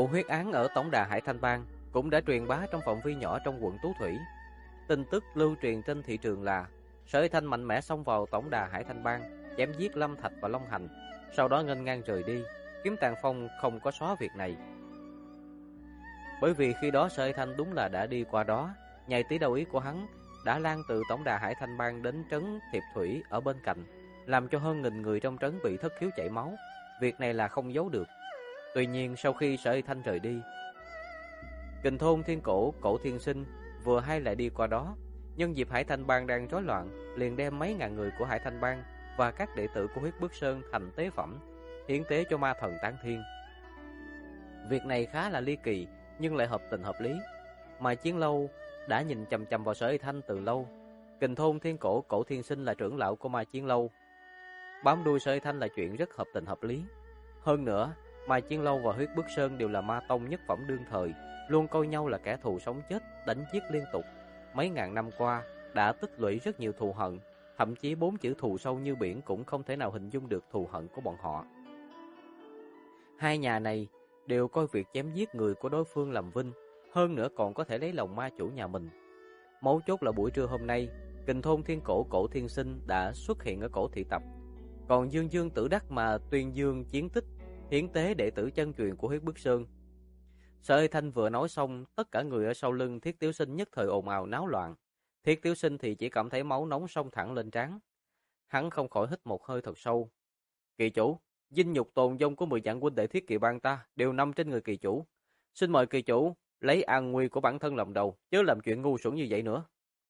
Vụ huyết án ở tổng đà Hải Thanh Bang cũng đã truyền bá trong phạm vi nhỏ trong quận Tú Thủy. Tin tức lưu truyền trên thị trường là Sở Y Thanh mạnh mẽ xông vào tổng đà Hải Thanh Bang, chém giết Lâm Thạch và Long Hành, sau đó nghênh ngang rời đi. Kiếm Tàn Phong không có xóa việc này, bởi vì khi đó Sở Y Thanh đúng là đã đi qua đó. Nhạy tí đầu ý của hắn đã lan từ tổng đà Hải Thanh Bang đến trấn Thiệp Thủy ở bên cạnh, làm cho hơn 1000 người trong trấn bị thất khiếu chảy máu. Việc này là không giấu được. Tuy nhiên sau khi Sở Y Thanh rời đi, Kình thôn Thiên Cổ, Cổ Thiên Sinh vừa hay lại đi qua đó. Nhân dịp Hải Thanh Bang đang rối loạn, liền đem mấy ngàn người của Hải Thanh Bang và các đệ tử của Huyết Bức Sơn thành tế phẩm, hiến tế cho ma thần Tán Thiên. Việc này khá là ly kỳ nhưng lại hợp tình hợp lý. Mà Chiến Lâu đã nhìn chằm chằm vào Sở Y Thanh từ lâu. Kình thôn Thiên Cổ, Cổ Thiên Sinh là trưởng lão của Ma Chiến Lâu, bám đuôi Sở Y Thanh là chuyện rất hợp tình hợp lý. Hơn nữa, Ma Chiến Lâu và Huyết Bức Sơn đều là ma tông nhất phẩm đương thời, luôn coi nhau là kẻ thù sống chết, đánh giết liên tục. Mấy ngàn năm qua đã tích lũy rất nhiều thù hận, thậm chí 4 chữ thù sâu như biển cũng không thể nào hình dung được thù hận của bọn họ. Hai nhà này đều coi việc chém giết người của đối phương làm vinh, hơn nữa còn có thể lấy lòng ma chủ nhà mình. Mấu chốt là buổi trưa hôm nay, Kình thôn Thiên Cổ, Cổ Thiên Sinh đã xuất hiện ở Cổ Thị Tập, còn Dương Dương Tử Đắc mà tuyên dương chiến tích, hiến tế đệ tử chân truyền của Huyết Bức Sơn. Sở Y Thanh vừa nói xong, tất cả người ở sau lưng Thiết Tiểu Sinh nhất thời ồn ào náo loạn. Thiết Tiểu Sinh thì chỉ cảm thấy máu nóng xông thẳng lên trán. Hắn không khỏi hít một hơi thật sâu. Kỳ chủ, vinh nhục tồn vong của 10 vạn huynh đệ Thiết Kỵ Bang ta đều nằm trên người kỳ chủ. Xin mời kỳ chủ lấy an nguy của bản thân làm đầu, chớ làm chuyện ngu xuẩn như vậy nữa.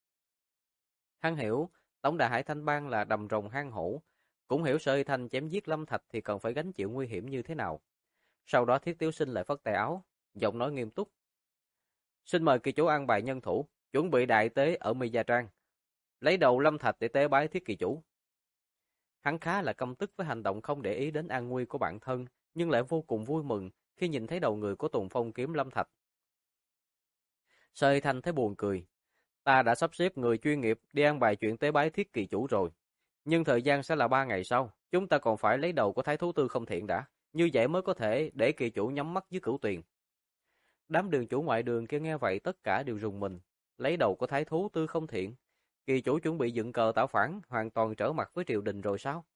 Hắn hiểu tổng đà Hải Thanh Bang là đầm rồng hang hổ, cũng hiểu Sở Y Thanh chém giết Lâm Thạch thì cần phải gánh chịu nguy hiểm như thế nào. Sau đó Thiết Tiểu Sinh lại phất tay áo, giọng nói nghiêm túc: xin mời kỳ chủ an bài nhân thủ, chuẩn bị đại tế ở Mi Gia Trang, lấy đầu Lâm Thạch để tế bái Thiết kỳ chủ. Hắn khá là căm tức với hành động không để ý đến an nguy của bản thân, nhưng lại vô cùng vui mừng khi nhìn thấy đầu người của Tùng Phong kiếm Lâm Thạch. Sở Y Thanh thấy buồn cười: ta đã sắp xếp người chuyên nghiệp đi an bài chuyện tế bái Thiết kỳ chủ rồi, nhưng thời gian sẽ là 3 ngày sau, chúng ta còn phải lấy đầu của Thái Thú Tư Không Thiện đã, như vậy mới có thể để kỳ chủ nhắm mắt với Cửu Tuyền. Đám đường chủ ngoại đường kia nghe vậy tất cả đều rùng mình. Lấy đầu của Thái Thú Tư Không Thiện, kỳ chủ chuẩn bị dựng cờ tạo phản, hoàn toàn trở mặt với triều đình rồi sao?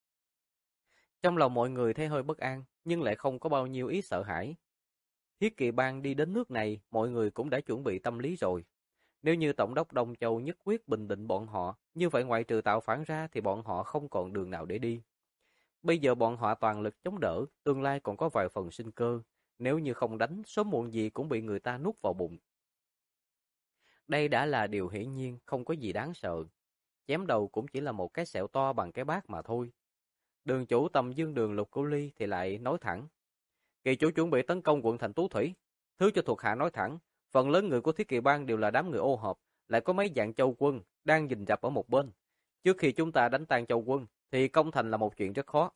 Trong lòng mọi người thấy hơi bất an, nhưng lại không có bao nhiêu ý sợ hãi. Thiết Kỵ Bang đi đến nước này, mọi người cũng đã chuẩn bị tâm lý rồi. Nếu như Tổng đốc Đông Châu nhất quyết bình định bọn họ, như vậy ngoại trừ tạo phản ra thì bọn họ không còn đường nào để đi. Bây giờ bọn họ toàn lực chống đỡ, tương lai còn có vài phần sinh cơ. Nếu như không đánh, sớm muộn gì cũng bị người ta nuốt vào bụng. Đây đã là điều hiển nhiên, không có gì đáng sợ. Chém đầu cũng chỉ là một cái sẹo to bằng cái bát mà thôi. Đường chủ Tầm Dương Đường Lục Cửu Ly thì lại nói thẳng: kỳ chủ chuẩn bị tấn công quận thành Tú Thủy. Thứ cho thuộc hạ nói thẳng, phần lớn người của Thiết Kỵ Bang đều là đám người ô hợp, lại có mấy vạn châu quân đang rình rập ở một bên. Trước khi chúng ta đánh tan châu quân, thì công thành là một chuyện rất khó.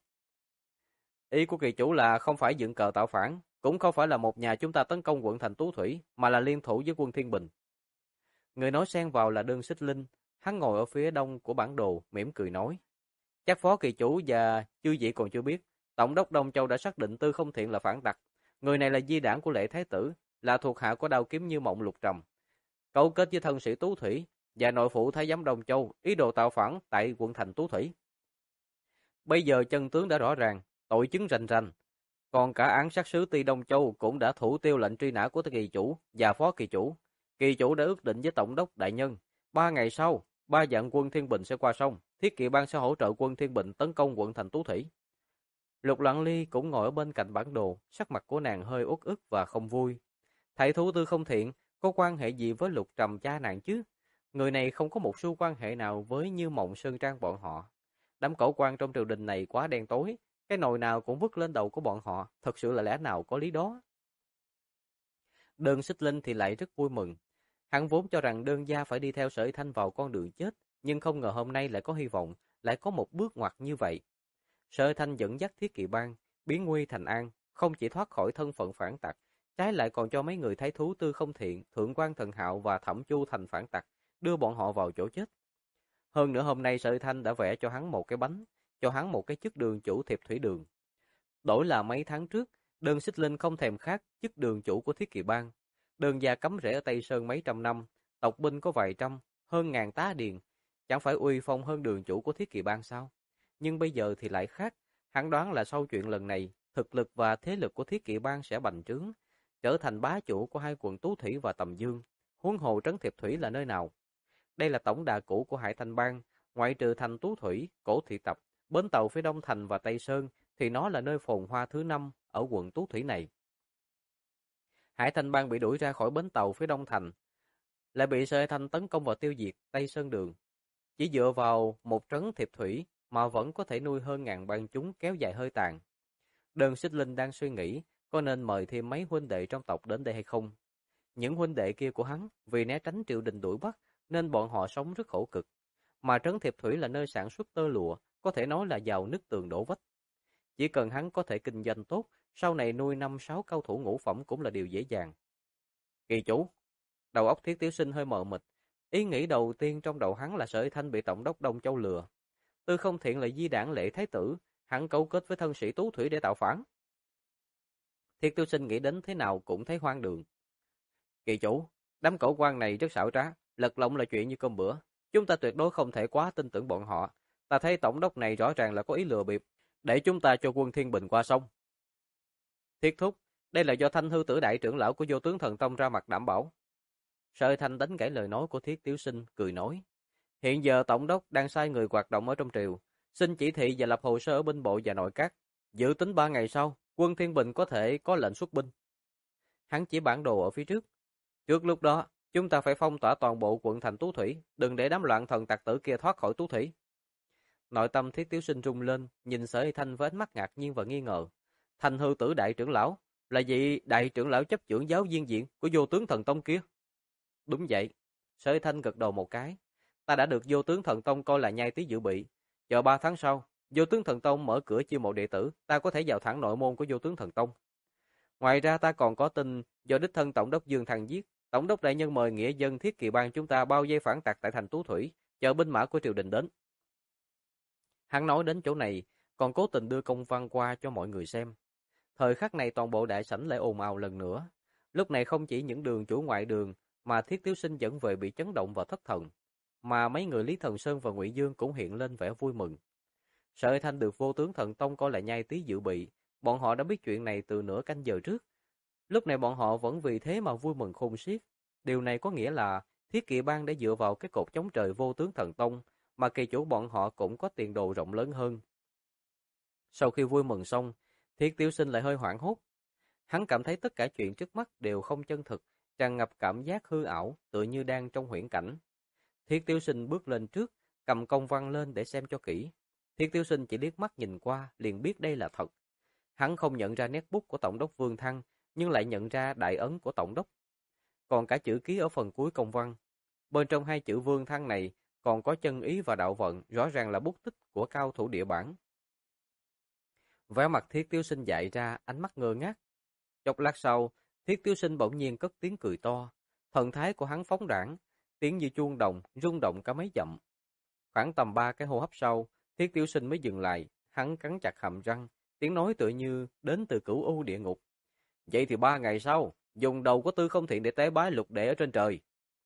Ý của kỳ chủ là không phải dựng cờ tạo phản, cũng không phải là một nhà chúng ta tấn công quận thành Tú Thủy, mà là liên thủ với quân Thiên Bình. Người nói xen vào là Đơn Xích Linh, hắn ngồi ở phía đông của bản đồ, mỉm cười nói: chắc phó kỳ chủ và chư vị còn chưa biết, Tổng đốc Đông Châu đã xác định Tư Không Thiện là phản tặc. Người này là di đảng của Lệ Thái Tử, là thuộc hạ của Đao Kiếm Như Mộng Lục Trầm, cấu kết với thân sĩ Tú Thủy và nội phụ Thái giám Đông Châu, ý đồ tạo phản tại quận thành Tú Thủy. Bây giờ chân tướng đã rõ ràng, tội chứng rành rành. Còn cả án sát sứ Ti Đông Châu cũng đã thủ tiêu lệnh truy nã của kỳ chủ và phó kỳ chủ. Kỳ chủ đã ước định với Tổng đốc đại nhân, 3 ngày sau, 3 vạn quân Thiên Bình sẽ qua sông, Thiết Kỵ Bang sẽ hỗ trợ quân Thiên Bình tấn công quận thành Tú Thủy. Lục Loạn Ly cũng ngồi ở bên cạnh bản đồ, sắc mặt của nàng hơi uất ức và không vui. Thái thú Tư Không Thiện có quan hệ gì với Lục Trầm cha nàng chứ? Người này không có một xu quan hệ nào với Như Mộng Sơn Trang bọn họ. Đám cẩu quan trong triều đình này quá đen tối, cái nồi nào cũng vứt lên đầu của bọn họ, thật sự là lẽ nào có lý đó. Đơn Xích Linh thì lại rất vui mừng. Hắn vốn cho rằng Đơn gia phải đi theo Sở Y Thanh vào con đường chết, nhưng không ngờ hôm nay lại có hy vọng, lại có một bước ngoặt như vậy. Sở Y Thanh dẫn dắt Thiết Kỵ Bang biến nguy thành an, không chỉ thoát khỏi thân phận phản tặc, trái lại còn cho mấy người thái thú Tư Không Thiện, Thượng quan Thần Hạo và Thẩm Chu thành phản tặc, đưa bọn họ vào chỗ chết. Hơn nữa hôm nay Sở Y Thanh đã vẽ cho hắn một cái bánh, cho hắn một cái chức đường chủ Thiệp Thủy Đường. Đổi là mấy tháng trước, Đường Xích Linh không thèm khát chức đường chủ của Thiết Kỵ Bang. Đường gia cắm rễ ở Tây Sơn mấy trăm năm, tộc binh có vài trăm, hơn ngàn tá điền, chẳng phải uy phong hơn đường chủ của Thiết Kỵ Bang sao? Nhưng bây giờ thì lại khác, hắn đoán là sau chuyện lần này, thực lực và thế lực của Thiết Kỵ Bang sẽ bành trướng, trở thành bá chủ của hai quận Tú Thủy và Tầm Dương. Huống hồ Trấn Thiệp Thủy là nơi nào? Đây là tổng đà cũ của Hải Thanh Bang, ngoại trừ thành Tú Thủy, Cổ Thị Tập, bến tàu phía Đông Thành và Tây Sơn, thì nó là nơi phồn hoa thứ 5 ở quận Tú Thủy này. Hải Thanh Bang bị đuổi ra khỏi bến tàu phía Đông Thành, lại bị Sở Hải Thanh tấn công và tiêu diệt Tây Sơn Đường. Chỉ dựa vào một trấn Thiệp Thủy mà vẫn có thể nuôi hơn ngàn bang chúng kéo dài hơi tàn. Đơn Xích Linh đang suy nghĩ có nên mời thêm mấy huynh đệ trong tộc đến đây hay không. Những huynh đệ kia của hắn vì né tránh triều đình đuổi bắt nên bọn họ sống rất khổ cực. Mà trấn Thiệp Thủy là nơi sản xuất tơ lụa, có thể nói là giàu nứt tường đổ vách. Chỉ cần hắn có thể kinh doanh tốt, sau này nuôi 5-6 cao thủ ngũ phẩm cũng là điều dễ dàng. Kỳ chủ, đầu óc Thiết Tiểu Sinh hơi mờ mịt. Ý nghĩ đầu tiên trong đầu hắn là Sở Hải Thanh bị tổng đốc Đông Châu lừa. Tư Không Thiện là di đảng Lệ Thái Tử, hắn cấu kết với thân sĩ Tú Thủy để tạo phản. Thiết Tiểu Sinh nghĩ đến thế nào cũng thấy hoang đường. Kỳ chủ, đám cẩu quan này rất xảo trá, lật lọng là chuyện như cơm bữa. Chúng ta tuyệt đối không thể quá tin tưởng bọn họ. Ta thấy tổng đốc này rõ ràng là có ý lừa bịp, để chúng ta cho quân Thiên Bình qua sông. Thiết thúc, đây là do Thanh Hư Tử đại trưởng lão của Vô Tướng Thần Tông ra mặt đảm bảo. Sở Hải Thanh đánh gãy lời nói của Thiết Tiểu Sinh, cười nói: hiện giờ tổng đốc đang sai người hoạt động ở trong triều, xin chỉ thị và lập hồ sơ ở binh bộ và nội các. Dự tính 3 ngày sau, quân Thiên Bình có thể có lệnh xuất binh. Hắn chỉ bản đồ ở phía trước. Trước lúc đó, chúng ta phải phong tỏa toàn bộ quận thành Tú Thủy, đừng để đám loạn thần tặc tử kia thoát khỏi Tú Thủy. Nội tâm Thiết Tiểu Sinh rung lên, nhìn Sở Hải Thanh với ánh mắt ngạc nhiên và nghi ngờ. Thanh Hư Tử đại trưởng lão, là vị đại trưởng lão chấp trưởng giáo viên viện của Vô Tướng Thần Tông kia? Đúng vậy. Sở Hải Thanh gật đầu một cái. Ta đã được Vô Tướng Thần Tông coi là nhai tí dự bị. Chờ 3 tháng sau, Vô Tướng Thần Tông mở cửa chiêu mộ đệ tử, ta có thể vào thẳng nội môn của Vô Tướng Thần Tông. Ngoài ra ta còn có tin do đích thân tổng đốc Dương Thăng giết, tổng đốc đại nhân mời nghĩa dân Thiết Kỵ Bang chúng ta bao vây phản tặc tại thành Tú Thủy, chờ binh mã của triều đình đến. Hắn nói đến chỗ này, còn cố tình đưa công văn qua cho mọi người xem. Thời khắc này toàn bộ đại sảnh lại ồn ào lần nữa. Lúc này không chỉ những đường chủ ngoại đường mà Thiết Tiểu Sinh dẫn về bị chấn động và thất thần, mà mấy người Lý Thần Sơn và Ngụy Dương cũng hiện lên vẻ vui mừng. Sở Hải Thanh được Vô Tướng Thần Tông coi là nhai tí dự bị, bọn họ đã biết chuyện này từ nửa canh giờ trước. Lúc này bọn họ vẫn vì thế mà vui mừng khôn xiết. Điều này có nghĩa là Thiết Kỵ Bang đã dựa vào cái cột chống trời Vô Tướng Thần Tông, mà kỳ chủ bọn họ cũng có tiền đồ rộng lớn hơn. Sau khi vui mừng xong, Thiết Tiểu Sinh lại hơi hoảng hốt. Hắn cảm thấy tất cả chuyện trước mắt đều không chân thực, tràn ngập cảm giác hư ảo, tựa như đang trong huyễn cảnh. Thiết Tiểu Sinh bước lên trước, cầm công văn lên để xem cho kỹ. Thiết Tiểu Sinh chỉ liếc mắt nhìn qua, liền biết đây là thật. Hắn không nhận ra nét bút của tổng đốc Vương Thăng, nhưng lại nhận ra đại ấn của tổng đốc. Còn cả chữ ký ở phần cuối công văn. Bên trong hai chữ Vương Thăng này còn có chân ý và đạo vận, rõ ràng là bút tích của cao thủ địa bản. Vẻ mặt Thiết Tiểu Sinh dại ra, ánh mắt ngơ ngác. Chốc lát sau, Thiết Tiểu Sinh bỗng nhiên cất tiếng cười to. Thần thái của hắn phóng đãng, tiếng như chuông đồng, rung động cả mấy dặm. Khoảng tầm 3 cái hô hấp sau, Thiết Tiểu Sinh mới dừng lại, hắn cắn chặt hàm răng, tiếng nói tựa như đến từ cửu u địa ngục. Vậy thì 3 ngày sau, dùng đầu của Tư Không Thiện để tế bái lục đệ ở trên trời.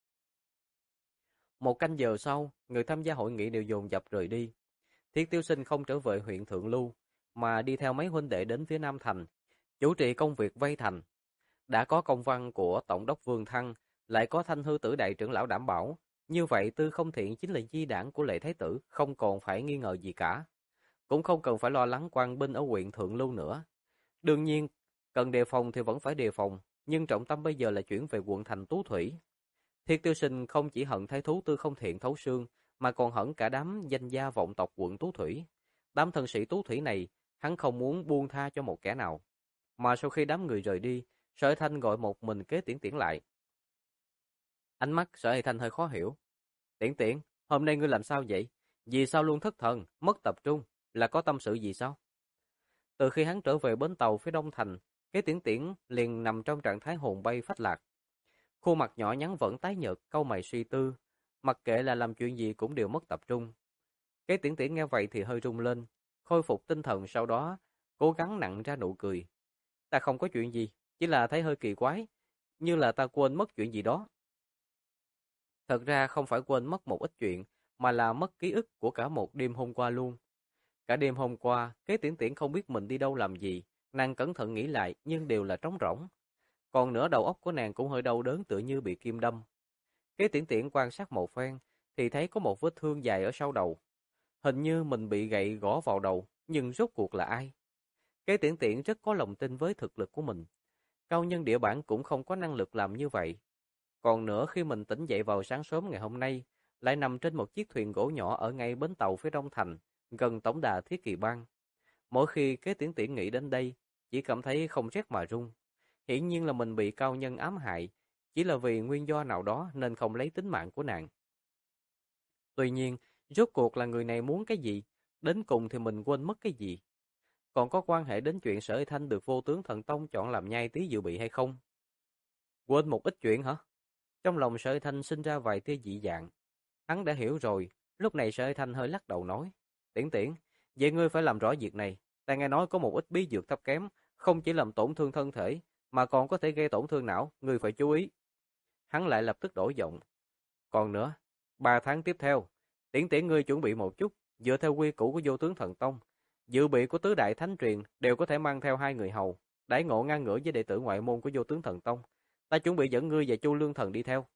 1 canh giờ sau, người tham gia hội nghị đều dồn dập rời đi. Thiết Tiểu Sinh không trở về huyện Thượng Lưu, mà đi theo mấy huynh đệ đến phía Nam Thành, chủ trì công việc vây thành. Đã có công văn của Tổng đốc Vương Thăng, lại có Thanh Hư Tử đại trưởng lão đảm bảo, như vậy Tư Không Thiện chính là di đảng của Lệ Thái Tử, không còn phải nghi ngờ gì cả. Cũng không cần phải lo lắng quan binh ở huyện Thượng Lưu nữa. Đương nhiên, cần đề phòng thì vẫn phải đề phòng, nhưng trọng tâm bây giờ là chuyển về quận thành Tú Thủy. Thiết Tiểu Sinh không chỉ hận thái thú Tư Không Thiện thấu xương, mà còn hận cả đám danh gia vọng tộc quận Tú Thủy. Đám thân sĩ Tú Thủy này, hắn không muốn buông tha cho một kẻ nào. Mà sau khi đám người rời đi, Sở Hải Thanh gọi một mình Kế Tiễn Tiễn lại. Ánh mắt Sở Hải Thanh hơi khó hiểu. Tiễn Tiễn, hôm nay ngươi làm sao vậy? Vì sao luôn thất thần, mất tập trung? Là có tâm sự gì sao? Từ khi hắn trở về bến tàu phía Đông Thành, Kế Tiễn Tiễn liền nằm trong trạng thái hồn bay phách lạc. Khuôn mặt nhỏ nhắn vẫn tái nhợt, cau mày suy tư, mặc kệ là làm chuyện gì cũng đều mất tập trung. Kế Tiễn Tiễn nghe vậy thì hơi rung lên, khôi phục tinh thần, sau đó cố gắng nặn ra nụ cười. Ta không có chuyện gì, chỉ là thấy hơi kỳ quái, như là ta quên mất chuyện gì đó. Thật ra không phải quên mất một ít chuyện, mà là mất ký ức của cả một đêm hôm qua luôn. Cả đêm hôm qua, Kế Tiễn Tiễn không biết mình đi đâu làm gì, nàng cẩn thận nghĩ lại nhưng đều là trống rỗng. Còn nữa đầu óc của nàng cũng hơi đau đớn tựa như bị kim đâm. Kế Tiễn Tiễn quan sát một phen, thì thấy có một vết thương dài ở sau đầu. Hình như mình bị gậy gõ vào đầu, nhưng rốt cuộc là ai? Kế Tiễn Tiễn rất có lòng tin với thực lực của mình. Cao nhân địa bản cũng không có năng lực làm như vậy. Còn nữa khi mình tỉnh dậy vào sáng sớm ngày hôm nay, lại nằm trên một chiếc thuyền gỗ nhỏ ở ngay bến tàu phía đông thành, gần tổng đà Thiết Kỳ Bang. Mỗi khi Kế Tiễn Tiễn nghĩ đến đây, chỉ cảm thấy không rét mà run. Hiển nhiên là mình bị cao nhân ám hại, chỉ là vì nguyên do nào đó nên không lấy tính mạng của nàng. Tuy nhiên, rốt cuộc là người này muốn cái gì, đến cùng thì mình quên mất cái gì. Còn có quan hệ đến chuyện Sở Thanh được Vô Tướng Thần Tông chọn làm nhai tí dự bị hay không? Quên một ít chuyện hả? Trong lòng Sở Thanh sinh ra vài tia dị dạng. Hắn đã hiểu rồi, lúc này Sở Thanh hơi lắc đầu nói. Tiễn Tiễn, vậy ngươi phải làm rõ việc này. Ta nghe nói có một ít bí dược thấp kém, không chỉ làm tổn thương thân thể, mà còn có thể gây tổn thương não, ngươi phải chú ý. Hắn lại lập tức đổi giọng. Còn nữa, 3 tháng tiếp theo, Tiễn Tiễn ngươi chuẩn bị một chút, dựa theo quy củ của Vô Tướng Thần Tông. Dự bị của tứ đại thánh truyền đều có thể mang theo 2 người hầu, đãi ngộ ngang ngửa với đệ tử ngoại môn của Vô Tướng Thần Tông. Ta chuẩn bị dẫn ngươi và Chu Lương Thần đi theo.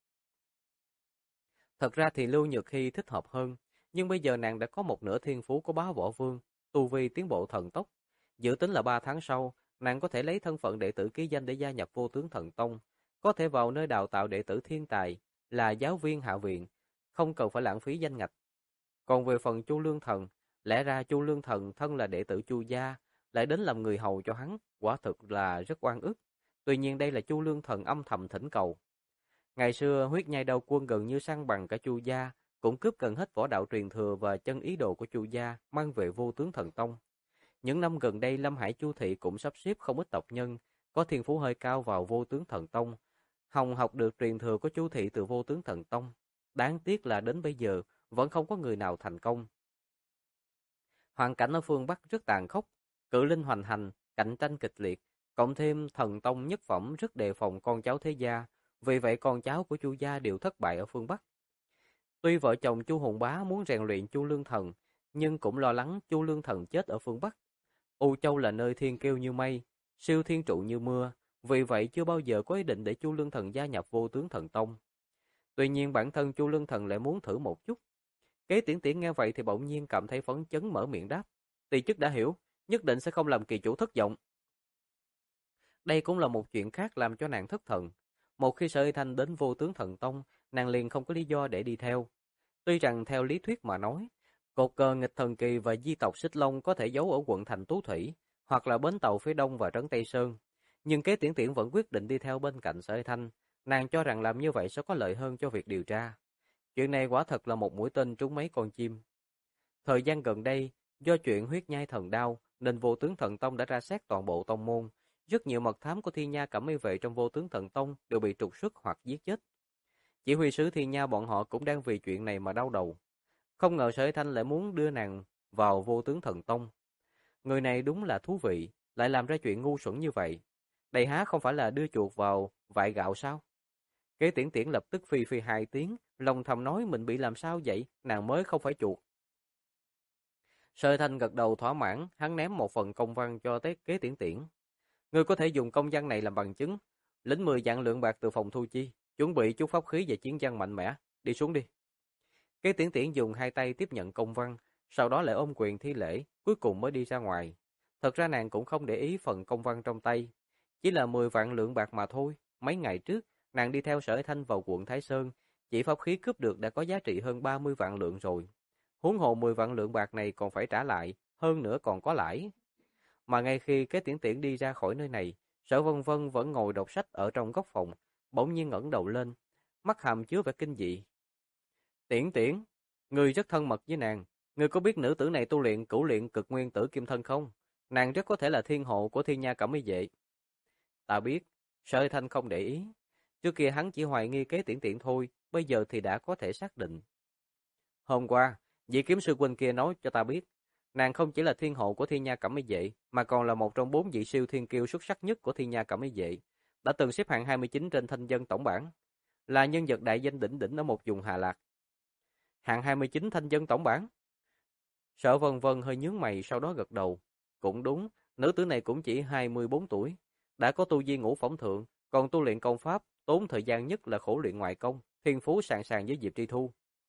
Thật ra thì Lưu Nhược Hy thích hợp hơn, nhưng bây giờ nàng đã có một nửa thiên phú của Bá Võ Vương, tu vi tiến bộ thần tốc. Dự tính là 3 tháng sau, nàng có thể lấy thân phận đệ tử ký danh để gia nhập Vô Tướng Thần Tông, có thể vào nơi đào tạo đệ tử thiên tài, là giáo viên hạ viện, không cần phải lãng phí danh ngạch. Còn về phần Chu Lương Thần, lẽ ra Chu Lương Thần thân là đệ tử Chu gia, lại đến làm người hầu cho hắn, quả thực là rất oan ức. Tuy nhiên đây là Chu Lương Thần âm thầm thỉnh cầu. Ngày xưa huyết nhai đầu quân gần như săn bằng cả Chu gia, cũng cướp gần hết võ đạo truyền thừa và chân ý đồ của Chu gia mang về Vô Tướng Thần Tông. Những năm gần đây Lâm Hải Chu thị cũng sắp xếp không ít tộc nhân có thiên phú hơi cao vào Vô Tướng Thần Tông. Hồng học được truyền thừa của Chu thị từ Vô Tướng Thần Tông. Đáng tiếc là đến bây giờ vẫn không có người nào thành công. Hoàn cảnh ở phương Bắc rất tàn khốc, cự linh hoành hành, cạnh tranh kịch liệt, cộng thêm thần tông nhất phẩm rất đề phòng con cháu thế gia, vì vậy con cháu của Chu gia đều thất bại ở phương Bắc. Tuy vợ chồng Chu Hùng Bá muốn rèn luyện Chu Lương Thần, nhưng cũng lo lắng Chu Lương Thần chết ở phương Bắc. U Châu là nơi thiên kiêu như mây, siêu thiên trụ như mưa, vì vậy chưa bao giờ có ý định để Chu Lương Thần gia nhập Vô Tướng Thần Tông. Tuy nhiên bản thân Chu Lương Thần lại muốn thử một chút. Kế Tiễn Tiễn nghe vậy thì bỗng nhiên cảm thấy phấn chấn mở miệng đáp. Tỳ chức đã hiểu, nhất định sẽ không làm kỳ chủ thất vọng. Đây cũng là một chuyện khác làm cho nàng thất thần. Một khi Sở Thanh đến Vô Tướng Thần Tông, nàng liền không có lý do để đi theo. Tuy rằng theo lý thuyết mà nói, cột cờ nghịch thần kỳ và di tộc Xích Long có thể giấu ở quận thành Tú Thủy, hoặc là bến tàu phía đông và trấn Tây Sơn. Nhưng Kế Tiễn Tiễn vẫn quyết định đi theo bên cạnh Sở Thanh. Nàng cho rằng làm như vậy sẽ có lợi hơn cho việc điều tra. Chuyện này quả thật là một mũi tên trúng mấy con chim. Thời gian gần đây, do chuyện huyết nhai thần đao, nên Vô Tướng Thần Tông đã ra xét toàn bộ tông môn. Rất nhiều mật thám của Thiên Nha Cẩm Y vệ trong Vô Tướng Thần Tông đều bị trục xuất hoặc giết chết. Chỉ huy sứ Thiên Nha bọn họ cũng đang vì chuyện này mà đau đầu. Không ngờ Sở Thanh lại muốn đưa nàng vào Vô Tướng Thần Tông. Người này đúng là thú vị, lại làm ra chuyện ngu xuẩn như vậy. Đây há không phải là đưa chuột vào vại gạo sao? Kế Tiễn Tiễn lập tức phi phi 2 tiếng, lòng thầm nói mình bị làm sao vậy, nàng mới không phải chuột. Sở Thanh gật đầu thỏa mãn, hắn ném một phần công văn cho Kế Tiễn Tiễn. Ngươi có thể dùng công văn này làm bằng chứng, lĩnh 10 vạn lượng bạc từ phòng thu chi, chuẩn bị chút pháp khí và chiến văn mạnh mẽ, đi xuống đi. Kế Tiễn Tiễn dùng 2 tay tiếp nhận công văn, sau đó lại ôm quyền thi lễ, cuối cùng mới đi ra ngoài. Thật ra nàng cũng không để ý phần công văn trong tay, chỉ là 10 vạn lượng bạc mà thôi. Mấy ngày trước, nàng đi theo Sở Thanh vào quận Thái Sơn, chỉ pháp khí cướp được đã có giá trị hơn 30 vạn lượng rồi. Huống hồ 10 vạn lượng bạc này còn phải trả lại, hơn nữa còn có lãi. Mà ngay khi Kế Tiễn Tiễn đi ra khỏi nơi này, Sở Vân Vân vẫn ngồi đọc sách ở trong góc phòng, bỗng nhiên ngẩng đầu lên, mắt hàm chứa vẻ kinh dị. Tiễn Tiễn, ngươi rất thân mật với nàng, ngươi có biết nữ tử này tu luyện cửu luyện cực nguyên tử kim thân không? Nàng rất có thể là thiên hộ của Thiên Nha Cẩm Y vệ. Ta biết, Sở Thanh không để ý. Trước kia hắn chỉ hoài nghi Kế Tiễn Tiễn thôi, bây giờ thì đã có thể xác định. Hôm qua, vị kiếm sư huynh kia nói cho ta biết, Nàng không chỉ là thiên hộ của Thiên Nha Cẩm Y Vệ, mà còn là một trong 4 vị siêu thiên kiêu xuất sắc nhất của Thiên Nha Cẩm Y Vệ, đã từng xếp hạng 29 trên thanh dân tổng bảng, là nhân vật đại danh đỉnh đỉnh ở một vùng Hà Lạc. Hạng 29 thanh dân tổng bảng. Sở Vân Vân hơi nhướng mày, sau đó gật đầu. Cũng đúng, nữ tử này cũng chỉ 24 tuổi, đã có tu vi ngũ phẩm thượng, còn tu luyện công pháp, tốn thời gian nhất là khổ luyện ngoại công, thiên phú sàn sàn với Diệp Tri Thu.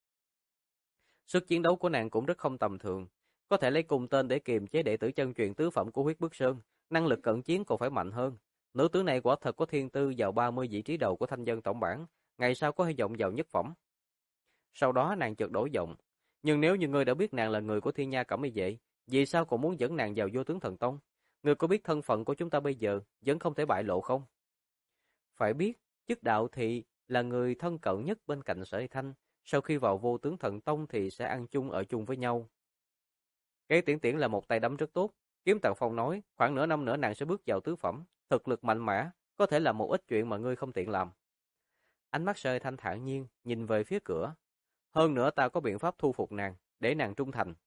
Sức chiến đấu của nàng cũng rất không tầm thường, có thể lấy cùng tên để kiềm chế đệ tử chân truyền tứ phẩm của Huyết Bức Sơn, năng lực cận chiến còn phải mạnh hơn. Nữ tử này quả thật có thiên tư vào 30 vị trí đầu của thanh dân tổng bảng, ngày sau có hy vọng vào nhất phẩm. Sau đó nàng chợt đổi giọng, nhưng nếu như ngươi đã biết nàng là người của Thiên Nha Cẩm Y Vệ, vì sao còn muốn dẫn nàng vào Vô Tướng Thần Tông? Ngươi có biết thân phận của chúng ta bây giờ vẫn không thể bại lộ không? Phải biết, chức đạo thị là người thân cận nhất bên cạnh Sở Hy Thanh, sau khi vào Vô Tướng Thần Tông thì sẽ ăn chung ở chung với nhau. Kế Tiễn Tiễn là một tay đấm rất tốt, Kiếm Tàng Phong nói, khoảng nửa năm nữa nàng sẽ bước vào tứ phẩm, thực lực mạnh mẽ, có thể là một ít chuyện mà ngươi không tiện làm. Ánh mắt Sở Hy Thanh thản nhiên, nhìn về phía cửa. Hơn nữa ta có biện pháp thu phục nàng, để nàng trung thành.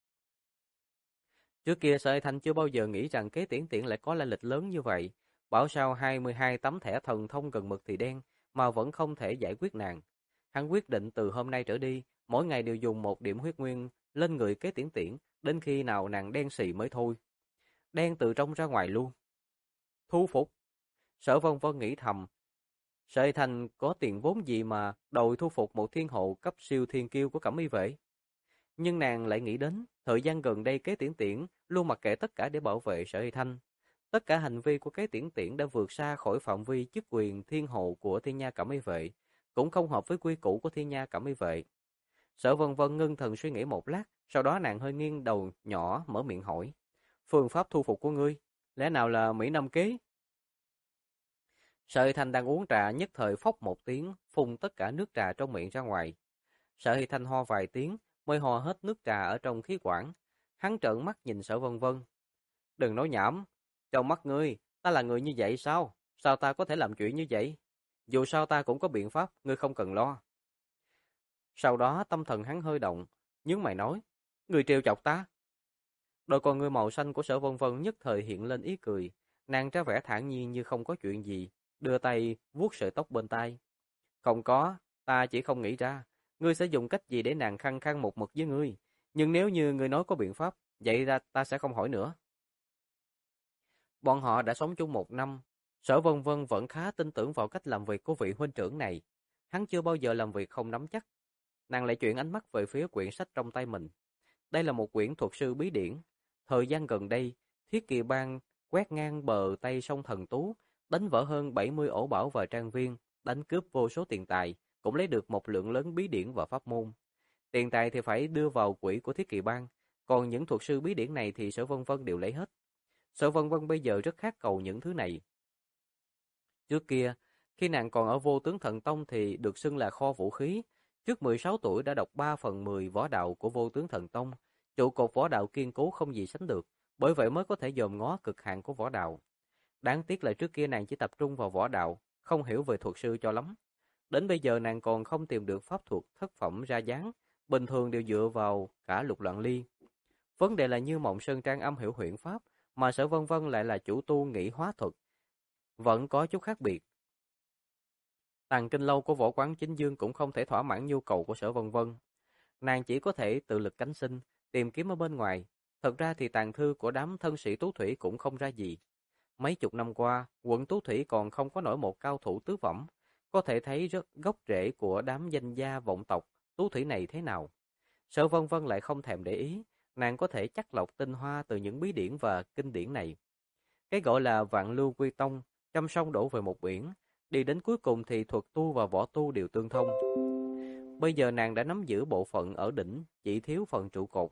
Trước kia Sở Hy Thanh chưa bao giờ nghĩ rằng Kế Tiễn Tiễn lại có lai lịch lớn như vậy. Bảo sao 22 tấm thẻ thần thông gần mực thì đen, mà vẫn không thể giải quyết nàng. Hắn quyết định từ hôm nay trở đi, mỗi ngày đều dùng một điểm huyết nguyên lên người Kế Tiễn Tiễn, đến khi nào nàng đen xì mới thôi. Đen từ trong ra ngoài luôn. Thu phục. Sở Vân Vân nghĩ thầm. Sở Hy Thanh có tiền vốn gì mà đòi thu phục một thiên hộ cấp siêu thiên kiêu của Cẩm Y Vệ. Nhưng nàng lại nghĩ đến, thời gian gần đây Kế Tiễn Tiễn luôn mặc kệ tất cả để bảo vệ Sở Hy Thanh. Tất cả hành vi của Kế Tiễn Tiễn đã vượt xa khỏi phạm vi chức quyền thiên hộ của Thiên Nha Cẩm Y Vệ, cũng không hợp với quy củ của Thiên Nha Cẩm Y Vệ. Sở Vân Vân ngưng thần suy nghĩ một lát, sau đó nàng hơi nghiêng đầu nhỏ mở miệng hỏi. Phương pháp thu phục của ngươi, lẽ nào là Mỹ Nam kế? Sở Hy Thanh đang uống trà nhất thời phốc một tiếng, phun tất cả nước trà trong miệng ra ngoài. Sở Hy Thanh ho vài tiếng, mới ho hết nước trà ở trong khí quản. Hắn trợn mắt nhìn Sở Vân Vân. Đừng nói nhảm, trong mắt ngươi, ta là người như vậy sao? Sao ta có thể làm chuyện như vậy? Dù sao ta cũng có biện pháp, ngươi không cần lo. Sau đó tâm thần hắn hơi động, nhướng mày nói, ngươi trêu chọc ta. Đôi con ngươi màu xanh của Sở Vân Vân nhất thời hiện lên ý cười, nàng ra vẻ thản nhiên như không có chuyện gì, đưa tay vuốt sợi tóc bên tai. Không có, ta chỉ không nghĩ ra, ngươi sẽ dùng cách gì để nàng khăng khăng một mực với ngươi, nhưng nếu như ngươi nói có biện pháp, vậy ra ta sẽ không hỏi nữa. Bọn họ đã sống chung 1 năm, Sở Vân Vân vẫn khá tin tưởng vào cách làm việc của vị huynh trưởng này. Hắn chưa bao giờ làm việc không nắm chắc. Nàng lại chuyển ánh mắt về phía quyển sách trong tay mình. Đây là một quyển thuật sư bí điển. Thời gian gần đây, Thiết Kỳ Bang quét ngang bờ Tây sông Thần Tú, đánh vỡ hơn 70 ổ bảo và trang viên, đánh cướp vô số tiền tài, cũng lấy được một lượng lớn bí điển và pháp môn. Tiền tài thì phải đưa vào quỹ của Thiết Kỳ Bang, còn những thuật sư bí điển này thì Sở Vân Vân đều lấy hết. Sở Vân Vân bây giờ rất khát cầu những thứ này. Trước kia, khi nàng còn ở Vô Tướng Thần Tông thì được xưng là kho vũ khí. Trước 16 tuổi đã đọc 3/10 võ đạo của Vô Tướng Thần Tông, trụ cột võ đạo kiên cố không gì sánh được, bởi vậy mới có thể dòm ngó cực hạn của võ đạo. Đáng tiếc là trước kia nàng chỉ tập trung vào võ đạo, không hiểu về thuật sư cho lắm. Đến bây giờ nàng còn không tìm được pháp thuật thất phẩm ra dáng, bình thường đều dựa vào cả Lục Loạn Ly. Vấn đề là Như Mộng Sơn Trang âm hiểu huyễn pháp, mà Sở Vân Vân lại là chủ tu nghĩ hóa thuật, vẫn có chút khác biệt. Tàng kinh lâu của Võ Quán Chính Dương cũng không thể thỏa mãn nhu cầu của Sở Vân Vân. Nàng chỉ có thể tự lực cánh sinh, tìm kiếm ở bên ngoài. Thật ra thì tàng thư của đám thân sĩ Tú Thủy cũng không ra gì. Mấy chục năm qua, quận Tú Thủy còn không có nổi một cao thủ tứ phẩm. Có thể thấy rất gốc rễ của đám danh gia vọng tộc Tú Thủy này thế nào. Sở Vân Vân lại không thèm để ý, nàng có thể chắc lọc tinh hoa từ những bí điển và kinh điển này. Cái gọi là vạn lưu quy tông, trăm sông đổ về một biển, đi đến cuối cùng thì thuật tu và võ tu đều tương thông. Bây giờ nàng đã nắm giữ bộ phận ở đỉnh, chỉ thiếu phần trụ cột.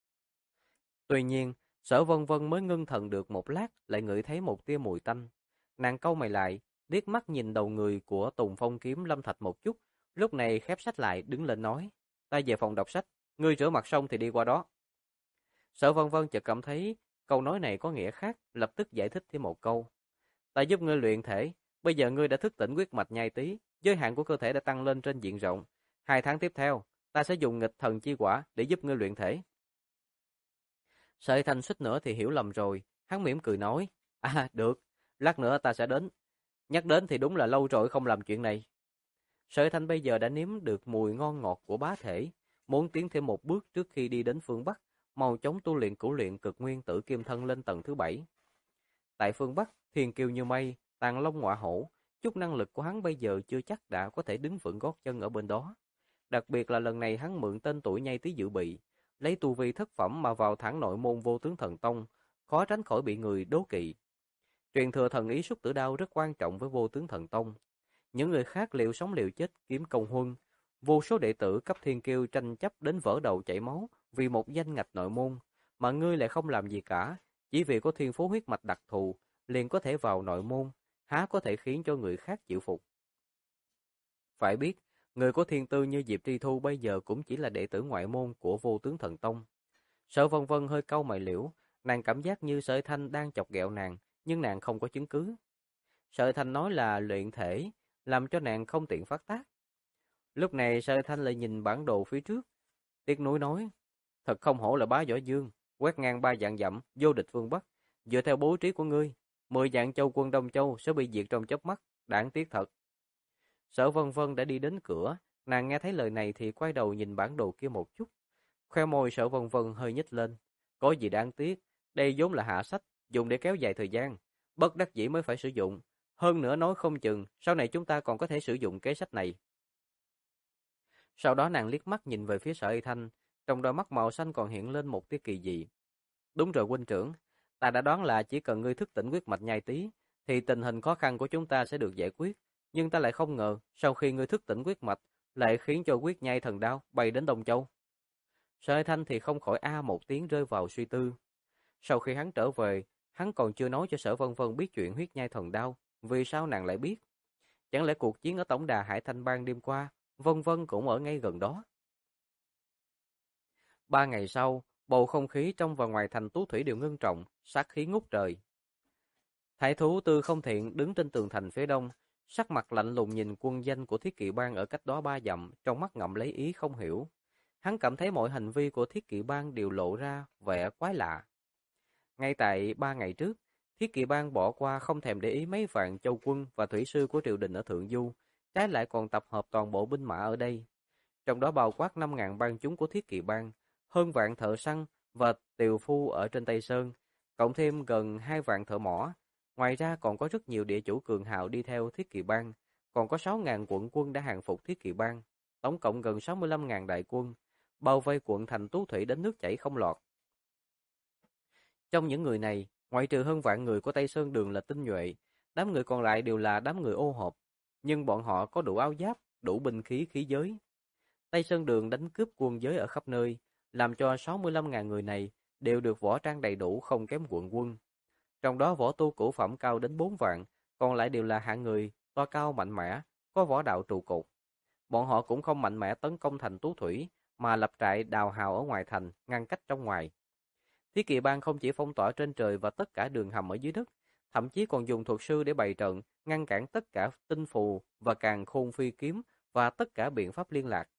Tuy nhiên, Sở Vân Vân mới ngưng thần được một lát, lại ngửi thấy một tia mùi tanh. Nàng cau mày lại, liếc mắt nhìn đầu người của Tùng Phong Kiếm Lâm Thạch một chút, lúc này khép sách lại đứng lên nói, ta về phòng đọc sách, ngươi rửa mặt xong thì đi qua đó. Sở Vân Vân chợt cảm thấy câu nói này có nghĩa khác, lập tức giải thích thêm một câu. Ta giúp ngươi luyện thể, bây giờ ngươi đã thức tỉnh huyết mạch nhai tí, giới hạn của cơ thể đã tăng lên trên diện rộng. 2 tháng tiếp theo, ta sẽ dùng nghịch thần chi quả để giúp ngươi luyện thể. Sợi Thanh suýt nữa thì hiểu lầm rồi, hắn mỉm cười nói, à được, lát nữa ta sẽ đến. Nhắc đến thì đúng là lâu rồi không làm chuyện này. Sợi Thanh bây giờ đã nếm được mùi ngon ngọt của bá thể, muốn tiến thêm một bước trước khi đi đến phương Bắc, mau chóng tu luyện cửu luyện cực nguyên tử kim thân lên tầng thứ 7. Tại phương Bắc, thiên kiêu như mây, tàng long ngọa hổ, chút năng lực của hắn bây giờ chưa chắc đã có thể đứng vững gót chân ở bên đó. Đặc biệt là lần này hắn mượn tên tuổi nhai tí dự bị, lấy tu vi thất phẩm mà vào thẳng nội môn vô tướng thần tông, khó tránh khỏi bị người đố kỵ. Truyền thừa thần ý xuất tử đao rất quan trọng với vô tướng thần tông. Những người khác liệu sống liệu chết kiếm công huân, vô số đệ tử cấp thiên kiêu tranh chấp đến vỡ đầu chảy máu vì một danh ngạch nội môn, mà ngươi lại không làm gì cả, chỉ vì có thiên phú huyết mạch đặc thù, liền có thể vào nội môn, há có thể khiến cho người khác chịu phục. Phải biết, người có thiên tư như Diệp Tri Thu bây giờ cũng chỉ là đệ tử ngoại môn của vô tướng thần tông. Sở Vân Vân hơi cau mày liễu, nàng cảm giác như Sở Thanh đang chọc ghẹo nàng, nhưng nàng không có chứng cứ. Sở Thanh nói là luyện thể, làm cho nàng không tiện phát tác. Lúc này Sở Thanh lại nhìn bản đồ phía trước, tiếc nuối nói, thật không hổ là bá võ dương, quét ngang 3 vạn dặm, vô địch phương Bắc, dựa theo bố trí của ngươi, 10 vạn châu quân Đông Châu sẽ bị diệt trong chớp mắt, đáng tiếc thật. Sở Vân Vân đã đi đến cửa, nàng nghe thấy lời này thì quay đầu nhìn bản đồ kia một chút. Khoe môi Sở Vân Vân hơi nhếch lên, có gì đáng tiếc, đây vốn là hạ sách, dùng để kéo dài thời gian, bất đắc dĩ mới phải sử dụng. Hơn nữa nói không chừng, sau này chúng ta còn có thể sử dụng kế sách này. Sau đó nàng liếc mắt nhìn về phía Sở Y Thanh, trong đôi mắt màu xanh còn hiện lên một tia kỳ dị. Đúng rồi huynh trưởng, ta đã đoán là chỉ cần ngươi thức tỉnh huyết mạch nhai tí, thì tình hình khó khăn của chúng ta sẽ được giải quyết. Nhưng ta lại không ngờ, sau khi ngươi thức tỉnh huyết mạch, lại khiến cho huyết nhai thần đao bay đến Đông Châu. Sở Y Thanh thì không khỏi a một tiếng rơi vào suy tư. Sau khi hắn trở về, hắn còn chưa nói cho Sở Vân Vân biết chuyện huyết nhai thần đao, vì sao nàng lại biết? Chẳng lẽ cuộc chiến ở tổng đà Hải Thanh Bang đêm qua, Vân Vân cũng ở ngay gần đó? 3 ngày sau, bầu không khí trong và ngoài thành Tú Thủy đều ngưng trọng, sát khí ngút trời. Thái thú Tư Không Thiện đứng trên tường thành phía đông, sắc mặt lạnh lùng nhìn quân danh của Thiết Kỵ Bang ở cách đó 3 dặm, trong mắt ngậm lấy ý không hiểu. Hắn cảm thấy mọi hành vi của Thiết Kỵ Bang đều lộ ra vẻ quái lạ. Ngay tại 3 ngày trước, Thiết Kỵ Bang bỏ qua không thèm để ý mấy vạn châu quân và thủy sư của triều đình ở Thượng Du, trái lại còn tập hợp toàn bộ binh mã ở đây. Trong đó bao quát 5.000 bang chúng của Thiết Kỵ Bang, hơn vạn thợ săn và tiều phu ở trên Tây Sơn, cộng thêm gần 2 vạn thợ mỏ. Ngoài ra còn có rất nhiều địa chủ cường hào đi theo Thiết Kỵ Bang, còn có 6.000 quận quân đã hàng phục Thiết Kỵ Bang, tổng cộng gần 65.000 đại quân, bao vây quận thành Tú Thủy đến nước chảy không lọt. Trong những người này, ngoại trừ hơn vạn người của Tây Sơn Đường là tinh nhuệ, đám người còn lại đều là đám người ô hợp, nhưng bọn họ có đủ áo giáp, đủ binh khí khí giới. Tây Sơn Đường đánh cướp quân giới ở khắp nơi, làm cho 65.000 người này đều được võ trang đầy đủ không kém quận quân. Trong đó võ tu cửu phẩm cao đến 4 vạn, còn lại đều là hạng người, to cao mạnh mẽ, có võ đạo trụ cột. Bọn họ cũng không mạnh mẽ tấn công thành Tú Thủy, mà lập trại đào hào ở ngoài thành, ngăn cách trong ngoài. Thiết Kỵ Bang không chỉ phong tỏa trên trời và tất cả đường hầm ở dưới đất, thậm chí còn dùng thuật sư để bày trận, ngăn cản tất cả tinh phù và càn khôn phi kiếm và tất cả biện pháp liên lạc.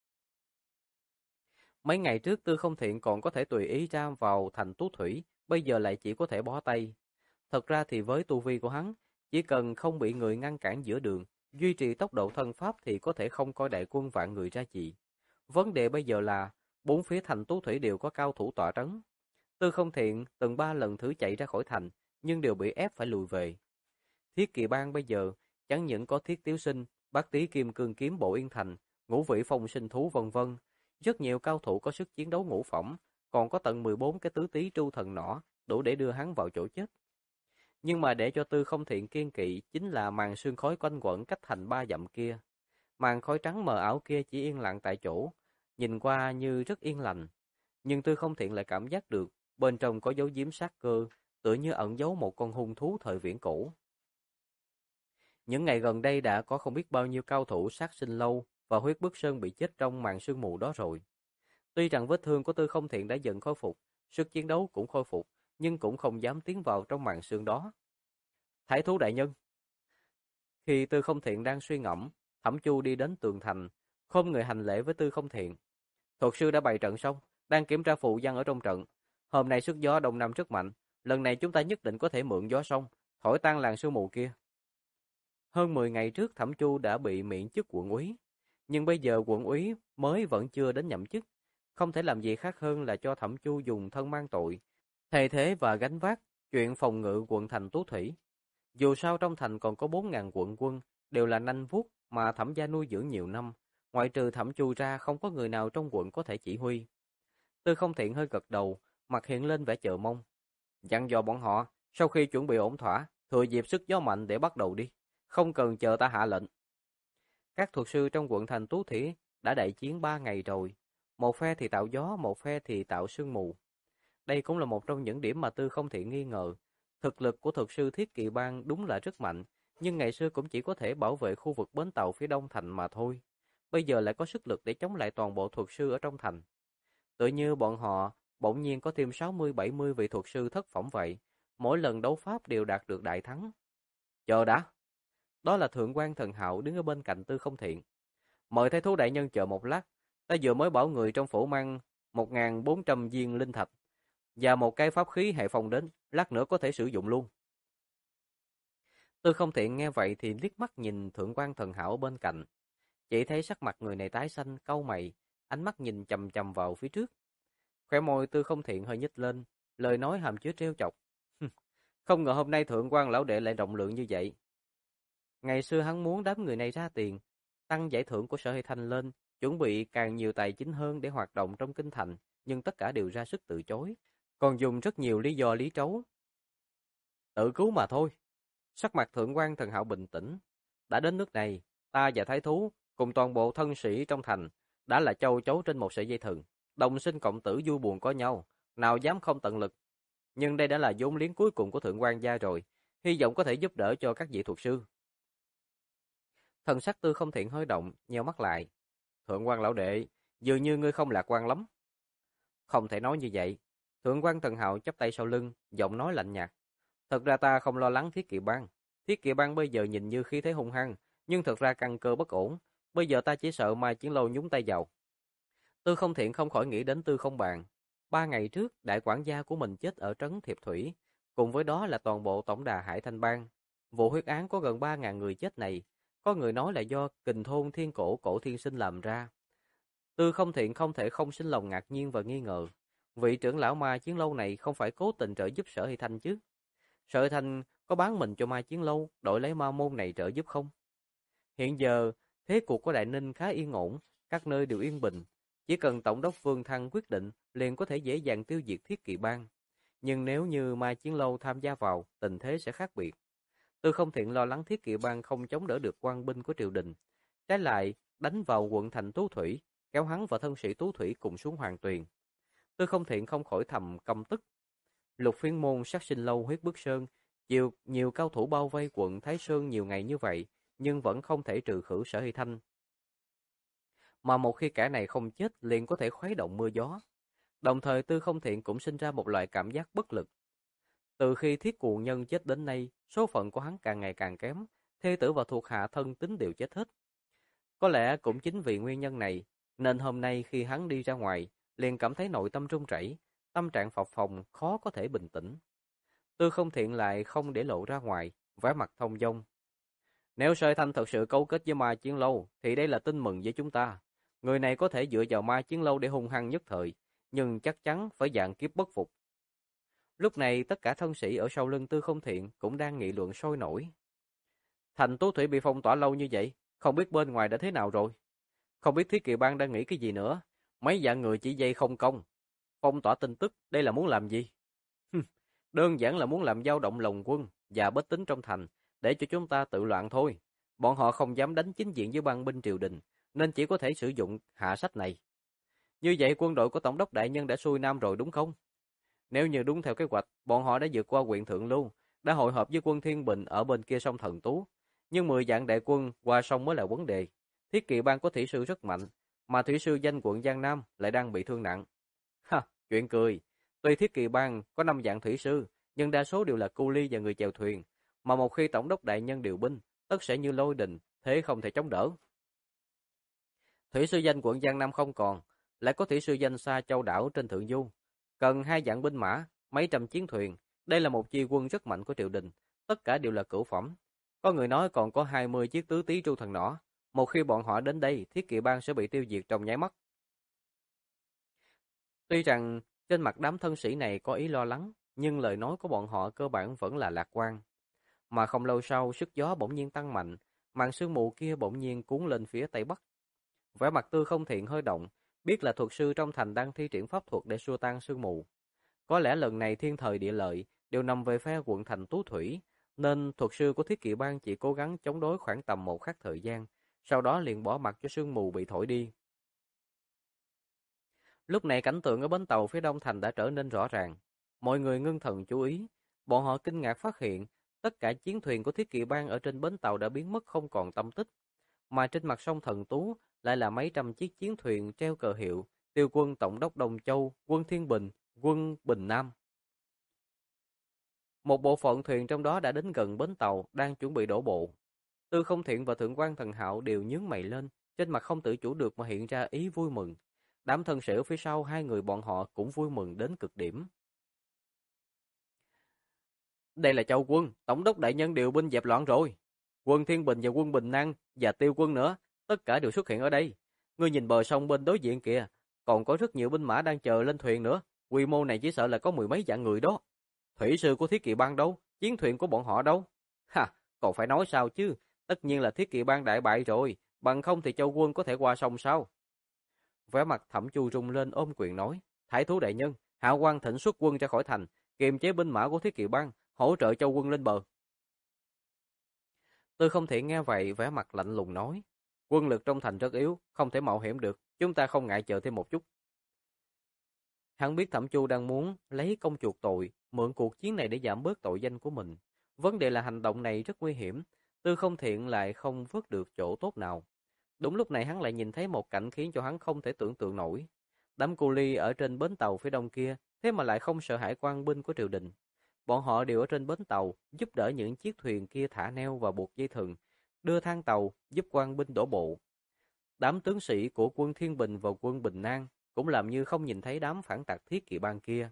Mấy ngày trước Tư Không Thiện còn có thể tùy ý ra vào thành Tú Thủy, bây giờ lại chỉ có thể bó tay. Thật ra thì với tu vi của hắn, chỉ cần không bị người ngăn cản giữa đường, duy trì tốc độ thân pháp thì có thể không coi đại quân vạn người ra gì. Vấn đề bây giờ là, bốn phía thành Tú Thủy đều có cao thủ tọa trấn. Tư Không Thiện từng 3 lần thử chạy ra khỏi thành, nhưng đều bị ép phải lùi về. Thiết Kỵ Bang bây giờ chẳng những có Thiết Tiếu Sinh, Bát Tý Kim Cương Kiếm Bộ Yên Thành, Ngũ Vĩ Phong Sinh Thú vân vân, rất nhiều cao thủ có sức chiến đấu ngũ phẩm, còn có tận 14 cái tứ tý tru thần nỏ, đủ để đưa hắn vào chỗ chết. Nhưng mà để cho Tư Không Thiện kiên kỵ chính là màn sương khói quanh quẩn cách thành 3 dặm kia. Màn khói trắng mờ ảo kia chỉ yên lặng tại chỗ, nhìn qua như rất yên lành, nhưng Tư Không Thiện lại cảm giác được bên trong có dấu giếm sát cơ, tựa như ẩn giấu một con hung thú thời viễn cổ. Những ngày gần đây đã có không biết bao nhiêu cao thủ sát sinh lâu và huyết bức sơn bị chết trong màn sương mù đó rồi. Tuy rằng vết thương của Tư Không Thiện đã dần khôi phục, sức chiến đấu cũng khôi phục, nhưng cũng không dám tiến vào trong màn sương đó. Thái thú đại nhân. Khi Tư Không Thiện đang suy ngẫm, Thẩm Chu đi đến tường thành, khom người hành lễ với Tư Không Thiện. Thuật sư đã bày trận xong, đang kiểm tra phụ văn ở trong trận. Hôm nay sức gió đông nam rất mạnh, lần này chúng ta nhất định có thể mượn gió sông, thổi tan làn sương mù kia. Hơn 10 ngày trước Thẩm Chu đã bị miễn chức quận úy, nhưng bây giờ quận úy mới vẫn chưa đến nhậm chức, không thể làm gì khác hơn là cho Thẩm Chu dùng thân mang tội, thay thế và gánh vác chuyện phòng ngự quận thành Tú Thủy. Dù sao trong thành còn có 4.000 quận quân, đều là nanh vuốt mà Thẩm gia nuôi dưỡng nhiều năm, ngoại trừ Thẩm Chu ra không có người nào trong quận có thể chỉ huy. Tư Không Thiện hơi gật đầu, mặt hiện lên vẻ chờ mong. Dặn dò bọn họ, sau khi chuẩn bị ổn thỏa, thừa dịp sức gió mạnh để bắt đầu đi, không cần chờ ta hạ lệnh. Các thuật sư trong quận thành Tú Thủy đã đại chiến 3 ngày rồi, một phe thì tạo gió, một phe thì tạo sương mù. Đây cũng là một trong những điểm mà Tư Không Thiện nghi ngờ. Thực lực của thuật sư Thiết Kỵ Bang đúng là rất mạnh, nhưng ngày xưa cũng chỉ có thể bảo vệ khu vực bến tàu phía đông thành mà thôi. Bây giờ lại có sức lực để chống lại toàn bộ thuật sư ở trong thành. Tự như bọn họ bỗng nhiên có thêm 60-70 vị thuật sư thất phẩm vậy, mỗi lần đấu pháp đều đạt được đại thắng. Chờ đã. Đó là Thượng quan Thần Hạo đứng ở bên cạnh Tư Không Thiện. Mời Thái thú đại nhân chờ một lát, ta vừa mới bảo người trong phủ mang 1.400 viên linh thạch và một cái pháp khí hệ phong đến, lát nữa có thể sử dụng luôn. Tư Không Thiện nghe vậy thì liếc mắt nhìn Thượng quan Thần Hạo ở bên cạnh, chỉ thấy sắc mặt người này tái xanh, cau mày, ánh mắt nhìn chằm chằm vào phía trước. Khóe môi Tư Không Thiện hơi nhếch lên, lời nói hàm chứa trêu chọc. Không ngờ hôm nay Thượng quan lão đệ lại rộng lượng như vậy. Ngày xưa hắn muốn đám người này ra tiền, tăng giải thưởng của Sở Hy Thanh lên, chuẩn bị càng nhiều tài chính hơn để hoạt động trong kinh thành, nhưng tất cả đều ra sức từ chối, còn dùng rất nhiều lý do lý trấu. Tự cứu mà thôi. Sắc mặt Thượng quan Thần Hạo bình tĩnh. Đã đến nước này, ta và Thái thú cùng toàn bộ thân sĩ trong thành đã là châu chấu trên một sợi dây thừng, đồng sinh cộng tử vui buồn có nhau, nào dám không tận lực. Nhưng đây đã là vốn liếng cuối cùng của Thượng quan gia rồi, hy vọng có thể giúp đỡ cho các vị thuật sư. Thần sắc Tư Không Thiện hơi động, nheo mắt lại. Thượng quan lão đệ, dường như ngươi không lạc quan lắm. Không thể nói như vậy. Thượng quan Thần Hạo chắp tay sau lưng, giọng nói lạnh nhạt. Thật ra ta không lo lắng Thiết Kỵ Bang. Thiết Kỵ Bang bây giờ nhìn như khí thế hung hăng, nhưng thật ra căn cơ bất ổn. Bây giờ ta chỉ sợ Mai Chiến Lâu nhúng tay vào. Tư Không Thiện không khỏi nghĩ đến Tư Không Bàn. 3 ngày trước, đại quản gia của mình chết ở trấn Thiệp Thủy, cùng với đó là toàn bộ tổng đà Hải Thanh Bang. Vụ huyết án có gần 3.000 người chết này, có người nói là do Kình Thôn Thiên Cổ Cổ Thiên Sinh làm ra. Tư Không Thiện không thể không sinh lòng ngạc nhiên và nghi ngờ. Vị trưởng lão Mai Chiến Lâu này không phải cố tình trợ giúp Sở Hy Thanh chứ? Sở Hy Thanh có bán mình cho Mai Chiến Lâu đổi lấy ma môn này trợ giúp không? Hiện giờ, thế cuộc của Đại Ninh khá yên ổn, các nơi đều yên bình. Chỉ cần Tổng đốc Vương Thăng quyết định, liền có thể dễ dàng tiêu diệt Thiết Kỵ Bang. Nhưng nếu như Mai Chiến Lâu tham gia vào, tình thế sẽ khác biệt. Tư Không Thiện lo lắng Thiết Kỵ Bang không chống đỡ được quan binh của triều đình. Trái lại, đánh vào quận thành Tú Thủy, kéo hắn và thân sĩ Tú Thủy cùng xuống Hoàng Tuyền. Tư Không Thiện không khỏi thầm căm tức. Lục Phiên Môn, Sát Sinh Lâu, Huyết Bức Sơn, nhiều cao thủ bao vây quận Thái Sơn nhiều ngày như vậy, nhưng vẫn không thể trừ khử Sở Hy Thanh. Mà một khi kẻ này không chết liền có thể khuấy động mưa gió. Đồng thời Tư Không Thiện cũng sinh ra một loại cảm giác bất lực. Từ khi Thiết Cuồng Nhân chết đến nay, số phận của hắn càng ngày càng kém, thê tử và thuộc hạ thân tín đều chết hết. Có lẽ cũng chính vì nguyên nhân này, nên hôm nay khi hắn đi ra ngoài, liền cảm thấy nội tâm run rẩy, tâm trạng phập phồng khó có thể bình tĩnh. Tư Không Thiện lại không để lộ ra ngoài, vẻ mặt thông dong. Nếu Sợi Thanh thật sự cấu kết với Ma Chiến Lâu, thì đây là tin mừng với chúng ta. Người này có thể dựa vào Ma Chiến Lâu để hung hăng nhất thời, nhưng chắc chắn phải dạng kiếp bất phục. Lúc này tất cả thân sĩ ở sau lưng Tư Không Thiện cũng đang nghị luận sôi nổi. Thành Tú Thủy bị phong tỏa lâu như vậy, không biết bên ngoài đã thế nào rồi. Không biết Thiết Kỵ Bang đang nghĩ cái gì nữa. Mấy dạng người chỉ dây không công. Phong tỏa tin tức, đây là muốn làm gì? Đơn giản là muốn làm dao động lòng quân và bách tính trong thành, để cho chúng ta tự loạn thôi. Bọn họ không dám đánh chính diện với bang binh triều đình, nên chỉ có thể sử dụng hạ sách này. Như vậy quân đội của Tổng đốc Đại Nhân đã xuôi nam rồi đúng không? Nếu như đúng theo kế hoạch, bọn họ đã vượt qua huyện Thượng Lưu, đã hội hợp với quân Thiên Bình ở bên kia sông Thần Tú. Nhưng 10 vạn đại quân qua sông mới là vấn đề. Thiết Kỵ Bang có thủy sư rất mạnh, mà thủy sư danh quận Giang Nam lại đang bị thương nặng. Ha, chuyện cười. Tuy Thiết Kỵ Bang có 5 vạn thủy sư, nhưng đa số đều là cu ly và người chèo thuyền, mà một khi Tổng đốc Đại Nhân điều binh, tất sẽ như lôi đình, thế không thể chống đỡ. Thủy sư danh quận Giang Nam không còn, lại có thủy sư danh Sa Châu đảo trên Thượng Du. cần 2 vạn binh mã, mấy trăm chiến thuyền. Đây là một chi quân rất mạnh của triều đình, tất cả đều là cửu phẩm. Có người nói còn có 20 chiếc tứ tý tru thần nỏ. Một khi bọn họ đến đây, Thiết Kỵ Bang sẽ bị tiêu diệt trong nháy mắt. Tuy rằng trên mặt đám thân sĩ này có ý lo lắng, nhưng lời nói của bọn họ cơ bản vẫn là lạc quan. Mà không lâu sau, sức gió bỗng nhiên tăng mạnh, màn sương mù kia bỗng nhiên cuốn lên phía tây bắc. Vẻ mặt Tư Không Thiện hơi động, biết là thuật sư trong thành đang thi triển pháp thuật để xua tan sương mù. Có lẽ lần này thiên thời địa lợi đều nằm về phe quận thành Tú Thủy, nên thuật sư của Thiết Kỵ Bang chỉ cố gắng chống đối khoảng tầm một khắc thời gian, sau đó liền bỏ mặc cho sương mù bị thổi đi. Lúc này cảnh tượng ở bến tàu phía đông thành đã trở nên rõ ràng. Mọi người ngưng thần chú ý, bọn họ kinh ngạc phát hiện tất cả chiến thuyền của Thiết Kỵ Bang ở trên bến tàu đã biến mất không còn tăm tích, mà trên mặt sông Thần Tú lại là mấy trăm chiếc chiến thuyền treo cờ hiệu Tiêu quân Tổng đốc Đông Châu, quân Thiên Bình, quân Bình Nam. Một bộ phận thuyền trong đó đã đến gần bến tàu, đang chuẩn bị đổ bộ. Tư Không Thiện và Thượng quan Thần Hạo đều nhướng mày lên, trên mặt không tự chủ được mà hiện ra ý vui mừng. Đám thân sĩ ở phía sau hai người bọn họ cũng vui mừng đến cực điểm. Đây là Châu quân, Tổng đốc đại nhân điều binh dẹp loạn rồi. Quân Thiên Bình và quân Bình Năng và Tiêu quân nữa, tất cả đều xuất hiện ở đây. Ngươi nhìn bờ sông bên đối diện kìa, còn có rất nhiều binh mã đang chờ lên thuyền nữa. Quy mô này chỉ sợ là có mười mấy vạn người đó. Thủy sư của Thiết Kỵ Bang đâu? Chiến thuyền của bọn họ đâu? Ha, còn phải nói sao chứ? Tất nhiên là Thiết Kỵ Bang đại bại rồi, bằng không thì Châu quân có thể qua sông sao? Vẻ mặt Thẩm Chu rung lên ôm quyền nói: Thái thú đại nhân, Hạ quan thỉnh xuất quân ra khỏi thành, kiềm chế binh mã của Thiết Kỵ Bang, hỗ trợ Châu quân lên bờ. Tôi không thể nghe vậy, vẻ mặt lạnh lùng nói: Quân lực trong thành rất yếu, không thể mạo hiểm được, chúng ta không ngại chờ thêm một chút. Hắn biết Thẩm Chu đang muốn lấy công chuộc tội, mượn cuộc chiến này để giảm bớt tội danh của mình. Vấn đề là hành động này rất nguy hiểm, Tư Không Thiện lại không vớt được chỗ tốt nào. Đúng lúc này hắn lại nhìn thấy một cảnh khiến cho hắn không thể tưởng tượng nổi. Đám cu ly ở trên bến tàu phía đông kia, thế mà lại không sợ hãi quan binh của triều đình. Bọn họ đều ở trên bến tàu, giúp đỡ những chiếc thuyền kia thả neo và buộc dây thừng, đưa thang tàu, giúp quan binh đổ bộ. Đám tướng sĩ của quân Thiên Bình và quân Bình An cũng làm như không nhìn thấy đám phản tặc Thiết Kỵ Bang kia.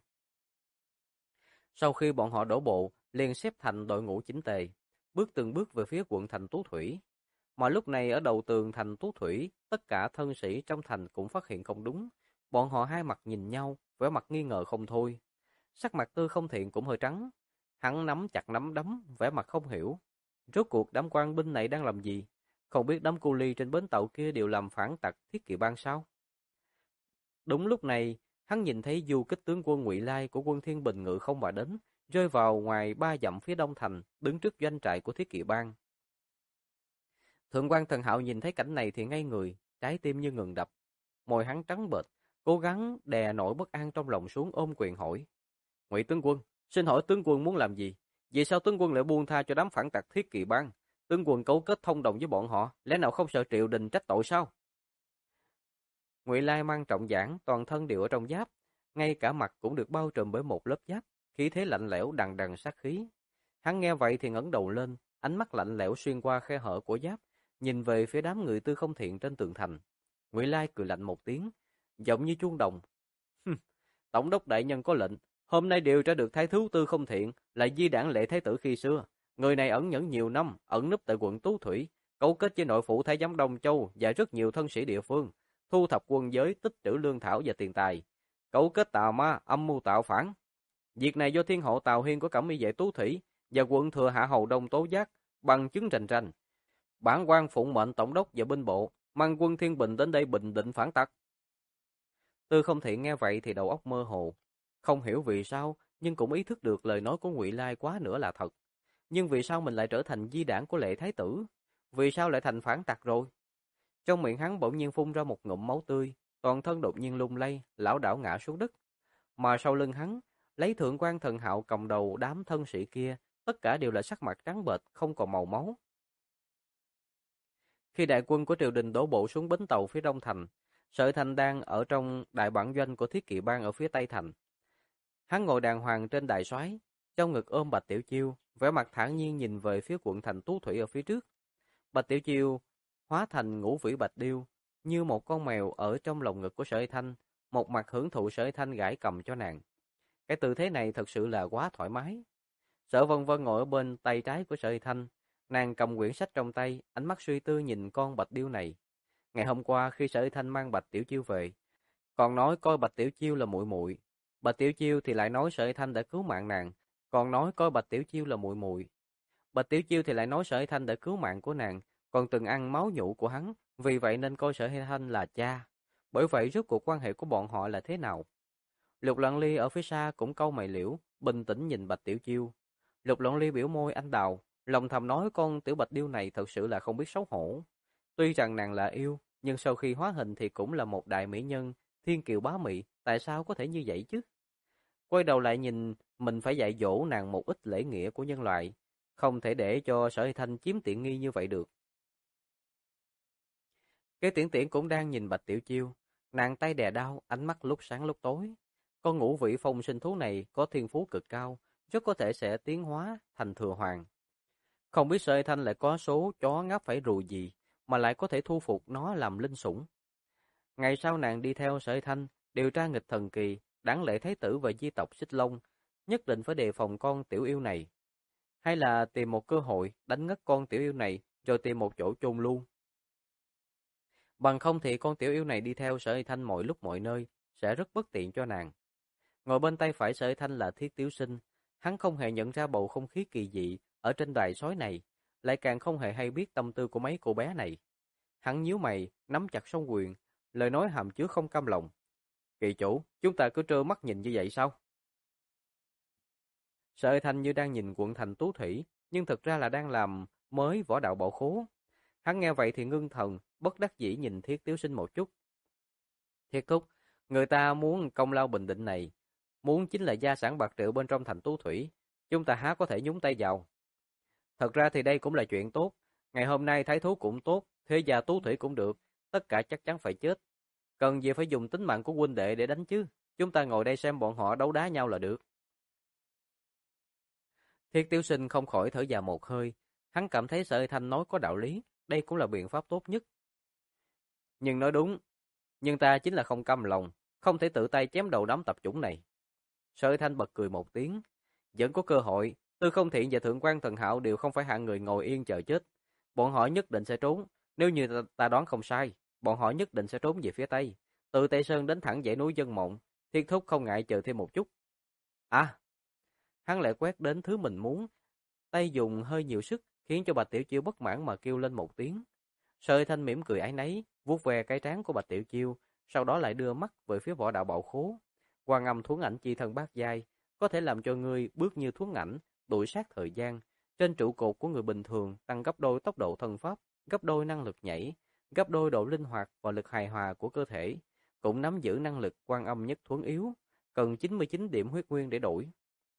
Sau khi bọn họ đổ bộ, liền xếp thành đội ngũ chỉnh tề, bước từng bước về phía quận thành Tú Thủy. Mà lúc này ở đầu tường thành Tú Thủy, tất cả thân sĩ trong thành cũng phát hiện không đúng. Bọn họ hai mặt nhìn nhau, vẻ mặt nghi ngờ không thôi. Sắc mặt Tư Không Thiện cũng hơi trắng. Hắn nắm chặt nắm đấm, vẻ mặt không hiểu. Rốt cuộc đám quan binh này đang làm gì? Không biết đám cu ly trên bến tàu kia đều làm phản tặc Thiết Kỵ Bang sao? Đúng lúc này, hắn nhìn thấy du kích tướng quân Ngụy Lai của quân Thiên Bình ngự không mà đến, rơi vào ngoài 3 dặm phía đông thành, đứng trước doanh trại của Thiết Kỵ Bang. Thượng quan Thần Hạo nhìn thấy cảnh này thì ngây người, trái tim như ngừng đập. Môi hắn trắng bệch, cố gắng đè nỗi bất an trong lòng xuống ôm quyền hỏi: Ngụy tướng quân, xin hỏi tướng quân muốn làm gì? Vì sao tướng quân lại buông tha cho đám phản tặc Thiết Kỵ Bang? Tướng quân cấu kết thông đồng với bọn họ, lẽ nào không sợ triều đình trách tội sao? Ngụy Lai mang trọng giản, toàn thân đều ở trong giáp, ngay cả mặt cũng được bao trùm bởi một lớp giáp, khí thế lạnh lẽo đằng đằng sát khí. Hắn nghe vậy thì ngẩng đầu lên, ánh mắt lạnh lẽo xuyên qua khe hở của giáp, nhìn về phía đám người Tư Không Thiện trên tường thành. Ngụy Lai cười lạnh một tiếng, giọng như chuông đồng: Tổng đốc đại nhân có lệnh, hôm nay điều tra được thái thú Tư Không Thiện là di đảng Lệ Thái tử khi xưa. Người này ẩn nhẫn nhiều năm, ẩn núp tại quận Tú Thủy, cấu kết với nội phủ Thái giám Đông Châu và rất nhiều thân sĩ địa phương, thu thập quân giới, tích trữ lương thảo và tiền tài, cấu kết tà ma, âm mưu tạo phản. Việc này do thiên hộ Tào Hiên của Cẩm Y vệ Tú Thủy và quận thừa Hạ Hầu Đông tố giác, bằng chứng rành rành. Bản quan phụng mệnh tổng đốc và binh bộ mang quân Thiên Bình đến đây bình định phản tặc. Tư Không Thiện nghe vậy thì đầu óc mơ hồ, không hiểu vì sao, nhưng cũng ý thức được lời nói của Ngụy Lai quá nữa là thật. Nhưng vì sao mình lại trở thành di đảng của Lệ Thái tử? Vì sao lại thành phản tặc rồi? Trong miệng hắn bỗng nhiên phun ra một ngụm máu tươi, toàn thân đột nhiên lung lay, lảo đảo ngã xuống đất. Mà sau lưng hắn, lấy Thượng quan Thần Hạo cầm đầu đám thân sĩ kia, tất cả đều là sắc mặt trắng bệch, không còn màu máu. Khi đại quân của triều đình đổ bộ xuống bến tàu phía đông thành, Sở Thành đang ở trong đại bản doanh của Thiết Kỵ Bang ở phía tây thành. Hắn ngồi đàng hoàng trên đài soái, trong ngực ôm Bạch Tiểu Chiêu, vẻ mặt thản nhiên nhìn về phía quận thành Tú Thủy ở phía trước. Bạch Tiểu Chiêu hóa thành ngũ vĩ bạch điêu, như một con mèo ở trong lồng ngực của Sở Thanh, một mặt hưởng thụ Sở Thanh gãi cầm cho nàng. Cái tư thế này thật sự là quá thoải mái. Sở Vân Vân ngồi ở bên tay trái của Sở Hy Thanh, nàng cầm quyển sách trong tay, ánh mắt suy tư nhìn con bạch điêu này. Ngày hôm qua khi Sở Hy Thanh mang Bạch Tiểu Chiêu về, còn nói coi Bạch Tiểu Chiêu là muội muội. Bạch Tiểu Chiêu thì lại nói Sở Hy Thanh đã cứu mạng nàng, còn nói coi Bạch Tiểu Chiêu là muội muội. Bạch Tiểu Chiêu thì lại nói Sở Hy Thanh đã cứu mạng của nàng, còn từng ăn máu nhũ của hắn, vì vậy nên coi Sở Hy Thanh là cha. Bởi vậy rốt cuộc quan hệ của bọn họ là thế nào? Lục Lận Ly ở phía xa cũng cau mày liễu, bình tĩnh nhìn Bạch Tiểu Chiêu. Lục Lận Ly biểu môi anh đào, lòng thầm nói con tiểu bạch điêu này thật sự là không biết xấu hổ. Tuy rằng nàng là yêu, nhưng sau khi hóa hình thì cũng là một đại mỹ nhân, thiên kiều bá mị, tại sao có thể như vậy chứ? Quay đầu lại nhìn, mình phải dạy dỗ nàng một ít lễ nghĩa của nhân loại, không thể để cho Sở Hy Thanh chiếm tiện nghi như vậy được. Cái Tiễn Tiễn cũng đang nhìn Bạch Tiểu Chiêu, nàng tay đè đao, ánh mắt lúc sáng lúc tối. Con ngũ vị phong sinh thú này có thiên phú cực cao, rất có thể sẽ tiến hóa thành thừa hoàng. Không biết Sở Hy Thanh lại có số chó ngáp phải rùi gì, mà lại có thể thu phục nó làm linh sủng. Ngày sau nàng đi theo Sở Hy Thanh, điều tra nghịch thần kỳ, đáng lệ thái tử và di tộc Xích Long, nhất định phải đề phòng con tiểu yêu này. Hay là tìm một cơ hội đánh ngất con tiểu yêu này, rồi tìm một chỗ chôn luôn. Bằng không thì con tiểu yêu này đi theo Sở Hy Thanh mọi lúc mọi nơi, sẽ rất bất tiện cho nàng. Ngồi bên tay phải Sở Hy Thanh là Thiết Tiểu Sinh, hắn không hề nhận ra bầu không khí kỳ dị ở trên đài sói này, lại càng không hề hay biết tâm tư của mấy cô bé này. Hắn nhíu mày, nắm chặt song quyền, lời nói hàm chứa không cam lòng. Kỳ chủ, chúng ta cứ trơ mắt nhìn như vậy sao? Sở Hy Thanh như đang nhìn quận thành Tú Thủy, nhưng thực ra là đang làm mới võ đạo bảo khố. Hắn nghe vậy thì ngưng thần, bất đắc dĩ nhìn Thiết Tiểu Sinh một chút. Thiết thúc, người ta muốn công lao bình định này, muốn chính là gia sản bạc triệu bên trong thành Tú Thủy, chúng ta há có thể nhúng tay vào. Thật ra thì đây cũng là chuyện tốt, ngày hôm nay thái thú cũng tốt, thế gia Tú Thủy cũng được, tất cả chắc chắn phải chết. Cần gì phải dùng tính mạng của huynh đệ để đánh chứ, chúng ta ngồi đây xem bọn họ đấu đá nhau là được. Thiết Tiểu Sinh không khỏi thở dài một hơi, hắn cảm thấy Sở Hy Thanh nói có đạo lý, đây cũng là biện pháp tốt nhất. Nhưng nói đúng, nhưng ta chính là không cam lòng, không thể tự tay chém đầu đám tập chủng này. Sở Hy Thanh bật cười một tiếng, vẫn có cơ hội, Tư Không Thiện và Thượng quan Thần Hạo đều không phải hạng người ngồi yên chờ chết. Bọn họ nhất định sẽ trốn, nếu như ta đoán không sai, bọn họ nhất định sẽ trốn về phía Tây, từ Tây Sơn đến thẳng dãy núi Dân Mộng, Thiết thúc không ngại chờ thêm một chút. À, hắn lại quét đến thứ mình muốn, tay dùng hơi nhiều sức, khiến cho Bạch Tiểu Chiêu bất mãn mà kêu lên một tiếng. Sở Hy Thanh mỉm cười áy náy, vuốt ve cái trán của Bạch Tiểu Chiêu, sau đó lại đưa mắt về phía võ đạo bảo khố. Quan Âm Thuấn Ảnh Chi Thân Bát Giai có thể làm cho ngươi bước như thuấn ảnh, đuổi sát thời gian. Trên trụ cột của người bình thường tăng gấp đôi tốc độ thân pháp, gấp đôi năng lực nhảy, gấp đôi độ linh hoạt và lực hài hòa của cơ thể, cũng nắm giữ năng lực Quan Âm Nhất Thuấn yếu, cần 99 điểm huyết nguyên để đổi.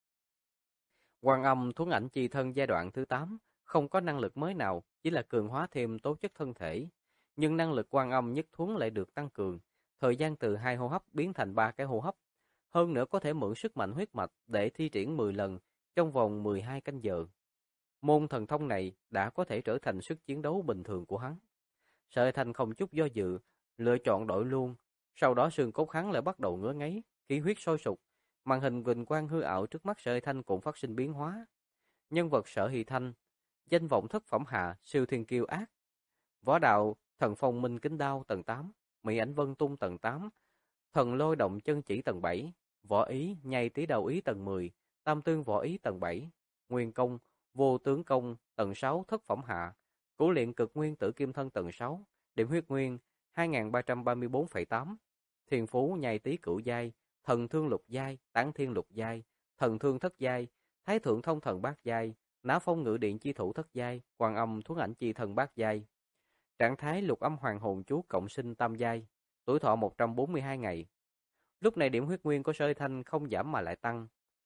Quan Âm Thuấn Ảnh Chi Thân giai đoạn thứ 8 không có năng lực mới nào, chỉ là cường hóa thêm tố chất thân thể, nhưng năng lực Quan Âm Nhất Thuấn lại được tăng cường, thời gian từ 2 hô hấp biến thành 3 cái hô hấp. Hơn nữa có thể mượn sức mạnh huyết mạch để thi triển 10 lần trong vòng 12 canh giờ. Môn thần thông này đã có thể trở thành sức chiến đấu bình thường của hắn. Sở Hy Thanh không chút do dự, lựa chọn đổi luôn, sau đó xương cốt hắn lại bắt đầu ngứa ngáy, khí huyết sôi sục, màn hình huỳnh quang hư ảo trước mắt Sở Hy Thanh cũng phát sinh biến hóa. Nhân vật Sở Hy Thanh, danh vọng thất phẩm hạ, siêu thiên kiêu ác. Võ đạo, thần phong minh kính đao tầng 8, mỹ ảnh vân tung tầng 8, thần lôi động chân chỉ tầng 7, võ ý, nhây tí đầu ý tầng 10, tam tương võ ý tầng 7, nguyên công, vô tướng công tầng 6 thất phẩm hạ, cũ luyện cực nguyên tử kim thân tầng 6, điểm huyết nguyên 2334,8, thiên phú nhây tí cửu giai, thần thương lục giai, tán thiên lục giai, thần thương thất giai, thái thượng thông thần bát giai, nã phong ngự điện chi thủ thất giai, Quan Âm Thuấn Ảnh Chi Thân bát giai. Trạng thái lục âm hoàng hồn chú cộng sinh tam giai, tuổi thọ 142 ngày. Lúc này điểm huyết nguyên của Sở Hy Thanh không giảm mà lại tăng.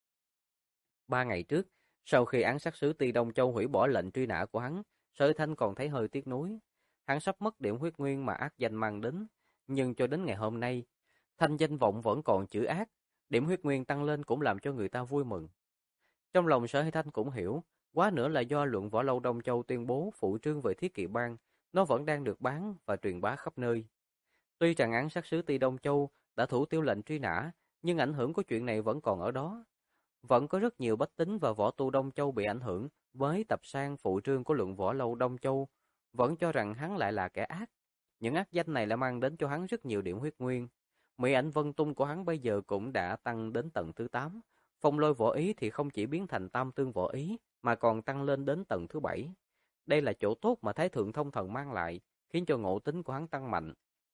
3 ngày trước, sau khi án sát sứ Ti Đông Châu hủy bỏ lệnh truy nã của hắn, Sở Hy Thanh còn thấy hơi tiếc nuối. Hắn sắp mất điểm huyết nguyên mà ác danh mang đến, nhưng cho đến ngày hôm nay, thanh danh vọng vẫn còn chữ ác, điểm huyết nguyên tăng lên cũng làm cho người ta vui mừng. Trong lòng Sở Hy Thanh cũng hiểu, quá nữa là do luận võ lâu Đông Châu tuyên bố phụ trương về thiết kỵ bang, nó vẫn đang được bán và truyền bá khắp nơi. Tuy rằng án sát sứ Ti Đông Châu đã thủ tiêu lệnh truy nã, nhưng ảnh hưởng của chuyện này vẫn còn ở đó. Vẫn có rất nhiều bách tính và võ tu Đông Châu bị ảnh hưởng với tập san phụ trương của Luận Võ Lâu Đông Châu, vẫn cho rằng hắn lại là kẻ ác. Những ác danh này đã mang đến cho hắn rất nhiều điểm huyết nguyên. Mỹ ảnh vân tung của hắn bây giờ cũng đã tăng đến tầng thứ 8. Phong lôi võ ý thì không chỉ biến thành tam tương võ ý, mà còn tăng lên đến tầng thứ 7. Đây là chỗ tốt mà Thái Thượng Thông Thần mang lại, khiến cho ngộ tính của hắn tăng mạnh.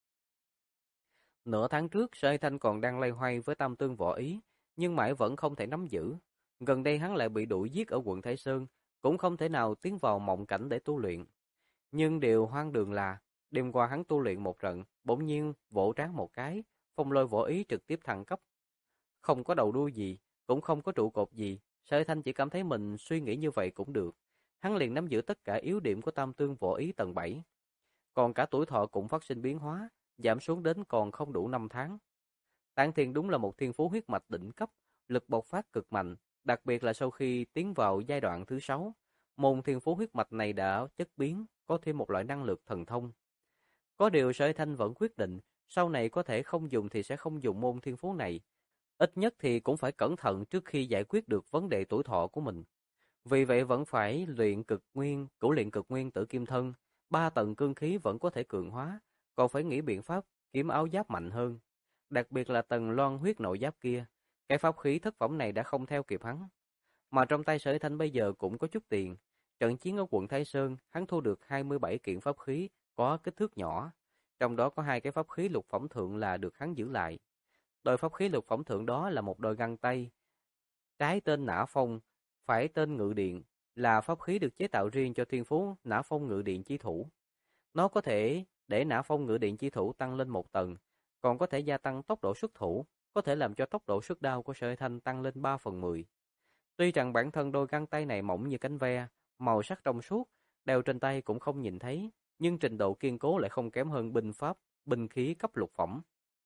Nửa tháng trước, Sở Thanh còn đang loay hoay với tam tương võ ý, nhưng mãi vẫn không thể nắm giữ. Gần đây hắn lại bị đuổi giết ở quận Thái Sơn, cũng không thể nào tiến vào mộng cảnh để tu luyện. Nhưng điều hoang đường là, đêm qua hắn tu luyện một trận, bỗng nhiên vỗ trán một cái, phong lôi võ ý trực tiếp thăng cấp. Không có đầu đuôi gì, cũng không có trụ cột gì, Sở Thanh chỉ cảm thấy mình suy nghĩ như vậy cũng được. Hắn liền nắm giữ tất cả yếu điểm của tam tương võ ý tầng 7. Còn cả tuổi thọ cũng phát sinh biến hóa, giảm xuống đến còn không đủ 5 tháng. Tạng Thiên đúng là một thiên phú huyết mạch đỉnh cấp, lực bộc phát cực mạnh, đặc biệt là sau khi tiến vào giai đoạn thứ 6, môn thiên phú huyết mạch này đã chất biến, có thêm một loại năng lực thần thông. Có điều Sở Thanh vẫn quyết định, sau này có thể không dùng thì sẽ không dùng môn thiên phú này. Ít nhất thì cũng phải cẩn thận trước khi giải quyết được vấn đề tuổi thọ của mình. Vì vậy vẫn phải luyện cực nguyên, cửu luyện cực nguyên tử kim thân, 3 tầng cương khí vẫn có thể cường hóa, còn phải nghĩ biện pháp kiếm áo giáp mạnh hơn. Đặc biệt là tầng loan huyết nội giáp kia, cái pháp khí thất phẩm này đã không theo kịp hắn. Mà trong tay Sở Thanh bây giờ cũng có chút tiền. Trận chiến ở quận Thái Sơn, hắn thu được 27 kiện pháp khí có kích thước nhỏ, trong đó có 2 cái pháp khí lục phẩm thượng là được hắn giữ lại. Đôi pháp khí lục phẩm thượng đó là một đôi găng tay, trái tên Nã Phong, phải tên Ngự Điện, là pháp khí được chế tạo riêng cho thiên phú Nã Phong Ngự Điện chi thủ. Nó có thể để Nã Phong Ngự Điện chi thủ tăng lên 1 tầng, còn có thể gia tăng tốc độ xuất thủ, có thể làm cho tốc độ xuất đao của Sở Thanh tăng lên 3/10. Tuy rằng bản thân đôi găng tay này mỏng như cánh ve, màu sắc trong suốt, đeo trên tay cũng không nhìn thấy, nhưng trình độ kiên cố lại không kém hơn binh pháp, binh khí cấp lục phẩm.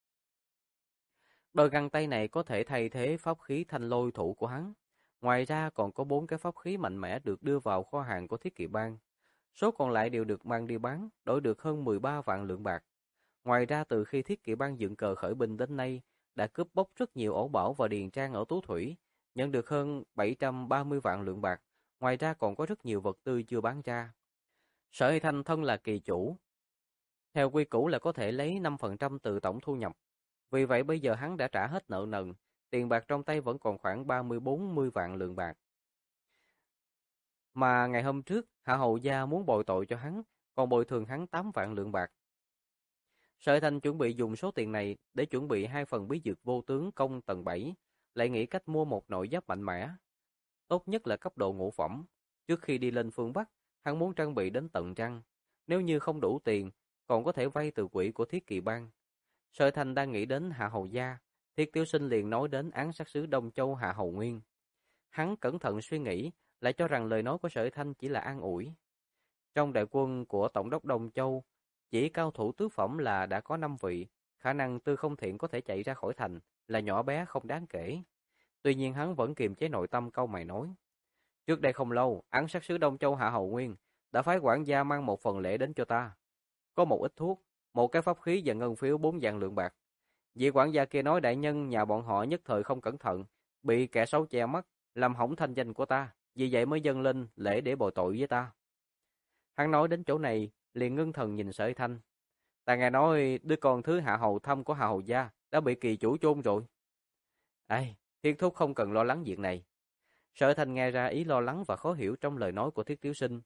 Đôi găng tay này có thể thay thế pháp khí thanh lôi thủ của hắn. Ngoài ra còn có 4 cái pháp khí mạnh mẽ được đưa vào kho hàng của Thiết Kỵ Bang. Số còn lại đều được mang đi bán, đổi được hơn 13 vạn lượng bạc. Ngoài ra từ khi Thiết Kỵ Bang dựng cờ khởi binh đến nay, đã cướp bóc rất nhiều ổ bảo và điền trang ở Tú Thủy, nhận được hơn 730 vạn lượng bạc. Ngoài ra còn có rất nhiều vật tư chưa bán ra. Sở Hy Thanh thân là kỳ chủ. Theo quy củ là có thể lấy 5% từ tổng thu nhập. Vì vậy bây giờ hắn đã trả hết nợ nần, tiền bạc trong tay vẫn còn khoảng 30-40 vạn lượng bạc. Mà ngày hôm trước, Hạ Hầu Gia muốn bồi tội cho hắn, còn bồi thường hắn 8 vạn lượng bạc. Sở Thanh chuẩn bị dùng số tiền này để chuẩn bị 2 phần bí dược vô tướng công tầng 7, lại nghĩ cách mua một nội giáp mạnh mẽ. Tốt nhất là cấp độ ngũ phẩm. Trước khi đi lên phương Bắc, hắn muốn trang bị đến tận răng. Nếu như không đủ tiền, còn có thể vay từ quỹ của Thiết Kỵ Bang. Sở Thanh đang nghĩ đến Hạ Hầu Gia, Thiết Tiểu Sinh liền nói đến án sát sứ Đông Châu Hạ Hầu Nguyên. Hắn cẩn thận suy nghĩ, lại cho rằng lời nói của Sở Thanh chỉ là an ủi. Trong đại quân của Tổng đốc Đông Châu, chỉ cao thủ tứ phẩm là đã có 5 vị, khả năng Tư Không Thiện có thể chạy ra khỏi thành là nhỏ bé không đáng kể. Tuy nhiên hắn vẫn kiềm chế nội tâm câu mày nói. Trước đây không lâu, án sát sứ Đông Châu Hạ Hầu Nguyên đã phái quản gia mang một phần lễ đến cho ta. Có một ít thuốc, một cái pháp khí và ngân phiếu 4 vạn lượng bạc. Vị quản gia kia nói đại nhân nhà bọn họ nhất thời không cẩn thận, bị kẻ xấu che mắt, làm hỏng thanh danh của ta, vì vậy mới dâng lên lễ để bồi tội với ta. Hắn nói đến chỗ này, liền ngưng thần nhìn Sở Thanh. Ta nghe nói đứa con thứ Hạ Hầu Thâm của Hạ Hầu Gia đã bị kỳ chủ chôn rồi. Ai, Thiết Thúc không cần lo lắng việc này. Sở Thanh nghe ra ý lo lắng và khó hiểu trong lời nói của Thiết Tiểu Sinh.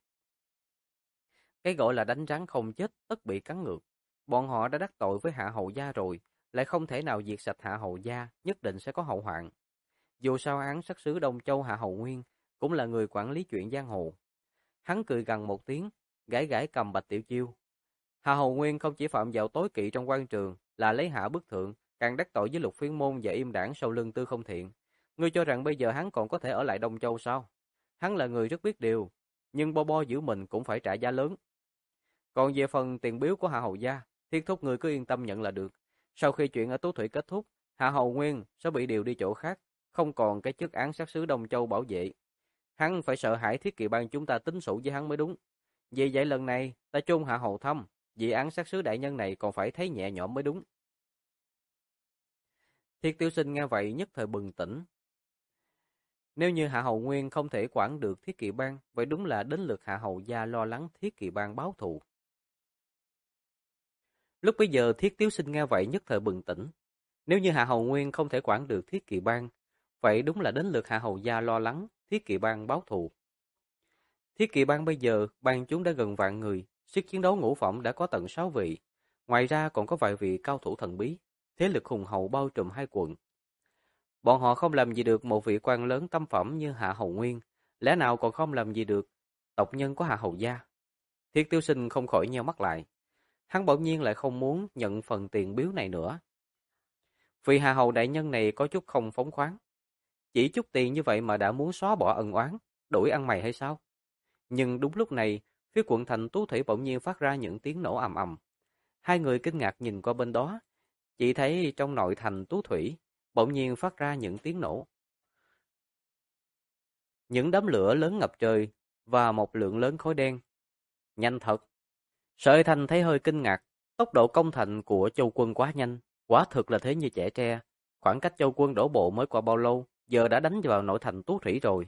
Cái gọi là đánh rắn không chết tất bị cắn ngược. Bọn họ đã đắc tội với Hạ Hầu Gia rồi, lại không thể nào diệt sạch Hạ Hầu Gia, nhất định sẽ có hậu hoạn. Dù sao án sát sứ Đông Châu Hạ Hầu Nguyên cũng là người quản lý chuyện giang hồ. Hắn cười gằn một tiếng, gãi gãi cầm Bạch Tiểu Chiêu. Hạ Hầu Nguyên không chỉ phạm vào tối kỵ trong quan trường, là lấy hạ bức thượng, càng đắc tội với Lục Phiên Môn và im đảng sau lưng Tư Không Thiện. Ngươi cho rằng bây giờ hắn còn có thể ở lại Đông Châu sao? Hắn là người rất biết điều, nhưng bo bo giữ mình cũng phải trả giá lớn. Còn về phần tiền biếu của Hạ Hầu Gia, Thiết Thúc người cứ yên tâm nhận là được. Sau khi chuyện ở Tú Thủy kết thúc, Hạ Hầu Nguyên sẽ bị điều đi chỗ khác, không còn cái chức án sát sứ Đông Châu bảo vệ. Hắn phải sợ hãi Thiết Kỵ Bang chúng ta tính sổ với hắn mới đúng. Vì vậy lần này ta chôn Hạ Hầu Thâm, vị án sát sứ đại nhân này còn phải thấy nhẹ nhõm mới đúng. Thiết Tiểu Sinh nghe vậy nhất thời bừng tỉnh. Nếu như Hạ Hầu Nguyên không thể quản được Thiết Kỵ Bang, vậy đúng là đến lượt Hạ Hầu gia lo lắng Thiết Kỵ Bang báo thù. Lúc bấy giờ Thiết Tiếu Sinh nghe vậy nhất thời bừng tỉnh. Nếu như Hạ Hầu Nguyên không thể quản được Thiết Kỵ Bang, vậy đúng là đến lượt Hạ Hầu gia lo lắng Thiết Kỵ Bang báo thù. Thiết Kỵ Bang bây giờ, bang chúng đã gần vạn người, sức chiến đấu ngũ phẩm đã có tận 6 vị. Ngoài ra còn có vài vị cao thủ thần bí, thế lực hùng hậu bao trùm 2 quận. Bọn họ không làm gì được một vị quan lớn tâm phẩm như Hạ Hầu Nguyên, lẽ nào còn không làm gì được tộc nhân của Hạ Hầu gia. Thiết Tiêu Sinh không khỏi nheo mắt lại. Hắn bỗng nhiên lại không muốn nhận phần tiền biếu này nữa. Vị Hạ Hầu đại nhân này có chút không phóng khoáng. Chỉ chút tiền như vậy mà đã muốn xóa bỏ ân oán, đổi ăn mày hay sao? Nhưng đúng lúc này, phía quận thành Tú Thủy bỗng nhiên phát ra những tiếng nổ ầm ầm. Hai người kinh ngạc nhìn qua bên đó, chỉ thấy trong nội thành Tú Thủy bỗng nhiên phát ra những tiếng nổ. Những đám lửa lớn ngập trời và một lượng lớn khói đen. Nhanh thật. Sở Thanh thấy hơi kinh ngạc, tốc độ công thành của Châu Quân quá nhanh, quả thực là thế như trẻ tre. Khoảng cách Châu Quân đổ bộ mới qua bao lâu, giờ đã đánh vào nội thành Tú Thủy rồi.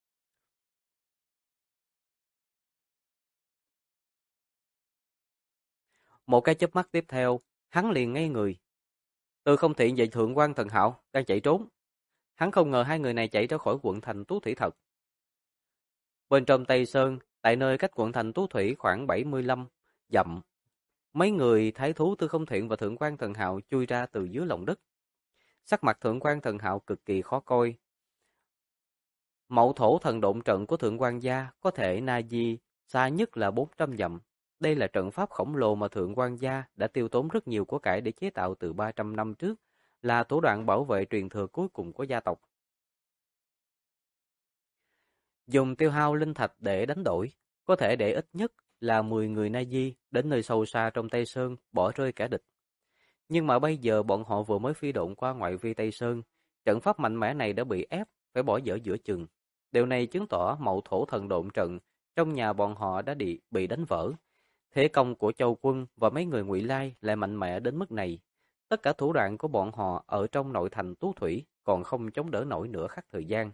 Một cái chớp mắt tiếp theo, hắn liền ngây người. Từ Không Thiện và Thượng quan Thần Hạo đang chạy trốn. Hắn không ngờ hai người này chạy ra khỏi quận thành Tú Thủy thật. Bên trong Tây Sơn, tại nơi cách quận thành Tú Thủy khoảng 75 dặm, mấy người thái thú Tư Không Thiện và Thượng quan Thần Hạo chui ra từ dưới lòng đất. Sắc mặt Thượng quan Thần Hạo cực kỳ khó coi. Mậu thổ thần độn trận của Thượng quan gia có thể na di xa nhất là 400 dặm. Đây là trận pháp khổng lồ mà Thượng quan gia đã tiêu tốn rất nhiều của cải để chế tạo từ 300 năm trước, là thủ đoạn bảo vệ truyền thừa cuối cùng của gia tộc. Dùng tiêu hao linh thạch để đánh đổi, có thể để ít nhất là 10 người na di đến nơi sâu xa trong Tây Sơn bỏ rơi kẻ địch. Nhưng mà bây giờ bọn họ vừa mới phi độn qua ngoại vi Tây Sơn, trận pháp mạnh mẽ này đã bị ép phải bỏ dở giữa chừng. Điều này chứng tỏ mậu thổ thần độn trận trong nhà bọn họ đã bị đánh vỡ. Thế công của Châu Quân và mấy người Ngụy Lai lại mạnh mẽ đến mức này. Tất cả thủ đoạn của bọn họ ở trong nội thành Tú Thủy còn không chống đỡ nổi nữa khắc thời gian.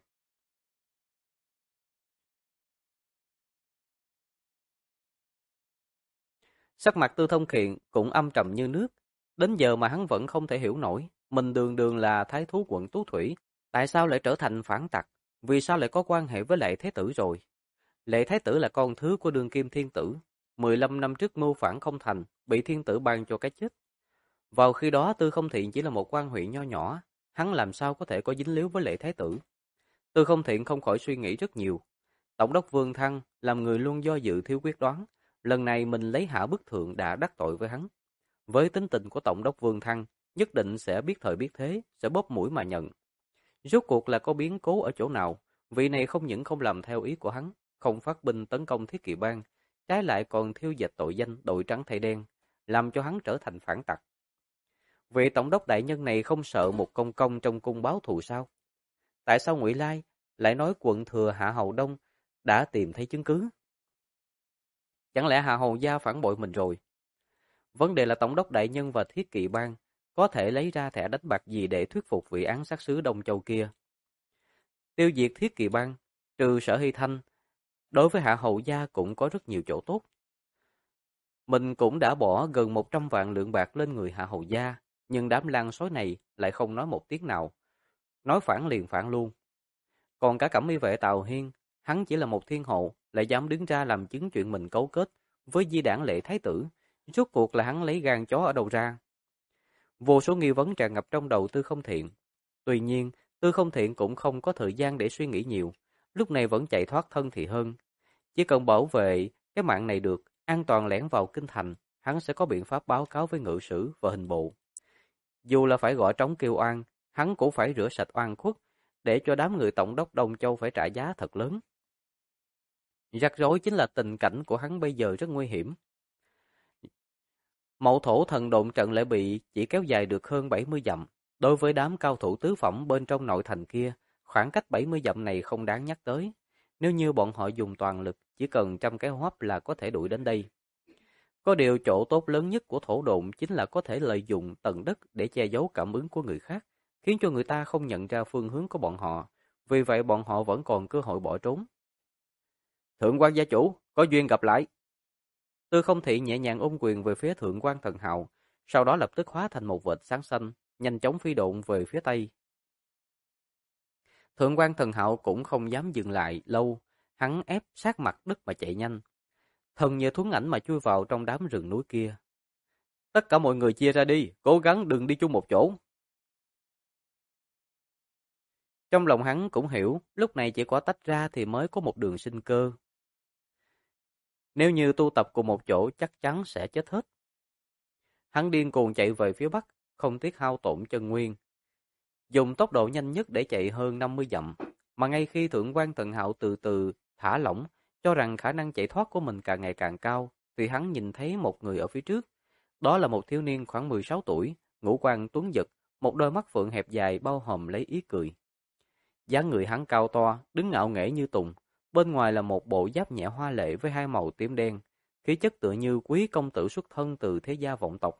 Sắc mặt Tư Thông Khiện cũng âm trầm như nước. Đến giờ mà hắn vẫn không thể hiểu nổi. Mình đường đường là thái thú quận Tú Thủy. Tại sao lại trở thành phản tặc? Vì sao lại có quan hệ với Lệ Thái Tử rồi? Lệ Thái Tử là con thứ của đương kim thiên tử. 15 năm trước mưu phản không thành, bị thiên tử ban cho cái chết. Vào khi đó Tư Không Thiện chỉ là một quan huyện nho nhỏ. Hắn làm sao có thể có dính líu với Lệ Thái Tử? Tư Không Thiện không khỏi suy nghĩ rất nhiều. Tổng đốc Vương Thăng làm người luôn do dự thiếu quyết đoán. Lần này mình lấy Hạ Bức Thượng đã đắc tội với hắn. Với tính tình của Tổng đốc Vương Thăng, nhất định sẽ biết thời biết thế, sẽ bóp mũi mà nhận. Rốt cuộc là có biến cố ở chỗ nào, vị này không những không làm theo ý của hắn, không phát binh tấn công Thiết Kỵ Bang, trái lại còn thiêu dệt tội danh đội trắng thay đen, làm cho hắn trở thành phản tặc. Vị tổng đốc đại nhân này không sợ một công công trong cung báo thù sao? Tại sao Ngụy Lai lại nói quận thừa Hạ Hầu Đông đã tìm thấy chứng cứ? Chẳng lẽ Hạ Hầu gia phản bội mình rồi? Vấn đề là tổng đốc đại nhân và Thiết Kỵ Bang có thể lấy ra thẻ đánh bạc gì để thuyết phục vị án sát sứ Đông Châu kia? Tiêu diệt Thiết Kỵ Bang, trừ Sở Hy Thanh, đối với Hạ Hầu gia cũng có rất nhiều chỗ tốt. Mình cũng đã bỏ gần 100 vạn lượng bạc lên người Hạ Hầu gia, nhưng đám lang sói này lại không nói một tiếng nào. Nói phản liền phản luôn. Còn cả Cẩm Y vệ Tào Hiên, hắn chỉ là một thiên hộ, lại dám đứng ra làm chứng chuyện mình cấu kết với di đảng Lệ Thái Tử. Rốt cuộc là hắn lấy gan chó ở đâu ra? Vô số nghi vấn tràn ngập trong đầu Tư Không Thiện. Tuy nhiên, Tư Không Thiện cũng không có thời gian để suy nghĩ nhiều, lúc này vẫn chạy thoát thân thì hơn. Chỉ cần bảo vệ cái mạng này được, an toàn lẻn vào kinh thành, hắn sẽ có biện pháp báo cáo với ngự sử và hình bộ. Dù là phải gọi trống kêu oan, hắn cũng phải rửa sạch oan khuất, để cho đám người tổng đốc Đông Châu phải trả giá thật lớn. Rắc rối chính là tình cảnh của hắn bây giờ rất nguy hiểm. Mậu thổ thần độn trận lại bị chỉ kéo dài được hơn 70 dặm. Đối với đám cao thủ tứ phẩm bên trong nội thành kia, khoảng cách 70 dặm này không đáng nhắc tới. Nếu như bọn họ dùng toàn lực, chỉ cần trăm cái hô hấp là có thể đuổi đến đây. Có điều chỗ tốt lớn nhất của thổ độn chính là có thể lợi dụng tầng đất để che giấu cảm ứng của người khác, khiến cho người ta không nhận ra phương hướng của bọn họ, vì vậy bọn họ vẫn còn cơ hội bỏ trốn. Thượng quan gia chủ, có duyên gặp lại. Tư Không Thị nhẹ nhàng ôm quyền về phía Thượng quan Thần Hạo, sau đó lập tức hóa thành một vệt sáng xanh, nhanh chóng phi độn về phía tây. Thượng quan Thần Hạo cũng không dám dừng lại lâu, hắn ép sát mặt đất mà chạy nhanh. Thần như thuấn ảnh mà chui vào trong đám rừng núi kia. Tất cả mọi người chia ra đi, cố gắng đừng đi chung một chỗ. Trong lòng hắn cũng hiểu, lúc này chỉ có tách ra thì mới có một đường sinh cơ. Nếu như tu tập cùng một chỗ chắc chắn sẽ chết hết. Hắn điên cuồng chạy về phía bắc, không tiếc hao tổn chân nguyên. Dùng tốc độ nhanh nhất để chạy hơn 50 dặm, mà ngay khi Thượng quan Thần Hạo từ từ thả lỏng, cho rằng khả năng chạy thoát của mình càng ngày càng cao, thì hắn nhìn thấy một người ở phía trước. Đó là một thiếu niên khoảng 16 tuổi, ngũ quan tuấn giật, một đôi mắt phượng hẹp dài bao hàm lấy ý cười. Dáng người hắn cao to, đứng ngạo nghễ như tùng, bên ngoài là một bộ giáp nhẹ hoa lệ với hai màu tím đen, khí chất tựa như quý công tử xuất thân từ thế gia vọng tộc.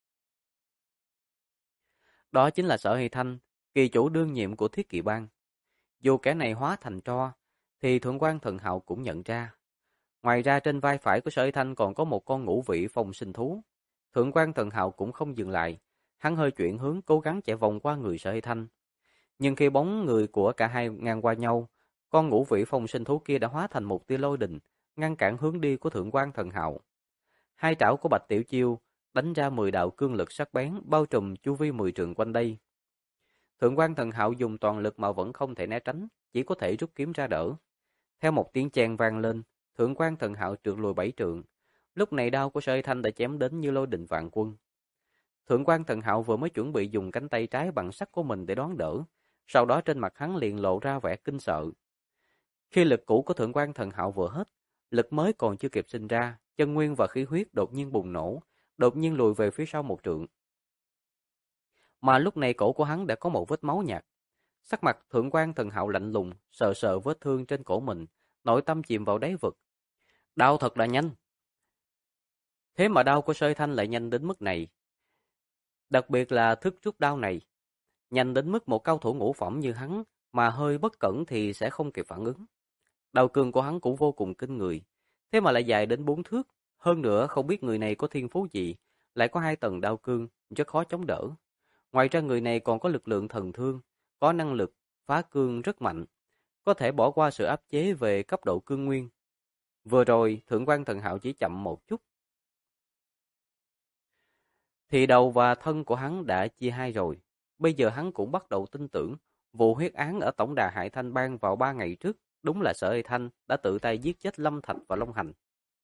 Đó chính là Sở Hy Thanh, kỳ chủ đương nhiệm của Thiết Kỵ Bang. Dù kẻ này hóa thành tro, thì Thượng quan Thần Hạo cũng nhận ra. Ngoài ra trên vai phải của Sở Hy Thanh còn có một con ngũ vị phong sinh thú. Thượng quan Thần Hạo cũng không dừng lại, hắn hơi chuyển hướng cố gắng chạy vòng qua người Sở Hy Thanh. Nhưng khi bóng người của cả hai ngang qua nhau, con ngũ vị phong sinh thú kia đã hóa thành một tia lôi đình, ngăn cản hướng đi của Thượng quan Thần Hạo. Hai trảo của Bạch Tiểu Chiêu đánh ra 10 đạo cương lực sắc bén bao trùm chu vi 10 trượng quanh đây. Thượng quan Thần Hạo dùng toàn lực mà vẫn không thể né tránh, chỉ có thể rút kiếm ra đỡ. Theo một tiếng cheng vang lên, Thượng quan Thần Hạo trượt lùi 7 trượng. Lúc này đao của Sở Hy Thanh đã chém đến như lôi đình vạn quân. Thượng quan Thần Hạo vừa mới chuẩn bị dùng cánh tay trái bằng sắt của mình để đón đỡ, sau đó trên mặt hắn liền lộ ra vẻ kinh sợ. Khi lực cũ của Thượng quan Thần Hạo vừa hết, lực mới còn chưa kịp sinh ra, chân nguyên và khí huyết đột nhiên bùng nổ, đột nhiên lùi về phía sau một trượng. Mà lúc này cổ của hắn đã có một vết máu nhạt. Sắc mặt Thượng quan Thần Hạo lạnh lùng, sờ sờ vết thương trên cổ mình, nội tâm chìm vào đáy vực. Đau thật là nhanh. Thế mà đau của Sở Hy Thanh lại nhanh đến mức này. Đặc biệt là thức rút đau này, nhanh đến mức một cao thủ ngũ phẩm như hắn mà hơi bất cẩn thì sẽ không kịp phản ứng. Đao cương của hắn cũng vô cùng kinh người, thế mà lại dài đến 4 thước, hơn nữa không biết người này có thiên phú gì, lại có 2 tầng đao cương, rất khó chống đỡ. Ngoài ra người này còn có lực lượng thần thương, có năng lực phá cương rất mạnh, có thể bỏ qua sự áp chế về cấp độ cương nguyên. Vừa rồi, Thượng quan Thần Hạo chỉ chậm một chút, thì đầu và thân của hắn đã chia hai rồi. Bây giờ hắn cũng bắt đầu tin tưởng, vụ huyết án ở tổng đà Hải Thanh Bang vào 3 ngày trước, đúng là Sở Hy Thanh đã tự tay giết chết Lâm Thạch và Long Hành.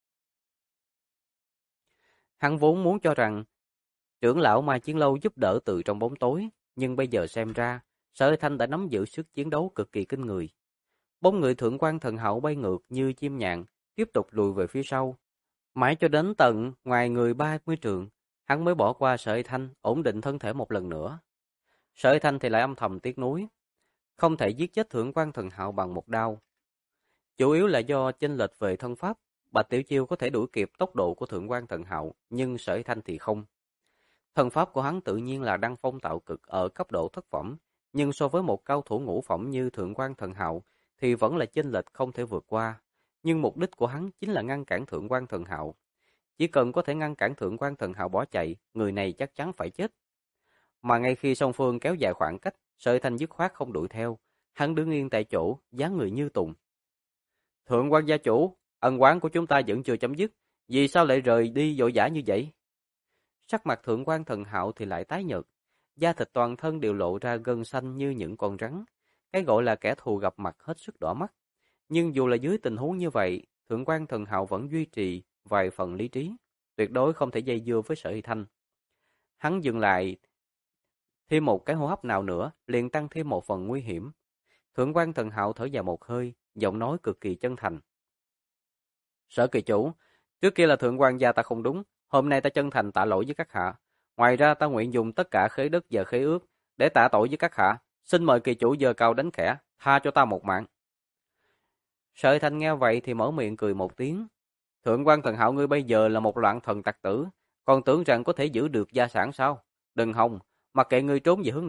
Hắn vốn muốn cho rằng trưởng lão Mai Chiến Lâu giúp đỡ từ trong bóng tối, nhưng bây giờ xem ra, Sở Hy Thanh đã nắm giữ sức chiến đấu cực kỳ kinh người. Bóng người Thượng quan Thần Hạo bay ngược như chim nhạn, tiếp tục lùi về phía sau. Mãi cho đến tận ngoài người 30 trượng, hắn mới bỏ qua Sở Hy Thanh, ổn định thân thể một lần nữa. Sở Hy Thanh thì lại âm thầm tiếc nuối, không thể giết chết Thượng quan Thần Hạo bằng một đao. Chủ yếu là do chênh lệch về thân pháp, Bạch Tiểu Chiêu có thể đuổi kịp tốc độ của Thượng quan Thần Hạo, nhưng Sở Hy Thanh thì không. Thân pháp của hắn tự nhiên là đăng phong tạo cực ở cấp độ thất phẩm, nhưng so với một cao thủ ngũ phẩm như Thượng quan Thần Hạo thì vẫn là chênh lệch không thể vượt qua. Nhưng mục đích của hắn chính là ngăn cản Thượng quan Thần Hạo. Chỉ cần có thể ngăn cản Thượng quan Thần Hạo bỏ chạy, người này chắc chắn phải chết. Mà ngay khi song phương kéo dài khoảng cách, Sở Hy Thanh dứt khoát không đuổi theo, hắn đứng yên tại chỗ, dáng người như tùng. Thượng quan gia chủ, ân oán của chúng ta vẫn chưa chấm dứt, vì sao lại rời đi vội vã như vậy? Sắc mặt Thượng quan Thần Hạo thì lại tái nhợt, da thịt toàn thân đều lộ ra gân xanh như những con rắn. Cái gọi là kẻ thù gặp mặt hết sức đỏ mắt. Nhưng dù là dưới tình huống như vậy, Thượng quan Thần Hạo vẫn duy trì vài phần lý trí, tuyệt đối không thể dây dưa với Sở Hy Thanh. Hắn dừng lại thêm một cái hô hấp nào nữa, liền tăng thêm một phần nguy hiểm. Thượng quan Thần Hạo thở dài một hơi, giọng nói cực kỳ chân thành. Sở kỳ chủ, trước kia là Thượng quan gia ta không đúng, hôm nay ta chân thành tạ lỗi với các hạ. Ngoài ra ta nguyện dùng tất cả khế đất và khế ước để tạ tội với các hạ. Xin mời kỳ chủ giơ cao đánh khẽ, tha cho ta một mạng. Sở Hy Thanh nghe vậy thì mở miệng cười một tiếng. Thượng quan Thần Hạo ngươi bây giờ là một loạn thần tặc tử, còn tưởng rằng có thể giữ được gia sản sao? Đừng hòng, mặc kệ ngươi trốn về hướng nào,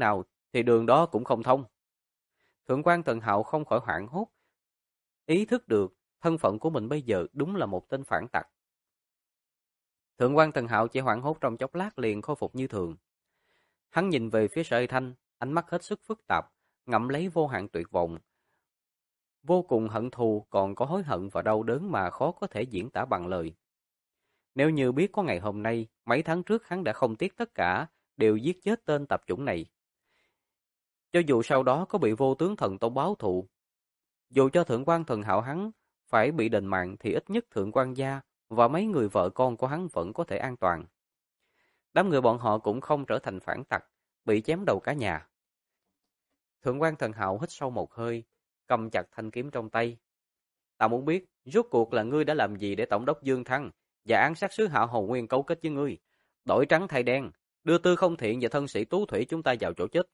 thì đường đó cũng không thông. Thượng quan Thần Hạo không khỏi hoảng hốt, ý thức được thân phận của mình bây giờ đúng là một tên phản tặc. Thượng quan Thần Hạo chỉ hoảng hốt trong chốc lát liền khôi phục như thường. Hắn nhìn về phía Sở Hy Thanh, ánh mắt hết sức phức tạp, ngậm lấy vô hạn tuyệt vọng. Vô cùng hận thù, còn có hối hận và đau đớn mà khó có thể diễn tả bằng lời. Nếu như biết có ngày hôm nay, mấy tháng trước hắn đã không tiếc tất cả, đều giết chết tên tạp chủng này. Cho dù sau đó có bị Vô Tướng Thần Tôn báo thù, dù cho Thượng quan Thần Hạo hắn phải bị đền mạng thì ít nhất Thượng quan gia và mấy người vợ con của hắn vẫn có thể an toàn. Đám người bọn họ cũng không trở thành phản tặc, bị chém đầu cả nhà. Thượng quan Thần Hạo hít sâu một hơi, cầm chặt thanh kiếm trong tay. Ta muốn biết, rốt cuộc là ngươi đã làm gì để Tổng đốc Dương Thăng và án sát sứ Hạ Hầu Nguyên cấu kết với ngươi, đổi trắng thay đen, đưa Tư Không Thiện và thân sĩ Tú Thủy chúng ta vào chỗ chết.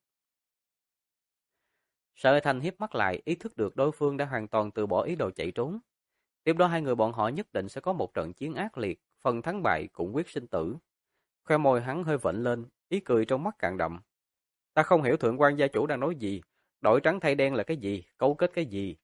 Sở Thanh hiếp mắt lại, ý thức được đối phương đã hoàn toàn từ bỏ ý đồ chạy trốn. Tiếp đó hai người bọn họ nhất định sẽ có một trận chiến ác liệt, phần thắng bại cũng quyết sinh tử. Khoe môi hắn hơi vểnh lên, ý cười trong mắt càng đậm. Ta không hiểu Thượng quan gia chủ đang nói gì, đổi trắng thay đen là cái gì, cấu kết cái gì?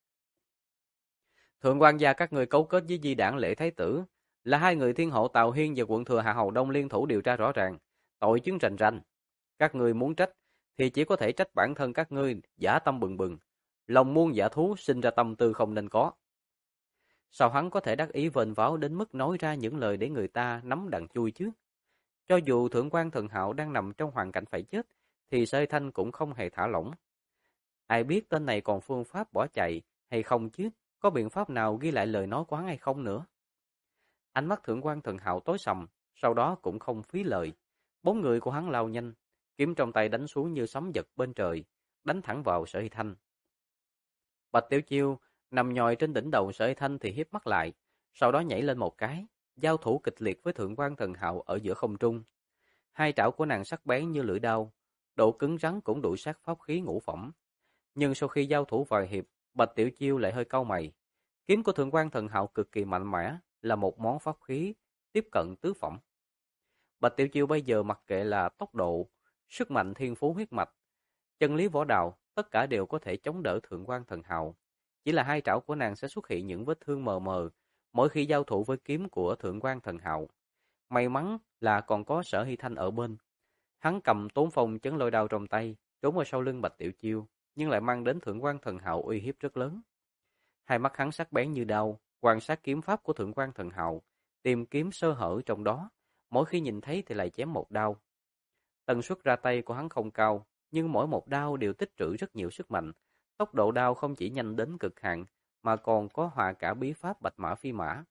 Thượng quan gia các người cấu kết với Di Đảng Lễ Thái Tử, là hai người thiên hộ Tào Hiên và quận thừa Hạ Hầu Đông liên thủ điều tra rõ ràng, tội chứng rành rành. Các người muốn trách thì chỉ có thể trách bản thân các ngươi dã tâm bừng bừng, lòng muôn dạ thú sinh ra tâm tư không nên có. Sao hắn có thể đắc ý vênh váo đến mức nói ra những lời để người ta nắm đằng chui chứ? Cho dù Thượng quan Thần Hạo đang nằm trong hoàn cảnh phải chết, thì Sơ Thanh cũng không hề thả lỏng. Ai biết tên này còn phương pháp bỏ chạy hay không chứ? Có biện pháp nào ghi lại lời nói của hắn hay không nữa? Ánh mắt Thượng quan Thần Hạo tối sầm, sau đó cũng không phí lời. Bốn người của hắn lao nhanh, kiếm trong tay đánh xuống như sấm giật bên trời, đánh thẳng vào Sở Hy Thanh. Bạch Tiểu Chiêu nằm nhòi trên đỉnh đầu Sở Hy Thanh thì hiếp mắt lại, sau đó nhảy lên một cái, giao thủ kịch liệt với Thượng quan Thần Hạo ở giữa không trung. Hai trảo của nàng sắc bén như lưỡi đao, độ cứng rắn cũng đủ sát pháp khí ngũ phẩm. Nhưng sau khi giao thủ vài hiệp, Bạch Tiểu Chiêu lại hơi cau mày. Kiếm của Thượng quan Thần Hạo cực kỳ mạnh mẽ, là một món pháp khí tiếp cận tứ phẩm. Bạch Tiểu Chiêu bây giờ mặc kệ là tốc độ, sức mạnh thiên phú huyết mạch, chân lý võ đạo, tất cả đều có thể chống đỡ Thượng quan Thần Hạo. Chỉ là hai trảo của nàng sẽ xuất hiện những vết thương mờ mờ mỗi khi giao thủ với kiếm của Thượng quan Thần Hạo. May mắn là còn có Sở Hy Thanh ở bên. Hắn cầm Tốn Phong chấn lôi đao trong tay, trốn ở sau lưng Bạch Tiểu Chiêu, nhưng lại mang đến Thượng quan Thần Hạo uy hiếp rất lớn. Hai mắt hắn sắc bén như đao, quan sát kiếm pháp của Thượng quan Thần Hạo, tìm kiếm sơ hở trong đó, mỗi khi nhìn thấy thì lại chém một đao. Tần suất ra tay của hắn không cao, nhưng mỗi một đao đều tích trữ rất nhiều sức mạnh. Tốc độ đao không chỉ nhanh đến cực hạn, mà còn có hòa cả bí pháp bạch mã phi mã.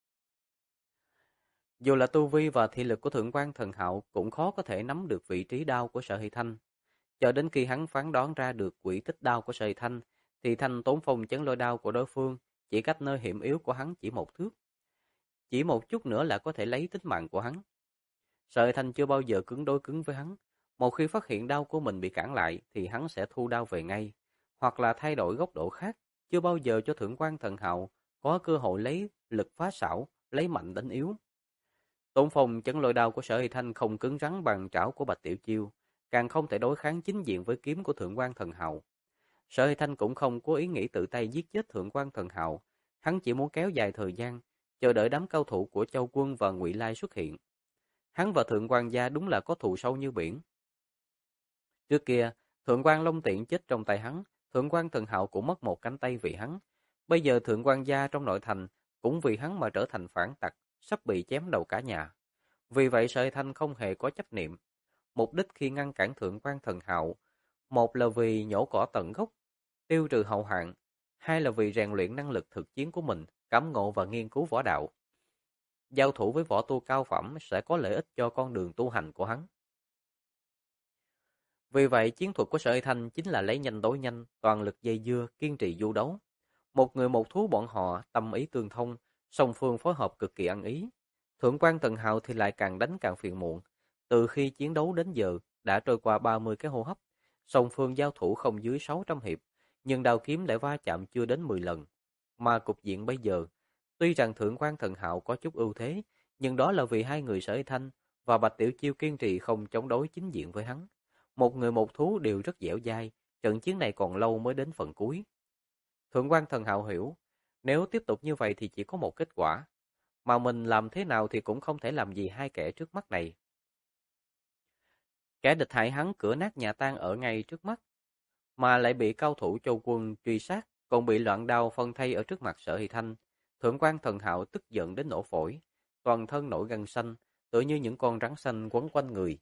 Dù là tu vi và thị lực của Thượng quan Thần Hạo cũng khó có thể nắm được vị trí đao của Sở Hy Thanh. Cho đến khi hắn phán đoán ra được quỹ tích đao của Sở Hy Thanh, thì thanh Tốn Phong chấn lôi đao của đối phương chỉ cách nơi hiểm yếu của hắn chỉ một thước. Chỉ một chút nữa là có thể lấy tính mạng của hắn. Sở Hy Thanh chưa bao giờ cứng đối cứng với hắn. Một khi phát hiện đao của mình bị cản lại thì hắn sẽ thu đao về ngay, hoặc là thay đổi góc độ khác, chưa bao giờ cho Thượng quan Thần Hạo có cơ hội lấy lực phá xảo, lấy mạnh đánh yếu. Tốn Phong chấn lôi đao của Sở Hy Thanh không cứng rắn bằng trảo của Bạch Tiểu Chiêu, càng không thể đối kháng chính diện với kiếm của Thượng quan Thần Hạo. Sở Hy Thanh cũng không có ý nghĩ tự tay giết chết Thượng quan Thần Hạo, hắn chỉ muốn kéo dài thời gian, chờ đợi đám cao thủ của Châu Quân và Ngụy Lai xuất hiện. Hắn và Thượng quan gia đúng là có thù sâu như biển. Trước kia, Thượng quan Long Tiện chết trong tay hắn, Thượng quan Thần Hạo cũng mất một cánh tay vì hắn. Bây giờ Thượng quan gia trong nội thành cũng vì hắn mà trở thành phản tặc, sắp bị chém đầu cả nhà. Vì vậy Sở Hy Thanh không hề có chấp niệm. Mục đích khi ngăn cản Thượng quan Thần Hạo, một là vì nhổ cỏ tận gốc, tiêu trừ hậu hoạn, hai là vì rèn luyện năng lực thực chiến của mình, cảm ngộ và nghiên cứu võ đạo. Giao thủ với võ tu cao phẩm sẽ có lợi ích cho con đường tu hành của hắn. Vì vậy, chiến thuật của Sở Hy Thanh chính là lấy nhanh đối nhanh, toàn lực dây dưa, kiên trì du đấu. Một người một thú bọn họ tâm ý tương thông, song phương phối hợp cực kỳ ăn ý. Thượng quan Thần Hạo thì lại càng đánh càng phiền muộn. Từ khi chiến đấu đến giờ, đã trôi qua 30 cái hô hấp. Song phương giao thủ không dưới 600 hiệp, nhưng đao kiếm lại va chạm chưa đến 10 lần. Mà cục diện bây giờ, tuy rằng Thượng quan Thần Hạo có chút ưu thế, nhưng đó là vì hai người Sở Hy Thanh và Bạch Tiểu Chiêu kiên trì không chống đối chính diện với hắn. Một người một thú đều rất dẻo dai, trận chiến này còn lâu mới đến phần cuối. Thượng quan Thần Hạo hiểu, nếu tiếp tục như vậy thì chỉ có một kết quả, mà mình làm thế nào thì cũng không thể làm gì hai kẻ trước mắt này. Kẻ địch hại hắn cửa nát nhà tan ở ngay trước mắt, mà lại bị cao thủ Châu Quân truy sát, còn bị loạn đao phân thây ở trước mặt Sở Hy Thanh. Thượng quan Thần Hạo tức giận đến nổ phổi, toàn thân nổi gân xanh, tựa như những con rắn xanh quấn quanh người.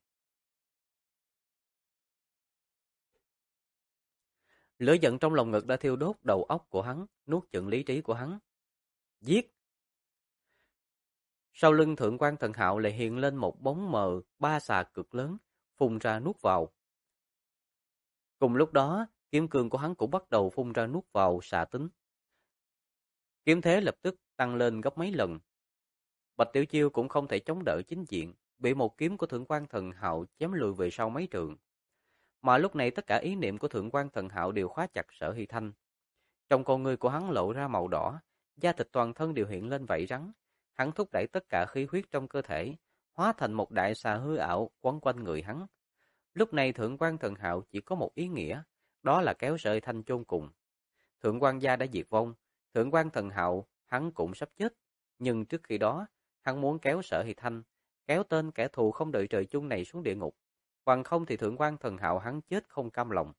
Lửa giận trong lòng ngực đã thiêu đốt đầu óc của hắn, nuốt chửng lý trí của hắn. Giết! Sau lưng Thượng quan Thần Hạo lại hiện lên một bóng mờ ba xà cực lớn, phun ra nuốt vào. Cùng lúc đó, kiếm cương của hắn cũng bắt đầu phun ra nuốt vào xạ tính. Kiếm thế lập tức tăng lên gấp mấy lần. Bạch Tiểu Chiêu cũng không thể chống đỡ chính diện, bị một kiếm của Thượng quan Thần Hạo chém lùi về sau mấy trượng. Mà lúc này tất cả ý niệm của Thượng quan Thần Hạo đều khóa chặt Sở Hy Thanh. Trong con người của hắn lộ ra màu đỏ, da thịt toàn thân đều hiện lên vảy rắn. Hắn thúc đẩy tất cả khí huyết trong cơ thể, hóa thành một đại xà hư ảo quấn quanh người hắn. Lúc này Thượng quan Thần Hạo chỉ có một ý nghĩa, đó là kéo Sở Hy Thanh chôn cùng. Thượng quan gia đã diệt vong, Thượng quan Thần Hạo hắn cũng sắp chết, nhưng trước khi đó, hắn muốn kéo Sở Hy Thanh, kéo tên kẻ thù không đợi trời chung này xuống địa ngục, bằng không thì Thượng quan Thần Hạo hắn chết không cam lòng.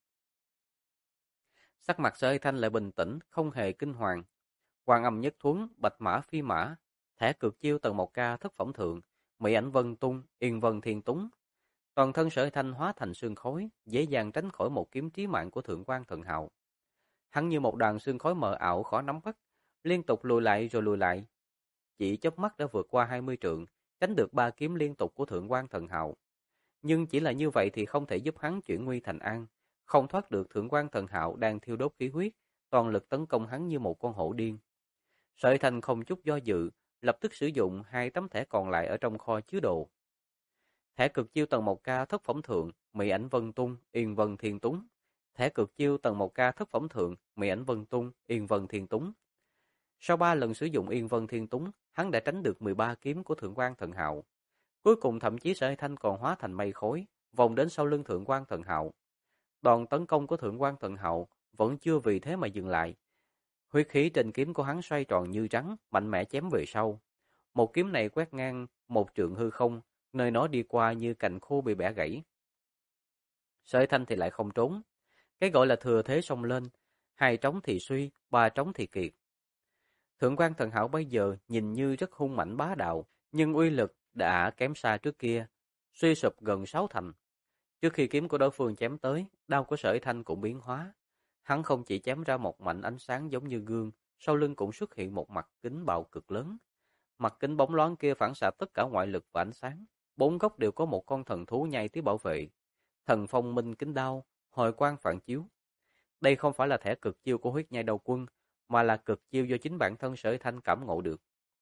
Sắc mặt Sở Hy Thanh lại bình tĩnh, không hề kinh hoàng. Hoàng âm nhất thuấn, bạch mã phi mã, thẻ cực chiêu tầng một ca thất phẩm thượng, mỹ ảnh vân tung, yên vân thiên túng. Toàn thân Sở Hy Thanh hóa thành sương khói, dễ dàng tránh khỏi một kiếm trí mạng của Thượng quan Thần Hạo. Hắn như một đoàn sương khói mờ ảo khó nắm bắt, liên tục lùi lại rồi lùi lại. Chỉ chớp mắt đã vượt qua 20 trượng, tránh được ba kiếm liên tục của Thượng quan Thần Hạo. Nhưng chỉ là như vậy thì không thể giúp hắn chuyển nguy thành an, không thoát được Thượng quan Thần Hạo đang thiêu đốt khí huyết, toàn lực tấn công hắn như một con hổ điên. Sở Hy Thanh không chút do dự, lập tức sử dụng hai tấm thẻ còn lại ở trong kho chứa đồ. Thẻ cực chiêu tầng 1 ca thất phẩm thượng, mỹ ảnh vân tung, yên vân thiên túng. Thẻ cực chiêu tầng 1 ca thất phẩm thượng, mỹ ảnh vân tung, yên vân thiên túng. Sau 3 lần sử dụng yên vân thiên túng, hắn đã tránh được 13 kiếm của Thượng quan Thần Hạo. Cuối cùng thậm chí Sở Hy Thanh còn hóa thành mây khói, vòng đến sau lưng Thượng quan Thần Hạo. Đòn tấn công của Thượng quan Thần Hạo vẫn chưa vì thế mà dừng lại. Huyết khí trên kiếm của hắn xoay tròn như rắn, mạnh mẽ chém về sau. Một kiếm này quét ngang một trượng hư không, nơi nó đi qua như cành khô bị bẻ gãy. Sở Hy Thanh thì lại không trốn. Cái gọi là thừa thế xông lên, hai trống thì suy, ba trống thì kiệt. Thượng quan Thần Hạo bây giờ nhìn như rất hung mạnh bá đạo, nhưng uy lực đã kém xa trước kia, suy sụp gần 6 thành. Trước khi kiếm của đối phương chém tới, đao của Sở Hy Thanh cũng biến hóa. Hắn không chỉ chém ra một mảnh ánh sáng giống như gương, sau lưng cũng xuất hiện một mặt kính bạo cực lớn. Mặt kính bóng loáng kia phản xạ tất cả ngoại lực và ánh sáng, bốn góc đều có một con thần thú nhai tới bảo vệ. Thần phong minh kính đao, hồi quang phản chiếu. Đây không phải là thẻ cực chiêu của huyết nhai đầu quân, mà là cực chiêu do chính bản thân Sở Hy Thanh cảm ngộ được.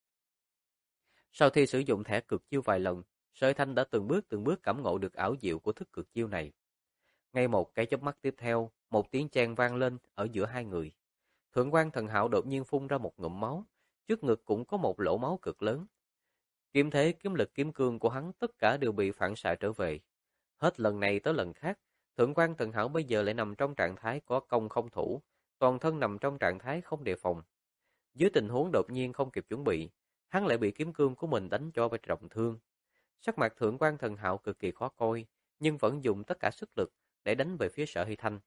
Sau khi sử dụng thẻ cực chiêu vài lần, Sở Hy Thanh đã từng bước cảm ngộ được ảo diệu của thức cực chiêu này. Ngay một cái chớp mắt tiếp theo, một tiếng chen vang lên ở giữa hai người. Thượng quan Thần Hạo đột nhiên phun ra một ngụm máu, trước ngực cũng có một lỗ máu cực lớn. Kiếm thế, kiếm lực, kiếm cương của hắn tất cả đều bị phản xạ trở về. Hết lần này tới lần khác, Thượng quan Thần Hạo bây giờ lại nằm trong trạng thái có công không thủ, toàn thân nằm trong trạng thái không đề phòng. Dưới tình huống đột nhiên không kịp chuẩn bị, hắn lại bị kiếm cương của mình đánh cho bị trọng thương. Sắc mặt Thượng quan Thần Hạo cực kỳ khó coi, nhưng vẫn dùng tất cả sức lực để đánh về phía Sở Hy Thanh.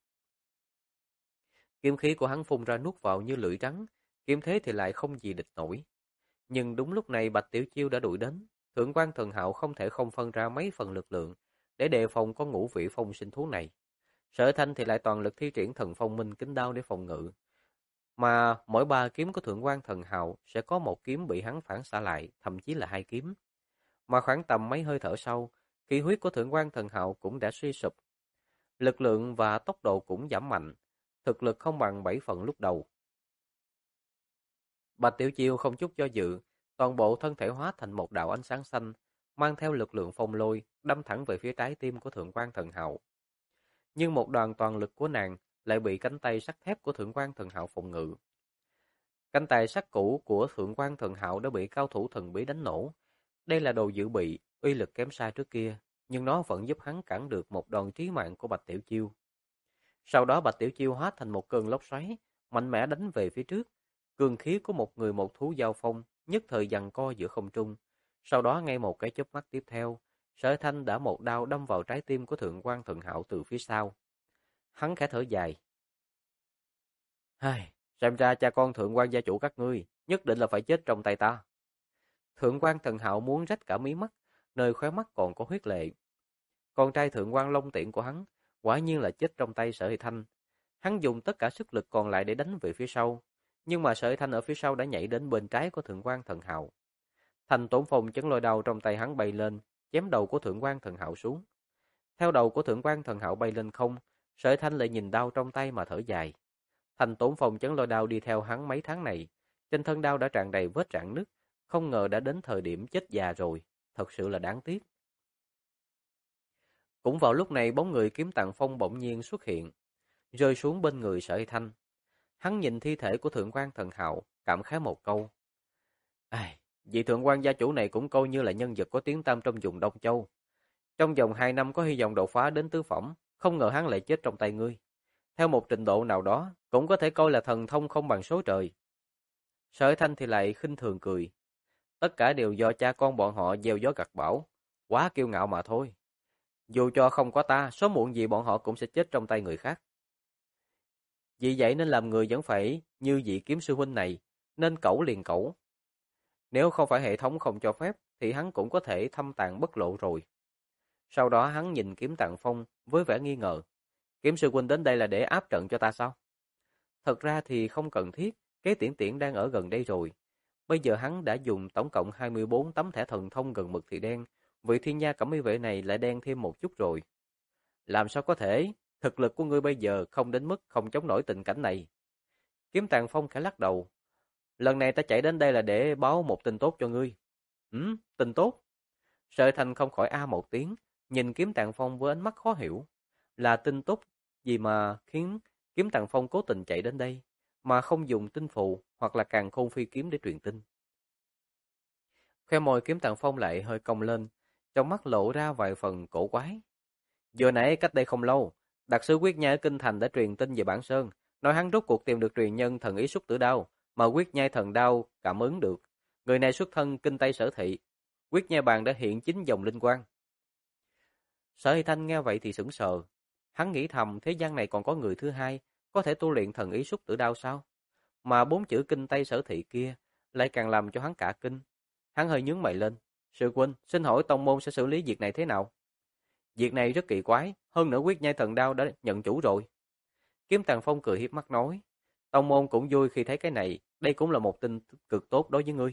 Kiếm khí của hắn phun ra nuốt vào như lưỡi rắn, kiếm thế thì lại không gì địch nổi. Nhưng đúng lúc này Bạch Tiểu Chiêu đã đuổi đến, Thượng quan Thần Hạo không thể không phân ra mấy phần lực lượng để đề phòng con ngũ vị phong sinh thú này. Sở Thanh thì lại toàn lực thi triển thần phong minh kính đao để phòng ngự. Mà mỗi ba kiếm của Thượng quan Thần Hạo sẽ có một kiếm bị hắn phản xạ lại, thậm chí là hai kiếm. Mà khoảng tầm mấy hơi thở sau, khí huyết của Thượng quan Thần Hạo cũng đã suy sụp. Lực lượng và tốc độ cũng giảm mạnh, thực lực không bằng 7 phần lúc đầu. Bạch Tiểu Chiêu không chút do dự, toàn bộ thân thể hóa thành một đạo ánh sáng xanh, mang theo lực lượng phong lôi, đâm thẳng về phía trái tim của Thượng quan Thần Hạo. Nhưng một đoàn toàn lực của nàng lại bị cánh tay sắt thép của Thượng quan Thần Hạo phòng ngự. Cánh tay sắt cũ của Thượng quan Thần Hạo đã bị cao thủ thần bí đánh nổ. Đây là đồ dự bị, uy lực kém xa trước kia, nhưng nó vẫn giúp hắn cản được một đòn chí mạng của Bạch Tiểu Chiêu. Sau đó Bạch Tiểu Chiêu hóa thành một cơn lốc xoáy, mạnh mẽ đánh về phía trước. Cương khí của một người một thú giao phong, nhất thời giằng co giữa không trung. Sau đó ngay một cái chớp mắt tiếp theo, Sở Thanh đã một đao đâm vào trái tim của Thượng quan Thần Hạo từ phía sau. Hắn khẽ thở dài. Hai, xem ra cha con Thượng quan gia chủ các ngươi nhất định là phải chết trong tay ta. Thượng quan Thần Hạo muốn rách cả mí mắt, nơi khóe mắt còn có huyết lệ. Con trai Thượng quan Long Tiện của hắn, quả nhiên là chết trong tay Sở Hy Thanh. Hắn dùng tất cả sức lực còn lại để đánh về phía sau, nhưng mà Sở Hy Thanh ở phía sau đã nhảy đến bên trái của Thượng quan Thần Hạo. Thành Tổn Phong chấn lôi đao trong tay hắn bay lên, chém đầu của Thượng quan Thần Hạo xuống. Theo đầu của Thượng quan Thần Hạo bay lên không, Sở Hy Thanh lại nhìn đao trong tay mà thở dài. Thành Tổn Phong chấn lôi đao đi theo hắn mấy tháng này, trên thân đao đã tràn đầy vết rạn nứt, không ngờ đã đến thời điểm chết già rồi, thật sự là đáng tiếc. Cũng vào lúc này bóng người Kiếm Tàng Phong bỗng nhiên xuất hiện, rơi xuống bên người Sở Hy Thanh. Hắn nhìn thi thể của Thượng quan Thần Hạo, cảm khái một câu. Vị Thượng quan gia chủ này cũng coi như là nhân vật có tiếng tăm trong vùng Đông Châu. Trong vòng 2 năm có hy vọng đột phá đến tứ phẩm, không ngờ hắn lại chết trong tay ngươi. Theo một trình độ nào đó, cũng có thể coi là thần thông không bằng số trời. Sở Hy Thanh thì lại khinh thường cười. Tất cả đều do cha con bọn họ gieo gió gặt bão, quá kiêu ngạo mà thôi. Dù cho không có ta, sớm muộn gì bọn họ cũng sẽ chết trong tay người khác. Vì vậy nên làm người vẫn phải như vị kiếm sư huynh này, nên cẩu liền cẩu. Nếu không phải hệ thống không cho phép, thì hắn cũng có thể thâm tàng bất lộ rồi. Sau đó hắn nhìn Kiếm Tàng Phong với vẻ nghi ngờ. Kiếm sư huynh đến đây là để áp trận cho ta sao? Thật ra thì không cần thiết, cái Tiễn Tiễn đang ở gần đây rồi. Bây giờ hắn đã dùng tổng cộng 24 tấm thẻ thần thông gần mực thì đen, vị thiên gia cẩm y vệ này lại đen thêm một chút rồi. Làm sao có thể, thực lực của ngươi bây giờ không đến mức không chống nổi tình cảnh này. Kiếm Tàng Phong khẽ lắc đầu. Lần này ta chạy đến đây là để báo một tin tốt cho ngươi. Tin tốt? Sở Thành không khỏi a một tiếng, nhìn Kiếm Tàng Phong với ánh mắt khó hiểu. Là tin tốt gì mà khiến Kiếm Tàng Phong cố tình chạy đến đây, mà không dùng tinh phù hoặc là càn khôn phi kiếm để truyền tin? Khoe môi Kiếm Tàng Phong lại hơi cong lên, trong mắt lộ ra vài phần cổ quái. Vừa nãy cách đây không lâu, đặc sứ Quyết Nhai ở Kinh Thành đã truyền tin về Bản Sơn, nói hắn rốt cuộc tìm được truyền nhân thần ý Xúc Tử Đao, mà Quyết Nhai thần đao cảm ứng được. Người này xuất thân Kinh Tây Sở Thị, Quyết Nhai bàn đã hiện chính dòng linh quang. Sở Hy Thanh nghe vậy thì sững sờ, hắn nghĩ thầm thế gian này còn có người thứ hai có thể tu luyện thần ý Xúc Tử Đao sao? Mà 4 chữ Kinh Tây Sở Thị kia lại càng làm cho hắn cả kinh. Hắn hơi nhướng mày lên, sư huynh, xin hỏi tông môn sẽ xử lý việc này thế nào? Việc này rất kỳ quái, hơn nữa Quyết Nhai thần đao đã nhận chủ rồi. Kiếm Tàng Phong cười hiếp mắt nói, tông môn cũng vui khi thấy cái này, đây cũng là một tin cực tốt đối với ngươi.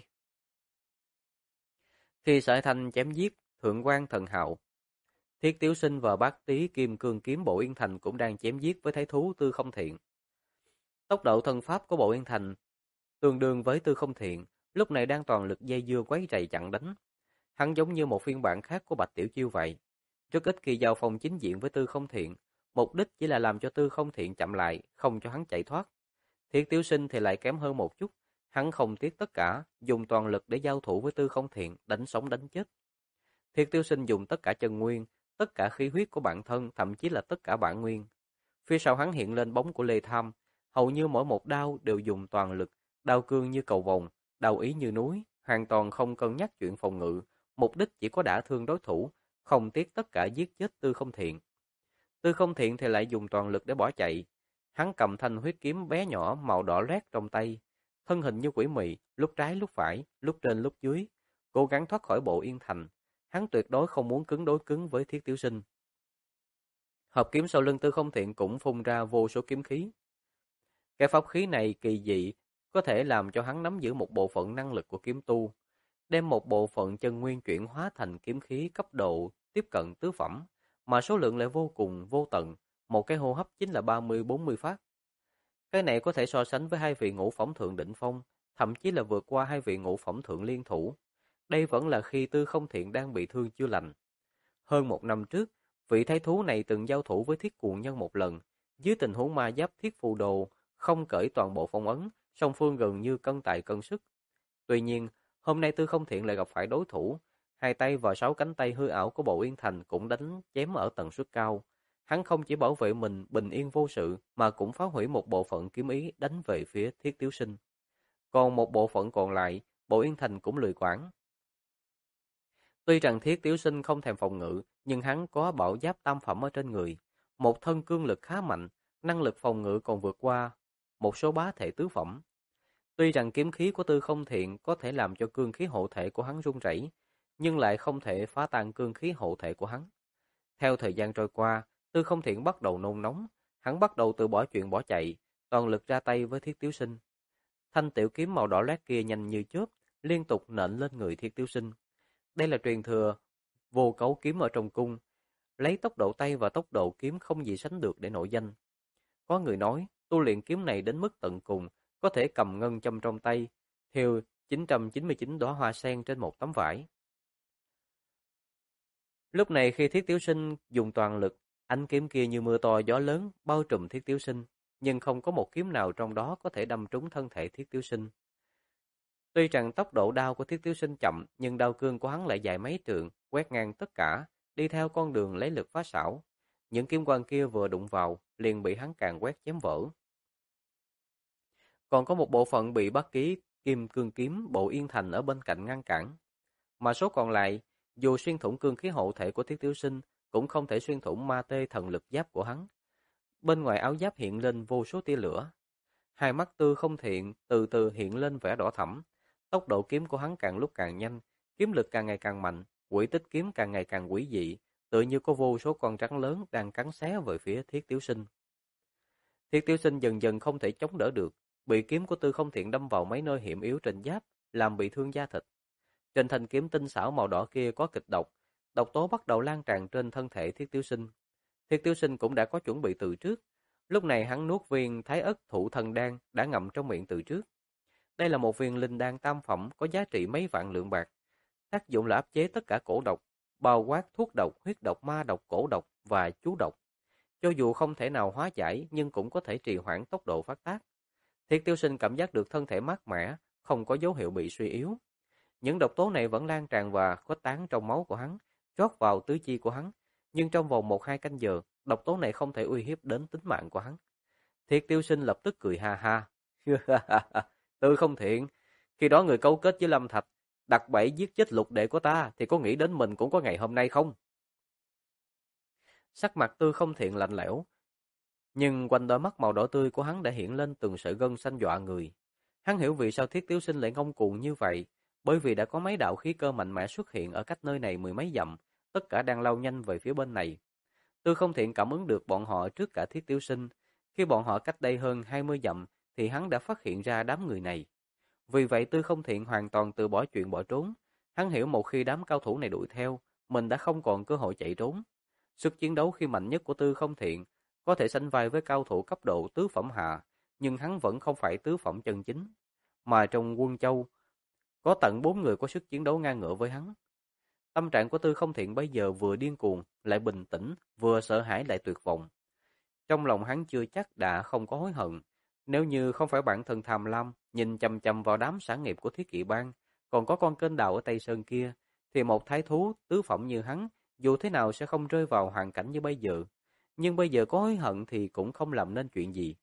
Khi Sở Thanh chém giết Thượng quan Thần Hạo, Thiết Tiếu Sinh và Bác Tý Kim Cương Kiếm Bộ Yên Thành cũng đang chém giết với thái thú Tư Không Thiện. Tốc độ thân pháp của Bộ Yên Thành tương đương với Tư Không Thiện, lúc này đang toàn lực dây dưa quấy rầy chặn đánh. Hắn giống như một phiên bản khác của Bạch Tiểu Chiêu vậy, rất ít khi giao phong chính diện với Tư Không Thiện, mục đích chỉ là làm cho Tư Không Thiện chậm lại, không cho hắn chạy thoát. Thiết Tiếu Sinh thì lại kém hơn một chút, hắn không tiếc tất cả, dùng toàn lực để giao thủ với Tư Không Thiện, đánh sống đánh chết. Thiết Tiếu Sinh dùng tất cả chân nguyên, tất cả khí huyết của bản thân, thậm chí là tất cả bản nguyên. Phía sau hắn hiện lên bóng của Lê Tham, hầu như mỗi một đao đều dùng toàn lực, đao cương như cầu vồng, đao ý như núi, hoàn toàn không cân nhắc chuyện phòng ngự, mục đích chỉ có đả thương đối thủ, không tiếc tất cả giết chết Tư Không Thiện. Tư Không Thiện thì lại dùng toàn lực để bỏ chạy. Hắn cầm thanh huyết kiếm bé nhỏ màu đỏ loét trong tay, thân hình như quỷ mị, lúc trái lúc phải, lúc trên lúc dưới, cố gắng thoát khỏi Bộ Yên Thành. Hắn tuyệt đối không muốn cứng đối cứng với Thiết Tiểu Sinh. Hợp kiếm sau lưng Tư Không Thiện cũng phun ra vô số kiếm khí. Cái pháp khí này kỳ dị, có thể làm cho hắn nắm giữ một bộ phận năng lực của kiếm tu, đem một bộ phận chân nguyên chuyển hóa thành kiếm khí cấp độ tiếp cận tứ phẩm, mà số lượng lại vô cùng vô tận, một cái hô hấp chính là 30-40 phát. Cái này có thể so sánh với hai vị ngũ phẩm thượng đỉnh phong, thậm chí là vượt qua hai vị ngũ phẩm thượng liên thủ. Đây vẫn là khi Tư Không Thiện đang bị thương chưa lành. Hơn 1 năm trước, vị thái thú này từng giao thủ với Thiết Cuồng Nhân một lần, dưới tình huống ma giáp Thiết Phù Đồ không cởi toàn bộ phong ấn, song phương gần như cân tài cân sức. Tuy nhiên, hôm nay Tư Không Thiện lại gặp phải đối thủ, hai tay và 6 cánh tay hư ảo của Bộ Yên Thành cũng đánh chém ở tần suất cao. Hắn không chỉ bảo vệ mình bình yên vô sự, mà cũng phá hủy một bộ phận kiếm ý đánh về phía Thiết Tiếu Sinh. Còn một bộ phận còn lại, Bộ Yên Thành cũng lười quản. Tuy rằng Thiết Tiếu Sinh không thèm phòng ngự, nhưng hắn có bảo giáp tam phẩm ở trên người, một thân cương lực khá mạnh, năng lực phòng ngự còn vượt qua một số bá thể tứ phẩm. Tuy rằng kiếm khí của Tư Không Thiện có thể làm cho cương khí hộ thể của hắn rung rẩy, nhưng lại không thể phá tan cương khí hộ thể của hắn. Theo thời gian trôi qua, Tư Không Thiện bắt đầu nôn nóng, hắn bắt đầu từ bỏ chuyện bỏ chạy, toàn lực ra tay với Thiết Tiếu Sinh. Thanh tiểu kiếm màu đỏ loét kia nhanh như chớp, liên tục nện lên người Thiết Tiếu Sinh. Đây là truyền thừa vô cấu kiếm ở trong cung, lấy tốc độ tay và tốc độ kiếm không gì sánh được để nổi danh. Có người nói, tu luyện kiếm này đến mức tận cùng, có thể cầm ngân châm trong tay, thêu 999 đóa hoa sen trên một tấm vải. Lúc này khi Thiết Tiếu Sinh dùng toàn lực, ánh kiếm kia như mưa to gió lớn bao trùm Thiết Tiếu Sinh, nhưng không có một kiếm nào trong đó có thể đâm trúng thân thể Thiết Tiếu Sinh. Tuy rằng tốc độ đao của Thiết Tiếu Sinh chậm, nhưng đao cương của hắn lại dài mấy trượng, quét ngang tất cả, đi theo con đường lấy lực phá xảo. Những kiếm quang kia vừa đụng vào, liền bị hắn càng quét chém vỡ. Còn có một bộ phận bị Bắc Ký Kim Cương Kiếm Bộ Yên Thành ở bên cạnh ngăn cản. Mà số còn lại, dù xuyên thủng cương khí hộ thể của Thiết Tiếu Sinh, cũng không thể xuyên thủng ma tê thần lực giáp của hắn. Bên ngoài áo giáp hiện lên vô số tia lửa. Hai mắt Tư Không Thiện từ từ hiện lên vẻ đỏ thẫm. Tốc độ kiếm của hắn càng lúc càng nhanh, kiếm lực càng ngày càng mạnh, quỹ tích kiếm càng ngày càng quỷ dị, tựa như có vô số con rắn lớn đang cắn xé về phía Thiết Tiếu Sinh. Thiết Tiếu Sinh dần dần không thể chống đỡ được, bị kiếm của Tư Không Thiện đâm vào mấy nơi hiểm yếu trên giáp, làm bị thương da thịt. Trên thanh kiếm tinh xảo màu đỏ kia có kịch độc, độc tố bắt đầu lan tràn trên thân thể Thiết Tiếu Sinh. Thiết Tiếu Sinh cũng đã có chuẩn bị từ trước, lúc này hắn nuốt viên Thái Ất Thụ Thần Đan đã ngậm trong miệng từ trước. Đây là một viên linh đan tam phẩm có giá trị mấy vạn lượng bạc, tác dụng là áp chế tất cả cổ độc, bao quát thuốc độc, huyết độc, ma độc, cổ độc và chú độc. Cho dù không thể nào hóa giải nhưng cũng có thể trì hoãn tốc độ phát tác. Thiết Tiêu Sinh cảm giác được thân thể mát mẻ, không có dấu hiệu bị suy yếu. Những độc tố này vẫn lan tràn và khuếch tán trong máu của hắn, trót vào tứ chi của hắn, nhưng trong vòng 1-2 canh giờ, độc tố này không thể uy hiếp đến tính mạng của hắn. Thiết Tiêu Sinh lập tức cười ha ha. Tư Không Thiện, khi đó người cấu kết với Lâm Thạch, đặt bẫy giết chết lục đệ của ta thì có nghĩ đến mình cũng có ngày hôm nay không? Sắc mặt Tư Không Thiện lạnh lẽo, nhưng quanh đôi mắt màu đỏ tươi của hắn đã hiện lên từng sợi gân xanh dọa người. Hắn hiểu vì sao Thiết Tiếu Sinh lại ngông cuồng như vậy, bởi vì đã có mấy đạo khí cơ mạnh mẽ xuất hiện ở cách nơi này mười mấy dặm, tất cả đang lao nhanh về phía bên này. Tư Không Thiện cảm ứng được bọn họ trước cả Thiết Tiếu Sinh, khi bọn họ cách đây hơn 20 dặm thì hắn đã phát hiện ra đám người này. Vì vậy Tư Không Thiện hoàn toàn từ bỏ chuyện bỏ trốn, hắn hiểu một khi đám cao thủ này đuổi theo, mình đã không còn cơ hội chạy trốn. Sức chiến đấu khi mạnh nhất của Tư Không Thiện có thể sánh vai với cao thủ cấp độ tứ phẩm hạ, nhưng hắn vẫn không phải tứ phẩm chân chính, mà trong Quân Châu có tận 4 người có sức chiến đấu ngang ngửa với hắn. Tâm trạng của Tư Không Thiện bây giờ vừa điên cuồng, lại bình tĩnh, vừa sợ hãi lại tuyệt vọng. Trong lòng hắn chưa chắc đã không có hối hận, nếu như không phải bản thân tham lam, nhìn chằm chằm vào đám sản nghiệp của Thiết Kỵ Bang, còn có con kênh đào ở Tây Sơn kia, thì một thái thú tứ phẩm như hắn, dù thế nào sẽ không rơi vào hoàn cảnh như bây giờ. Nhưng bây giờ có hối hận thì cũng không làm nên chuyện gì.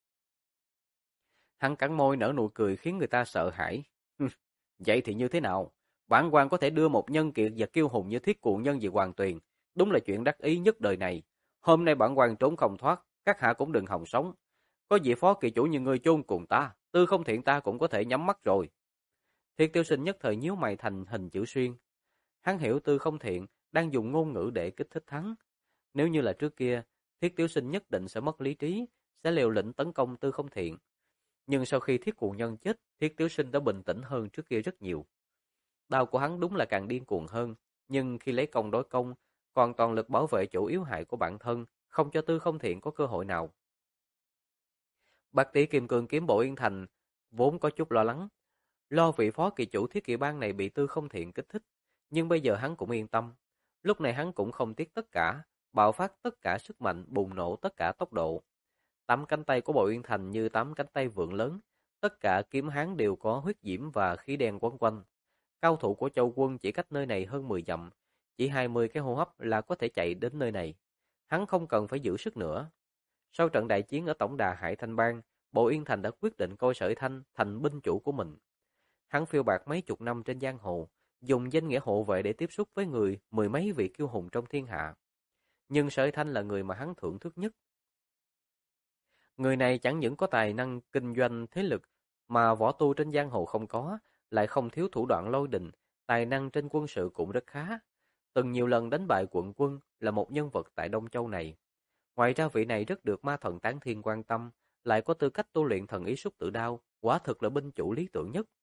Hắn cắn môi nở nụ cười khiến người ta sợ hãi. Vậy thì như thế nào? Bản quan có thể đưa một nhân kiệt và kiêu hùng như Thiết Cuồng Nhân về Hoàng Tuyền, đúng là chuyện đắc ý nhất đời này. Hôm nay bản quan trốn không thoát, các hạ cũng đừng hòng sống. Có vị phó kỳ chủ như ngươi chôn cùng ta, Tư Không Thiện ta cũng có thể nhắm mắt rồi. Thiết Tiêu Sinh nhất thời nhíu mày thành hình chữ xuyên. Hắn hiểu Tư Không Thiện đang dùng ngôn ngữ để kích thích hắn. Nếu như là trước kia, Thiết Tiểu Sinh nhất định sẽ mất lý trí, sẽ liều lĩnh tấn công Tư Không Thiện. Nhưng sau khi Thiết Cuồng Nhân chết, Thiết Tiểu Sinh đã bình tĩnh hơn trước kia rất nhiều. Đao của hắn đúng là càng điên cuồng hơn, nhưng khi lấy công đối công, còn toàn lực bảo vệ chỗ yếu hại của bản thân, không cho Tư Không Thiện có cơ hội nào. Bác Tỷ Kim Cương Kiếm Bộ Yên Thành vốn có chút lo lắng, lo vị phó kỳ chủ Thiết Kỵ Bang này bị Tư Không Thiện kích thích, nhưng bây giờ hắn cũng yên tâm. Lúc này hắn cũng không tiếc tất cả, bạo phát tất cả sức mạnh, bùng nổ tất cả tốc độ. 8 cánh tay của Bộ Yên Thành như 8 cánh tay vượn lớn, tất cả kiếm hắn đều có huyết diễm và khí đen quấn quanh. Cao thủ của Châu Quân chỉ cách nơi này hơn 10 dặm, chỉ 20 cái hô hấp là có thể chạy đến nơi này. Hắn không cần phải giữ sức nữa. Sau trận đại chiến ở tổng đà Hải Thanh Bang, Bộ Yên Thành đã quyết định coi Sở Thanh thành binh chủ của mình. Hắn phiêu bạt mấy chục năm trên giang hồ, dùng danh nghĩa hộ vệ để tiếp xúc với mười mấy vị kiêu hùng trong thiên hạ. Nhưng Sở Thanh là người mà hắn thưởng thức nhất. Người này chẳng những có tài năng kinh doanh thế lực mà võ tu trên giang hồ không có, lại không thiếu thủ đoạn lôi đình, tài năng trên quân sự cũng rất khá. Từng nhiều lần đánh bại quận quân, là một nhân vật tại Đông Châu này. Ngoài ra vị này rất được ma thần Tán Thiên quan tâm, lại có tư cách tu luyện thần ý xúc tự đao, quả thực là binh chủ lý tưởng nhất.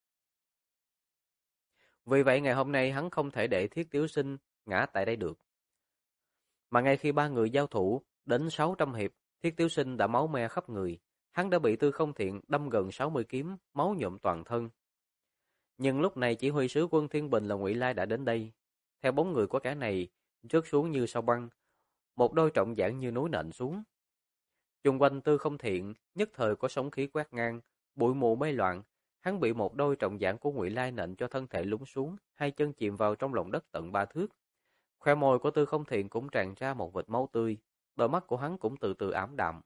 Vì vậy ngày hôm nay hắn không thể để Thiết Tiểu Sinh ngã tại đây được. Mà ngay khi ba người giao thủ đến 600 hiệp, Thiết Tiểu Sinh đã máu me khắp người, hắn đã bị Tư Không Thiện đâm gần 60 kiếm, máu nhuộm toàn thân. Nhưng lúc này chỉ huy sứ quân Thiên Bình là Ngụy Lai đã đến đây. Theo bóng người của kẻ này rớt xuống như sao băng, một đôi trọng giản như núi nện xuống. Chung quanh Tư Không Thiện nhất thời có sóng khí quét ngang, bụi mù mây loạn, hắn bị một đôi trọng giản của Ngụy Lai nện cho thân thể lún xuống, hai chân chìm vào trong lòng đất tận 3 thước. Khoe môi của Tư Không Thiện cũng tràn ra một vệt máu tươi, đôi mắt của hắn cũng từ từ ảm đạm.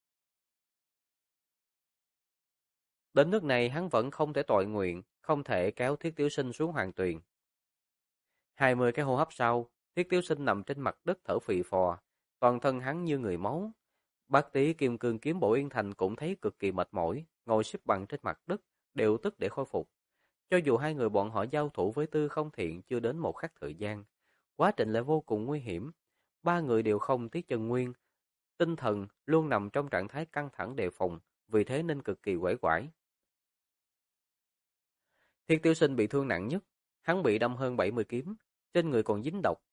Đến nước này hắn vẫn không thể toại nguyện, không thể kéo Thiết Tiểu Sinh xuống hoàng tuyền. 20 cái hô hấp sau, Thiết Tiểu Sinh nằm trên mặt đất thở phì phò, toàn thân hắn như người máu. Bác Tý Kim Cương Kiếm Bộ Yên Thành cũng thấy cực kỳ mệt mỏi, ngồi xếp bằng trên mặt đất, đều tức để khôi phục. Cho dù hai người bọn họ giao thủ với Tư Không Thiện chưa đến một khắc thời gian, quá trình lại vô cùng nguy hiểm. Ba người đều không tiếc chân nguyên, tinh thần luôn nằm trong trạng thái căng thẳng đề phòng, vì thế nên cực kỳ uể oải. Thiết Tiểu Sinh bị thương nặng nhất, hắn bị đâm hơn 70 kiếm, trên người còn dính độc.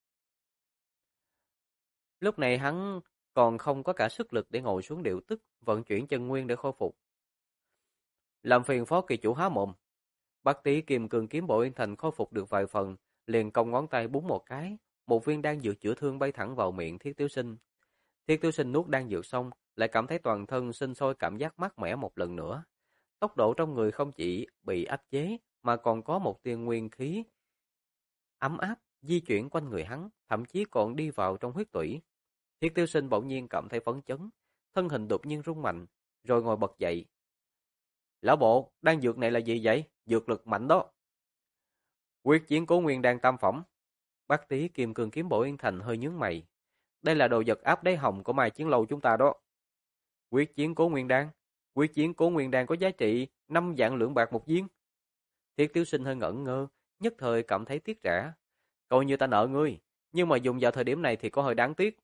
Lúc này hắn còn không có cả sức lực để ngồi xuống điều tức, vận chuyển chân nguyên để khôi phục. Làm phiền phó kỳ chủ há mồm. Bác Tý Kim Cương Kiếm Bộ Yên Thành khôi phục được vài phần, liền cong ngón tay búng một cái, một viên đan dược chữa thương bay thẳng vào miệng Thiết Tiểu Sinh. Thiết Tiểu Sinh nuốt đan dược xong, lại cảm thấy toàn thân sinh sôi cảm giác mát mẻ một lần nữa. Tốc độ trong người không chỉ bị áp chế, mà còn có một tia nguyên khí ấm áp di chuyển quanh người hắn, thậm chí còn đi vào trong huyết tủy. Thiết Tiểu Sinh bỗng nhiên cảm thấy phấn chấn, thân hình đột nhiên rung mạnh, rồi ngồi bật dậy. Lão bộ, đan dược này là gì vậy? Dược lực mạnh đó. Quyết chiến Cố Nguyên Đan tam phẩm. Bác Tý Kim Cương Kiếm Bộ Yên Thành hơi nhướng mày. Đây là đồ vật áp đáy hòm của Mai Chiến Lâu chúng ta đó. Quyết chiến Cố Nguyên Đan. Quyết chiến Cố Nguyên Đan có giá trị 5 vạn lượng bạc một viên. Thiết Tiểu Sinh hơi ngẩn ngơ, nhất thời cảm thấy tiếc rẻ. Coi như ta nợ ngươi, nhưng mà dùng vào thời điểm này thì có hơi đáng tiếc.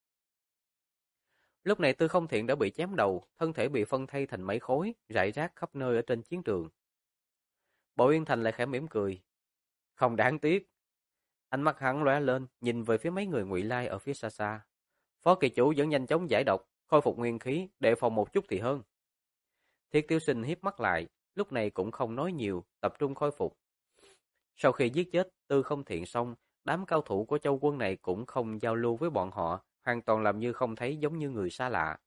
Lúc này Tư Không Thiện đã bị chém đầu, thân thể bị phân thây thành mấy khối, rải rác khắp nơi ở trên chiến trường. Bộ Yên Thành lại khẽ mỉm cười. Không đáng tiếc. Ánh mắt hắn lóe lên, nhìn về phía mấy người Ngụy Lai ở phía xa xa. Phó kỳ chủ vẫn nhanh chóng giải độc, khôi phục nguyên khí, đề phòng một chút thì hơn. Thiết Tiểu Sinh hiếp mắt lại, lúc này cũng không nói nhiều, tập trung khôi phục. Sau khi giết chết Tư Không Thiện xong, đám cao thủ của Châu Quân này cũng không giao lưu với bọn họ, hoàn toàn làm như không thấy, giống như người xa lạ.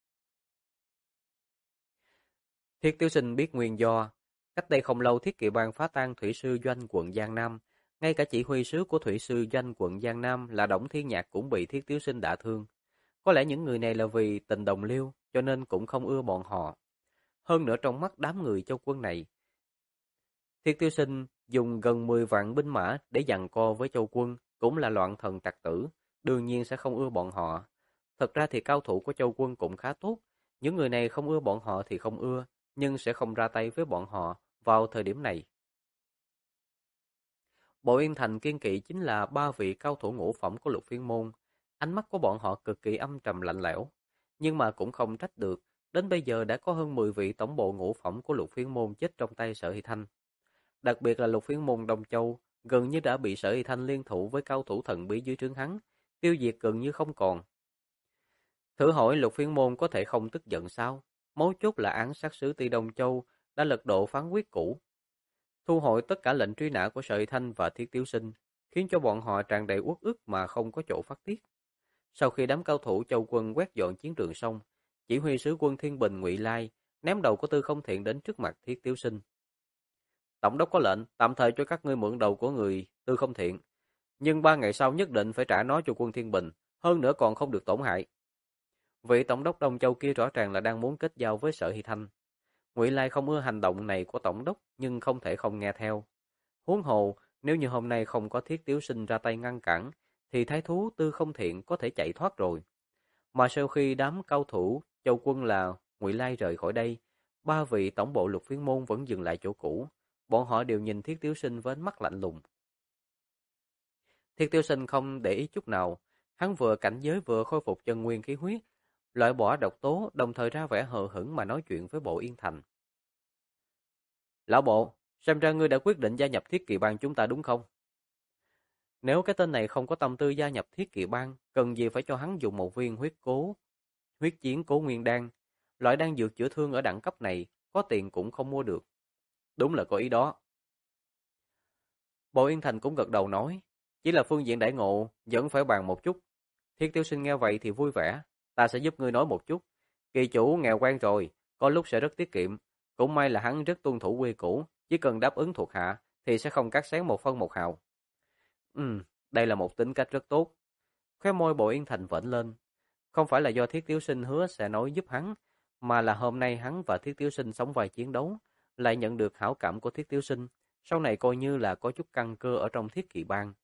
Thiết Tiểu Sinh biết nguyên do. Cách đây không lâu Thiết Kỵ Bang phá tan thủy sư doanh quận Giang Nam, ngay cả chỉ huy sứ của thủy sư doanh quận Giang Nam là Đổng Thiên Nhạc cũng bị Thiết Tiểu Sinh đả thương. Có lẽ những người này là vì tình đồng liêu, cho nên cũng không ưa bọn họ. Hơn nữa trong mắt đám người Châu Quân này, Thiết Tiểu Sinh dùng gần 10 vạn binh mã để giằng co với Châu Quân, cũng là loạn thần trạc tử, đương nhiên sẽ không ưa bọn họ. Thật ra thì cao thủ của Châu Quân cũng khá tốt, những người này không ưa bọn họ thì không ưa, nhưng sẽ không ra tay với bọn họ vào thời điểm này. Bộ Yên Thành kiên kỵ chính là 3 vị cao thủ ngũ phẩm của Lục Phiên Môn, ánh mắt của bọn họ cực kỳ âm trầm lạnh lẽo, nhưng mà cũng không trách được, đến bây giờ đã có hơn 10 vị tổng bộ ngũ phẩm của Lục Phiên Môn chết trong tay Sở Hy Thanh. Đặc biệt là Lục Phiên Môn Đông Châu, gần như đã bị Sở Hy Thanh liên thủ với cao thủ thần bí dưới trướng hắn, tiêu diệt gần như không còn. Thử hỏi Lục Phiên Môn có thể không tức giận sao? Mấu chốt là án sát sứ Ti Đông Châu đã lật đổ phán quyết cũ, thu hồi tất cả lệnh truy nã của Sở Hy Thanh và Thiết Tiểu Sinh, khiến cho bọn họ tràn đầy uất ức mà không có chỗ phát tiết. Sau khi đám cao thủ Châu Quân quét dọn chiến trường xong, chỉ huy sứ quân Thiên Bình Ngụy Lai ném đầu của Tư Không Thiện đến trước mặt Thiết Tiểu Sinh. Tổng đốc có lệnh tạm thời cho các ngươi mượn đầu của người Tư Không Thiện, nhưng 3 ngày sau nhất định phải trả nó cho quân Thiên Bình, hơn nữa còn không được tổn hại. Vị tổng đốc Đông Châu kia rõ ràng là đang muốn kết giao với Sở Hy Thanh. Ngụy Lai không ưa hành động này của tổng đốc, nhưng không thể không nghe theo. Huống hồ, nếu như hôm nay không có Thiết Tiếu Sinh ra tay ngăn cản, thì thái thú Tư Không Thiện có thể chạy thoát rồi. Mà sau khi đám cao thủ Châu quân là Ngụy Lai rời khỏi đây, ba vị tổng bộ Lục Phiến môn vẫn dừng lại chỗ cũ. Bọn họ đều nhìn Thiết Tiếu Sinh với ánh mắt lạnh lùng. Thiết Tiếu Sinh không để ý chút nào, hắn vừa cảnh giới vừa khôi phục chân nguyên khí huyết, loại bỏ độc tố, đồng thời ra vẻ hờ hững mà nói chuyện với Bộ Yên Thành. Lão Bộ, xem ra ngươi đã quyết định gia nhập Thiết Kỵ Bang chúng ta đúng không? Nếu cái tên này không có tâm tư gia nhập Thiết Kỵ Bang, cần gì phải cho hắn dùng một viên huyết chiến cố nguyên đan. Loại đan dược chữa thương ở đẳng cấp này, có tiền cũng không mua được. Đúng là có ý đó. Bộ Yên Thành cũng gật đầu nói, chỉ là phương diện đãi ngộ, vẫn phải bàn một chút. Thiết Tiêu Sinh nghe vậy thì vui vẻ, ta sẽ giúp ngươi nói một chút. Kỳ chủ nghèo quen rồi, có lúc sẽ rất tiết kiệm. Cũng may là hắn rất tuân thủ quy củ, chỉ cần đáp ứng thuộc hạ, thì sẽ không cắt xén một phân một hào. Đây là một tính cách rất tốt. Khóe môi Bộ Yên Thành vểnh lên. Không phải là do Thiết Tiếu Sinh hứa sẽ nói giúp hắn, mà là hôm nay hắn và Thiết Tiếu Sinh sống vai chiến đấu, lại nhận được hảo cảm của Thiết Tiếu Sinh, sau này coi như là có chút căn cơ ở trong Thiết Kỵ Bang.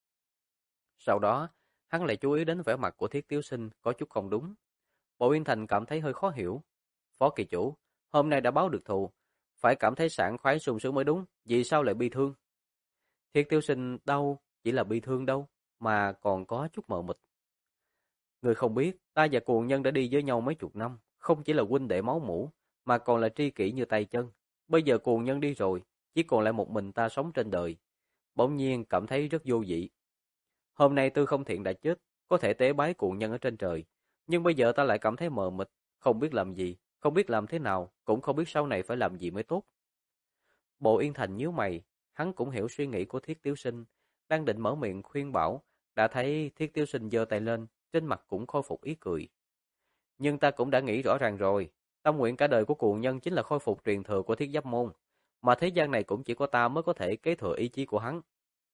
Sau đó, hắn lại chú ý đến vẻ mặt của Thiết Tiếu Sinh có chút không đúng. Bộ Yên Thành cảm thấy hơi khó hiểu. Phó kỳ chủ, hôm nay đã báo được thù, phải cảm thấy sảng khoái sung sướng mới đúng, vì sao lại bi thương? Thiết Tiếu Sinh đâu chỉ là bi thương đâu, mà còn có chút mờ mịt. Người không biết, ta và cuồng nhân đã đi với nhau mấy chục năm, không chỉ là huynh đệ máu mủ, mà còn là tri kỷ như tay chân. Bây giờ cuồng nhân đi rồi, chỉ còn lại một mình ta sống trên đời. Bỗng nhiên cảm thấy rất vô vị. Hôm nay Tư Không Thiện đã chết, có thể tế bái cuồng nhân ở trên trời. Nhưng bây giờ ta lại cảm thấy mờ mịt, không biết làm gì, không biết làm thế nào, cũng không biết sau này phải làm gì mới tốt. Bộ Yên Thành nhíu mày, hắn cũng hiểu suy nghĩ của Thiết Tiếu Sinh, đang định mở miệng khuyên bảo, đã thấy Thiết Tiếu Sinh giơ tay lên, trên mặt cũng khôi phục ý cười. Nhưng ta cũng đã nghĩ rõ ràng rồi, tâm nguyện cả đời của cuồng nhân chính là khôi phục truyền thừa của Thiết Giáp môn, mà thế gian này cũng chỉ có ta mới có thể kế thừa ý chí của hắn.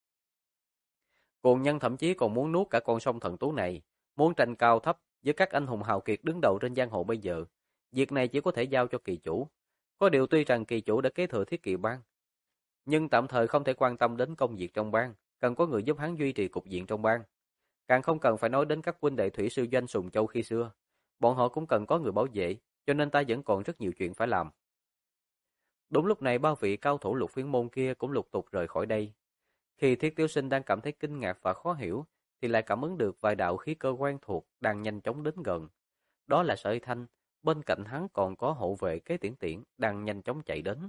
Cuồng nhân thậm chí còn muốn nuốt cả con sông thần tú này, muốn tranh cao thấp với các anh hùng hào kiệt đứng đầu trên giang hồ bây giờ. Việc này chỉ có thể giao cho kỳ chủ. Có điều tuy rằng kỳ chủ đã kế thừa Thiết Kỵ Bang, nhưng tạm thời không thể quan tâm đến công việc trong bang, cần có người giúp hắn duy trì cục diện trong bang. Càng không cần phải nói đến các huynh đệ thủy sư Doanh Sùng Châu khi xưa, bọn họ cũng cần có người bảo vệ, cho nên ta vẫn còn rất nhiều chuyện phải làm. Đúng lúc này ba vị cao thủ Lục Phiến môn kia cũng lục tục rời khỏi đây. Khi Thiết Tiêu Sinh đang cảm thấy kinh ngạc và khó hiểu, thì lại cảm ứng được vài đạo khí cơ quen thuộc đang nhanh chóng đến gần. Đó là Sợi Thanh, bên cạnh hắn còn có hộ vệ Kế Tiễn Tiễn đang nhanh chóng chạy đến.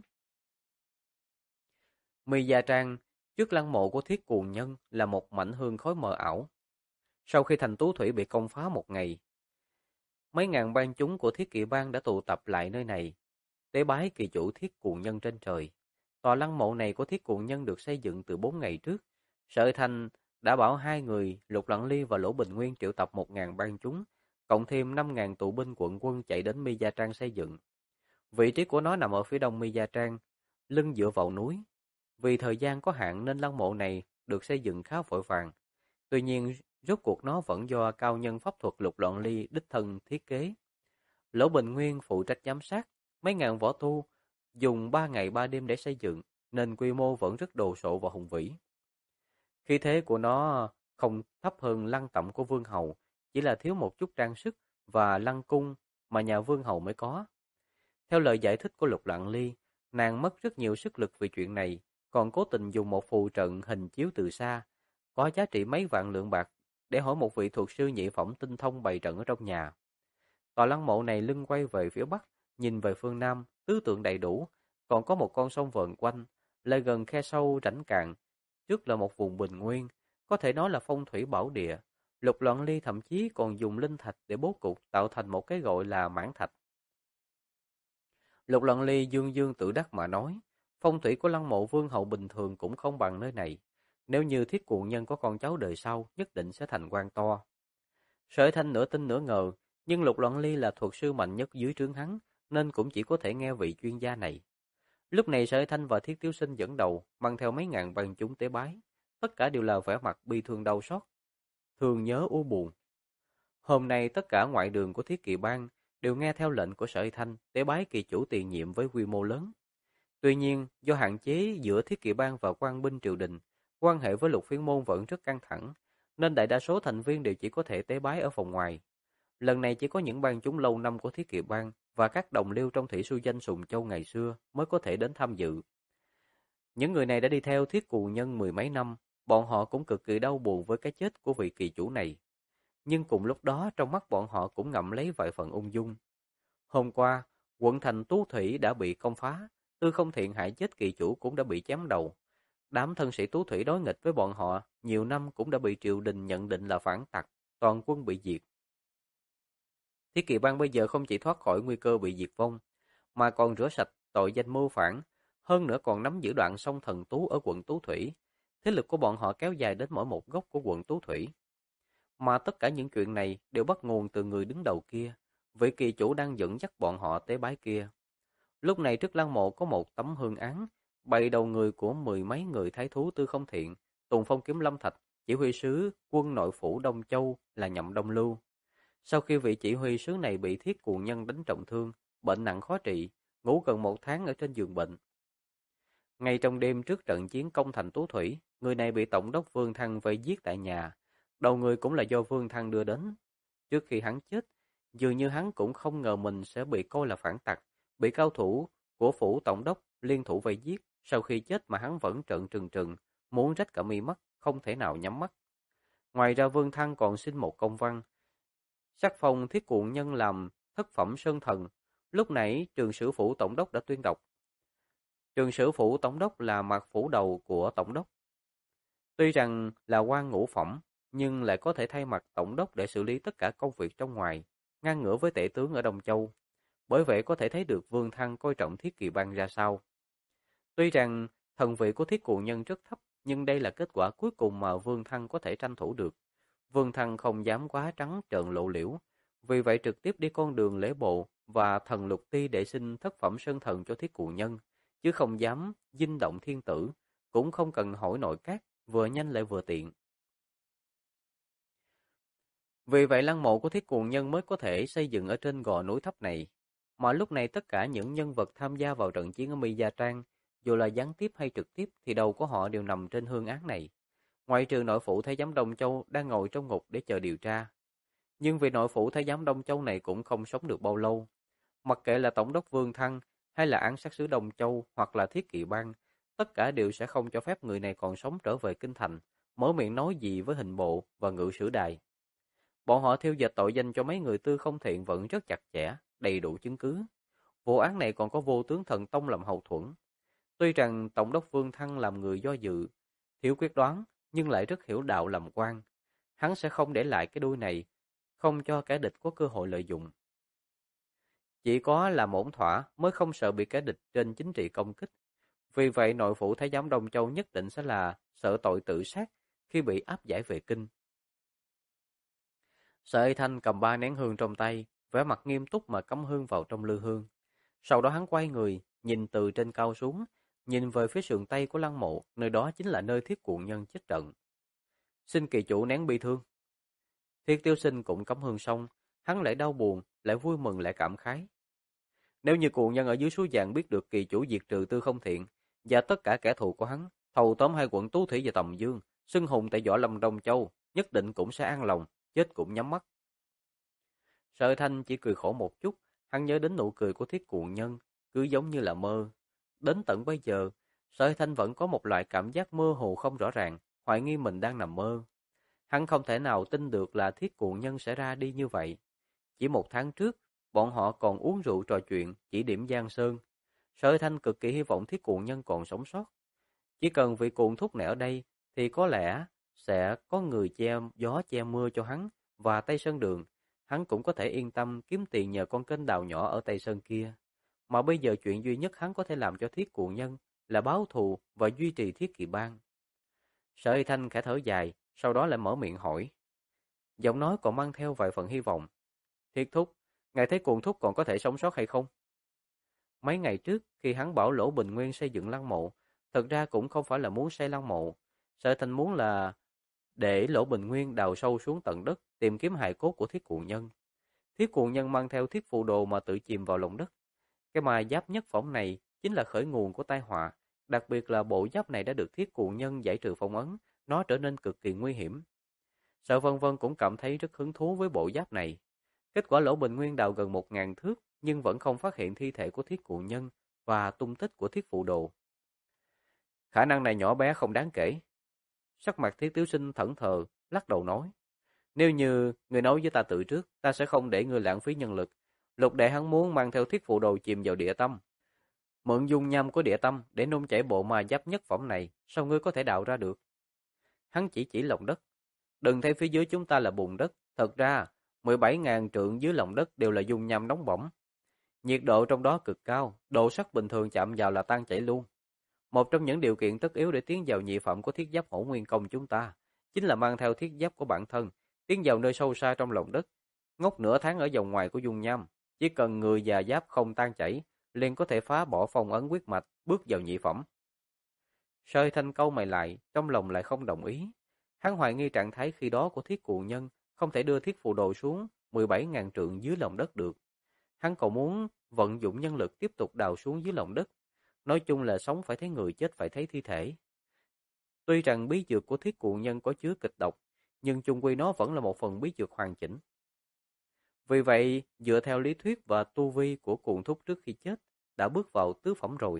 Mi Gia Trang, trước lăng mộ của Thiết Cuồng Nhân là một mảnh hương khói mờ ảo. Sau khi thành Tú Thủy bị công phá một ngày, mấy ngàn bang chúng của Thiết Kỵ Bang đã tụ tập lại nơi này, tế bái kỳ chủ Thiết Cuồng Nhân trên trời. Tòa lăng mộ này của Thiết Cuồng Nhân được xây dựng từ 4 ngày trước. Sở Thành đã bảo hai người Lục Lặng Ly và Lỗ Bình Nguyên triệu tập 1.000 bang chúng, cộng thêm 5.000 tụ binh quận quân chạy đến Mi Gia Trang xây dựng. Vị trí của nó nằm ở phía đông Mi Gia Trang, lưng dựa vào núi. Vì thời gian có hạn nên lăng mộ này được xây dựng khá vội vàng. Tuy nhiên, rốt cuộc nó vẫn do cao nhân pháp thuật Lục Loạn Ly đích thân thiết kế. Lỗ Bình Nguyên phụ trách giám sát, mấy ngàn võ tu dùng 3 ngày 3 đêm để xây dựng, nên quy mô vẫn rất đồ sộ và hùng vĩ. Khí thế của nó không thấp hơn lăng tẩm của Vương Hầu, chỉ là thiếu một chút trang sức và lăng cung mà nhà Vương Hầu mới có. Theo lời giải thích của Lục Loạn Ly, nàng mất rất nhiều sức lực vì chuyện này, còn cố tình dùng một phù trận hình chiếu từ xa, có giá trị mấy vạn lượng bạc, để hỏi một vị thuật sư nhị phẩm tinh thông bày trận ở trong nhà. Tòa lăng mộ này lưng quay về phía bắc, nhìn về phương nam, tứ tượng đầy đủ, còn có một con sông vờn quanh, lại gần khe sâu rãnh cạn, trước là một vùng bình nguyên, có thể nói là phong thủy bảo địa. Lục Loạn Ly thậm chí còn dùng linh thạch để bố cục tạo thành một cái gọi là mãn thạch. Lục Loạn Ly dương dương tự đắc mà nói, phong thủy của lăng mộ Vương Hậu bình thường cũng không bằng nơi này. Nếu như Thiết Cuồng Nhân có con cháu đời sau, nhất định sẽ thành quan to. Sở Thanh nửa tin nửa ngờ, nhưng Lục Loạn Ly là thuật sư mạnh nhất dưới trướng hắn, nên cũng chỉ có thể nghe vị chuyên gia này. Lúc này Sở Thanh và Thiết Tiếu Sinh dẫn đầu, mang theo mấy ngàn bang chúng tế bái. Tất cả đều là vẻ mặt bi thương đau xót, thương nhớ u buồn. Hôm nay tất cả ngoại đường của Thiết Kỵ Bang đều nghe theo lệnh của Sở Thanh tế bái kỳ chủ tiền nhiệm với quy mô lớn. Tuy nhiên, do hạn chế giữa Thiết Kỵ Bang và quan binh triều đình, quan hệ với Lục Phiên Môn vẫn rất căng thẳng, nên đại đa số thành viên đều chỉ có thể tế bái ở phòng ngoài. Lần này chỉ có những bang chúng lâu năm của Thiết Kỵ Bang và các đồng liêu trong thủy sư danh Sùng Châu ngày xưa mới có thể đến tham dự. Những người này đã đi theo Thiết Cù Nhân mười mấy năm, bọn họ cũng cực kỳ đau buồn với cái chết của vị kỳ chủ này. Nhưng cùng lúc đó trong mắt bọn họ cũng ngậm lấy vài phần ung dung. Hôm qua, quận thành Tú Thủy đã bị công phá, Tư Không Thiện hại chết kỳ chủ cũng đã bị chém đầu. Đám thân sĩ Tú Thủy đối nghịch với bọn họ, nhiều năm cũng đã bị triều đình nhận định là phản tặc, toàn quân bị diệt. Thiết Kỵ Bang bây giờ không chỉ thoát khỏi nguy cơ bị diệt vong, mà còn rửa sạch tội danh mưu phản, hơn nữa còn nắm giữ đoạn sông Thần Tú ở quận Tú Thủy. Thế lực của bọn họ kéo dài đến mỗi một góc của quận Tú Thủy. Mà tất cả những chuyện này đều bắt nguồn từ người đứng đầu kia, vị kỳ chủ đang dẫn dắt bọn họ tế bái kia. Lúc này trước lăng mộ có một tấm hương án, bày đầu người của mười mấy người thái thú Tư Không Thiện, Tùng Phong Kiếm Lâm Thạch, chỉ huy sứ quân nội phủ Đông Châu là Nhậm Đông Lưu. Sau khi vị chỉ huy sứ này bị Thiết Cuồng Nhân đánh trọng thương, bệnh nặng khó trị, ngủ gần một tháng ở trên giường bệnh. Ngay trong đêm trước trận chiến công thành Tú Thủy, người này bị tổng đốc Vương Thăng vây giết tại nhà. Đầu người cũng là do Vương Thăng đưa đến. Trước khi hắn chết, dường như hắn cũng không ngờ mình sẽ bị coi là phản tặc, bị cao thủ của phủ tổng đốc liên thủ vây giết. Sau khi chết mà hắn vẫn trợn trừng trừng, muốn rách cả mi mắt, không thể nào nhắm mắt. Ngoài ra Vương Thăng còn xin một công văn, sắc phong Thiết Cuồng Nhân làm thất phẩm sơn thần. Lúc nãy trường sử phủ tổng đốc đã tuyên đọc. Trường sử phủ tổng đốc là mặt phủ đầu của tổng đốc. Tuy rằng là quan ngũ phẩm, nhưng lại có thể thay mặt tổng đốc để xử lý tất cả công việc trong ngoài, ngang ngửa với tể tướng ở Đông Châu. Bởi vậy có thể thấy được Vương Thăng coi trọng Thiết Kỵ Bang ra sao. Tuy rằng thần vị của Thiết Cuồng Nhân rất thấp, nhưng đây là kết quả cuối cùng mà Vương Thăng có thể tranh thủ được. Vương Thăng không dám quá trắng trợn lộ liễu, vì vậy trực tiếp đi con đường lễ bộ và thần lục ti để xin thất phẩm sơn thần cho Thiết Cuồng Nhân, chứ không dám dinh động thiên tử, cũng không cần hỏi nội các, vừa nhanh lại vừa tiện. Vì vậy lăng mộ của Thiết Cuồng Nhân mới có thể xây dựng ở trên gò núi thấp này. Mà lúc này tất cả những nhân vật tham gia vào trận chiến ở My Gia Trang, dù là gián tiếp hay trực tiếp thì đầu của họ đều nằm trên hương án này. Ngoại trừ nội phụ thái giám Đông Châu đang ngồi trong ngục để chờ điều tra. Nhưng vì nội phụ thái giám Đông Châu này cũng không sống được bao lâu. Mặc kệ là tổng đốc Vương Thăng hay là án sát sứ Đông Châu hoặc là Thiết Kỵ Bang, tất cả đều sẽ không cho phép người này còn sống trở về kinh thành, mở miệng nói gì với hình bộ và ngự sử đài. Bọn họ theo dệt tội danh cho mấy người Tư Không Thiện vẫn rất chặt chẽ, đầy đủ chứng cứ. Vụ án này còn có vô tướng Thần Tông làm hậu thuẫn. Tuy rằng tổng đốc Vương Thăng làm người do dự, thiếu quyết đoán, nhưng lại rất hiểu đạo làm quan. Hắn sẽ không để lại cái đuôi này, không cho kẻ địch có cơ hội lợi dụng. Chỉ có làm ổn thỏa mới không sợ bị kẻ địch trên chính trị công kích. Vì vậy nội phủ thái giám Đông Châu nhất định sẽ là sợ tội tự sát khi bị áp giải về kinh. Sợi Thanh cầm 3 nén hương trong tay, vẻ mặt nghiêm túc mà cắm hương vào trong lư hương. Sau đó hắn quay người, nhìn từ trên cao xuống, nhìn về phía sườn tây của lăng mộ, nơi đó chính là nơi Thiết Cuồng Nhân chết trận. Xin kỳ chủ nén bi thương. Thiết Tiêu Sinh cũng cắm hương xong, hắn lại đau buồn, lại vui mừng lại cảm khái. Nếu như Cuồng Nhân ở dưới suối vàng biết được kỳ chủ diệt trừ Tư Không Thiện và tất cả kẻ thù của hắn, thầu tóm hai quận Tú Thủy và Tầm Dương, xưng hùng tại Võ Lâm Đông Châu, nhất định cũng sẽ an lòng, chết cũng nhắm mắt. Sợi Thanh chỉ cười khổ một chút, hắn nhớ đến nụ cười của Thiết Cuồng Nhân, cứ giống như là mơ. Đến tận bây giờ, Sợi Thanh vẫn có một loại cảm giác mơ hồ không rõ ràng, hoài nghi mình đang nằm mơ. Hắn không thể nào tin được là Thiết Cuồng Nhân sẽ ra đi như vậy. Chỉ một tháng trước, bọn họ còn uống rượu trò chuyện, chỉ điểm Giang Sơn. Sợi Thanh cực kỳ hy vọng Thiết Cuồng Nhân còn sống sót. Chỉ cần vị cuồng thúc này ở đây, thì có lẽ sẽ có người che gió che mưa cho hắn và Tây Sơn Đường. Hắn cũng có thể yên tâm kiếm tiền nhờ con kênh đào nhỏ ở Tây Sơn kia. Mà bây giờ chuyện duy nhất hắn có thể làm cho Thiết Cuồng Nhân là báo thù và duy trì Thiết Kỵ Bang. Sở Y Thanh khẽ thở dài, sau đó lại mở miệng hỏi. Giọng nói còn mang theo vài phần hy vọng. Thiết thúc, ngài thấy cuồng thúc còn có thể sống sót hay không? Mấy ngày trước, khi hắn bảo Lỗ Bình Nguyên xây dựng lăng mộ, thật ra cũng không phải là muốn xây lăng mộ. Sở Thanh muốn là để Lỗ Bình Nguyên đào sâu xuống tận đất, tìm kiếm hài cốt của Thiết Cuồng Nhân. Thiết Cuồng Nhân mang theo thiết phù đồ mà tự chìm vào lòng đất. Cái ma giáp nhất phỏng này chính là khởi nguồn của tai họa, đặc biệt là bộ giáp này đã được Thiết Cuồng Nhân giải trừ phong ấn, nó trở nên cực kỳ nguy hiểm. Sở Vân Vân cũng cảm thấy rất hứng thú với bộ giáp này. Kết quả Lỗ Bình Nguyên đào gần 1000 thước nhưng vẫn không phát hiện thi thể của Thiết Cuồng Nhân và tung tích của thiết phù đồ. Khả năng này nhỏ bé không đáng kể. Sắc mặt Thiết Tiểu Sinh thẫn thờ, lắc đầu nói. Nếu như người nói với ta từ trước, ta sẽ không để ngươi lãng phí nhân lực. Lục đệ hắn muốn mang theo thiết phù đồ chìm vào địa tâm. Mượn dung nham của địa tâm để nung chảy bộ ma giáp nhất phẩm này, sao ngươi có thể đào ra được? Hắn chỉ lòng đất. Đừng thấy phía dưới chúng ta là bùn đất. Thật ra, 17.000 trượng dưới lòng đất đều là dung nham nóng bỏng. Nhiệt độ trong đó cực cao, độ sắt bình thường chạm vào là tan chảy luôn. Một trong những điều kiện tất yếu để tiến vào nhị phẩm của thiết giáp Hổ Nguyên Công chúng ta, chính là mang theo thiết giáp của bản thân, tiến vào nơi sâu xa trong lòng đất, ngốc nửa tháng ở vòng ngoài của dung nham. Chỉ cần người già giáp không tan chảy, liền có thể phá bỏ phong ấn huyết mạch, bước vào nhị phẩm. Sơi Thanh câu mày lại, trong lòng lại không đồng ý. Hắn hoài nghi trạng thái khi đó của Thiết Cuồng Nhân không thể đưa thiết phù đồ xuống 17.000 trượng dưới lòng đất được. Hắn còn muốn vận dụng nhân lực tiếp tục đào xuống dưới lòng đất. Nói chung là sống phải thấy người, chết phải thấy thi thể. Tuy rằng bí dược của Thiết Cuồng Nhân có chứa kịch độc, nhưng chung quy nó vẫn là một phần bí dược hoàn chỉnh. Vì vậy, dựa theo lý thuyết và tu vi của Cuồng Thúc trước khi chết, đã bước vào tứ phẩm rồi.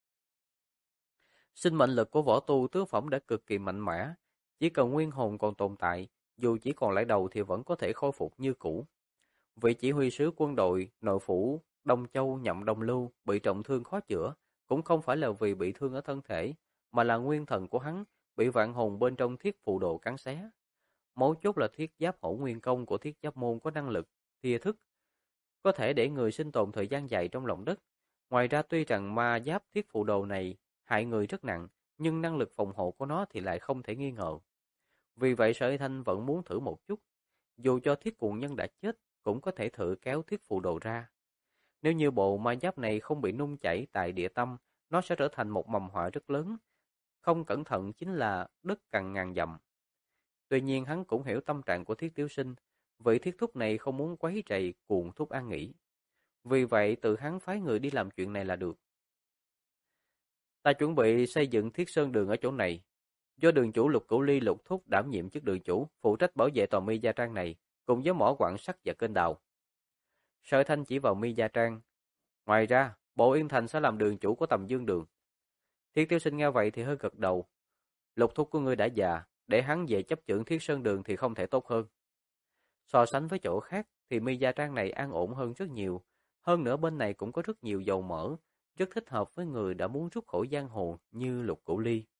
Sinh mệnh lực của võ tu tứ phẩm đã cực kỳ mạnh mẽ, chỉ cần nguyên hồn còn tồn tại, dù chỉ còn lại đầu thì vẫn có thể khôi phục như cũ. Vị chỉ huy sứ quân đội nội phủ Đông Châu Nhậm Đông Lưu bị trọng thương khó chữa, cũng không phải là vì bị thương ở thân thể, mà là nguyên thần của hắn bị vạn hồn bên trong thiết phù đồ cắn xé. Mấu chốt là thiết giáp Hổ Nguyên Công của thiết giáp môn có năng lực thìa thức, có thể để người sinh tồn thời gian dài trong lòng đất. Ngoài ra tuy rằng ma giáp thiết phù đồ này hại người rất nặng, nhưng năng lực phòng hộ của nó thì lại không thể nghi ngờ. Vì vậy Sở Thanh vẫn muốn thử một chút, dù cho Thiết Cuồng Nhân đã chết, cũng có thể thử kéo thiết phù đồ ra. Nếu như bộ ma giáp này không bị nung chảy tại địa tâm, nó sẽ trở thành một mầm họa rất lớn. Không cẩn thận chính là đất cằn ngàn dặm. Tuy nhiên hắn cũng hiểu tâm trạng của Thiết Tiểu Sinh, vị thiết thúc này không muốn quấy rầy Cuồng Thúc an nghỉ. Vì vậy tự hắn phái người đi làm chuyện này là được. Ta chuẩn bị xây dựng Thiết Sơn Đường ở chỗ này, do đường chủ Lục Cửu Ly Lục Thúc đảm nhiệm chức đường chủ, phụ trách bảo vệ tòa Mi Gia Trang này, cùng với mỏ quặng sắt và kênh đào. Sở Thanh chỉ vào Mi Gia Trang. Ngoài ra, Bộ Yên Thành sẽ làm đường chủ của Tầm Dương Đường. Thiết Tiểu Sinh nghe vậy thì hơi gật đầu. Lục Thúc của ngươi đã già, để hắn về chấp chưởng Thiết Sơn Đường thì không thể tốt hơn. So sánh với chỗ khác thì Mi Gia Trang này an ổn hơn rất nhiều. Hơn nữa bên này cũng có rất nhiều dầu mỡ, rất thích hợp với người đã muốn rút khỏi giang hồ như Lục Cửu Ly.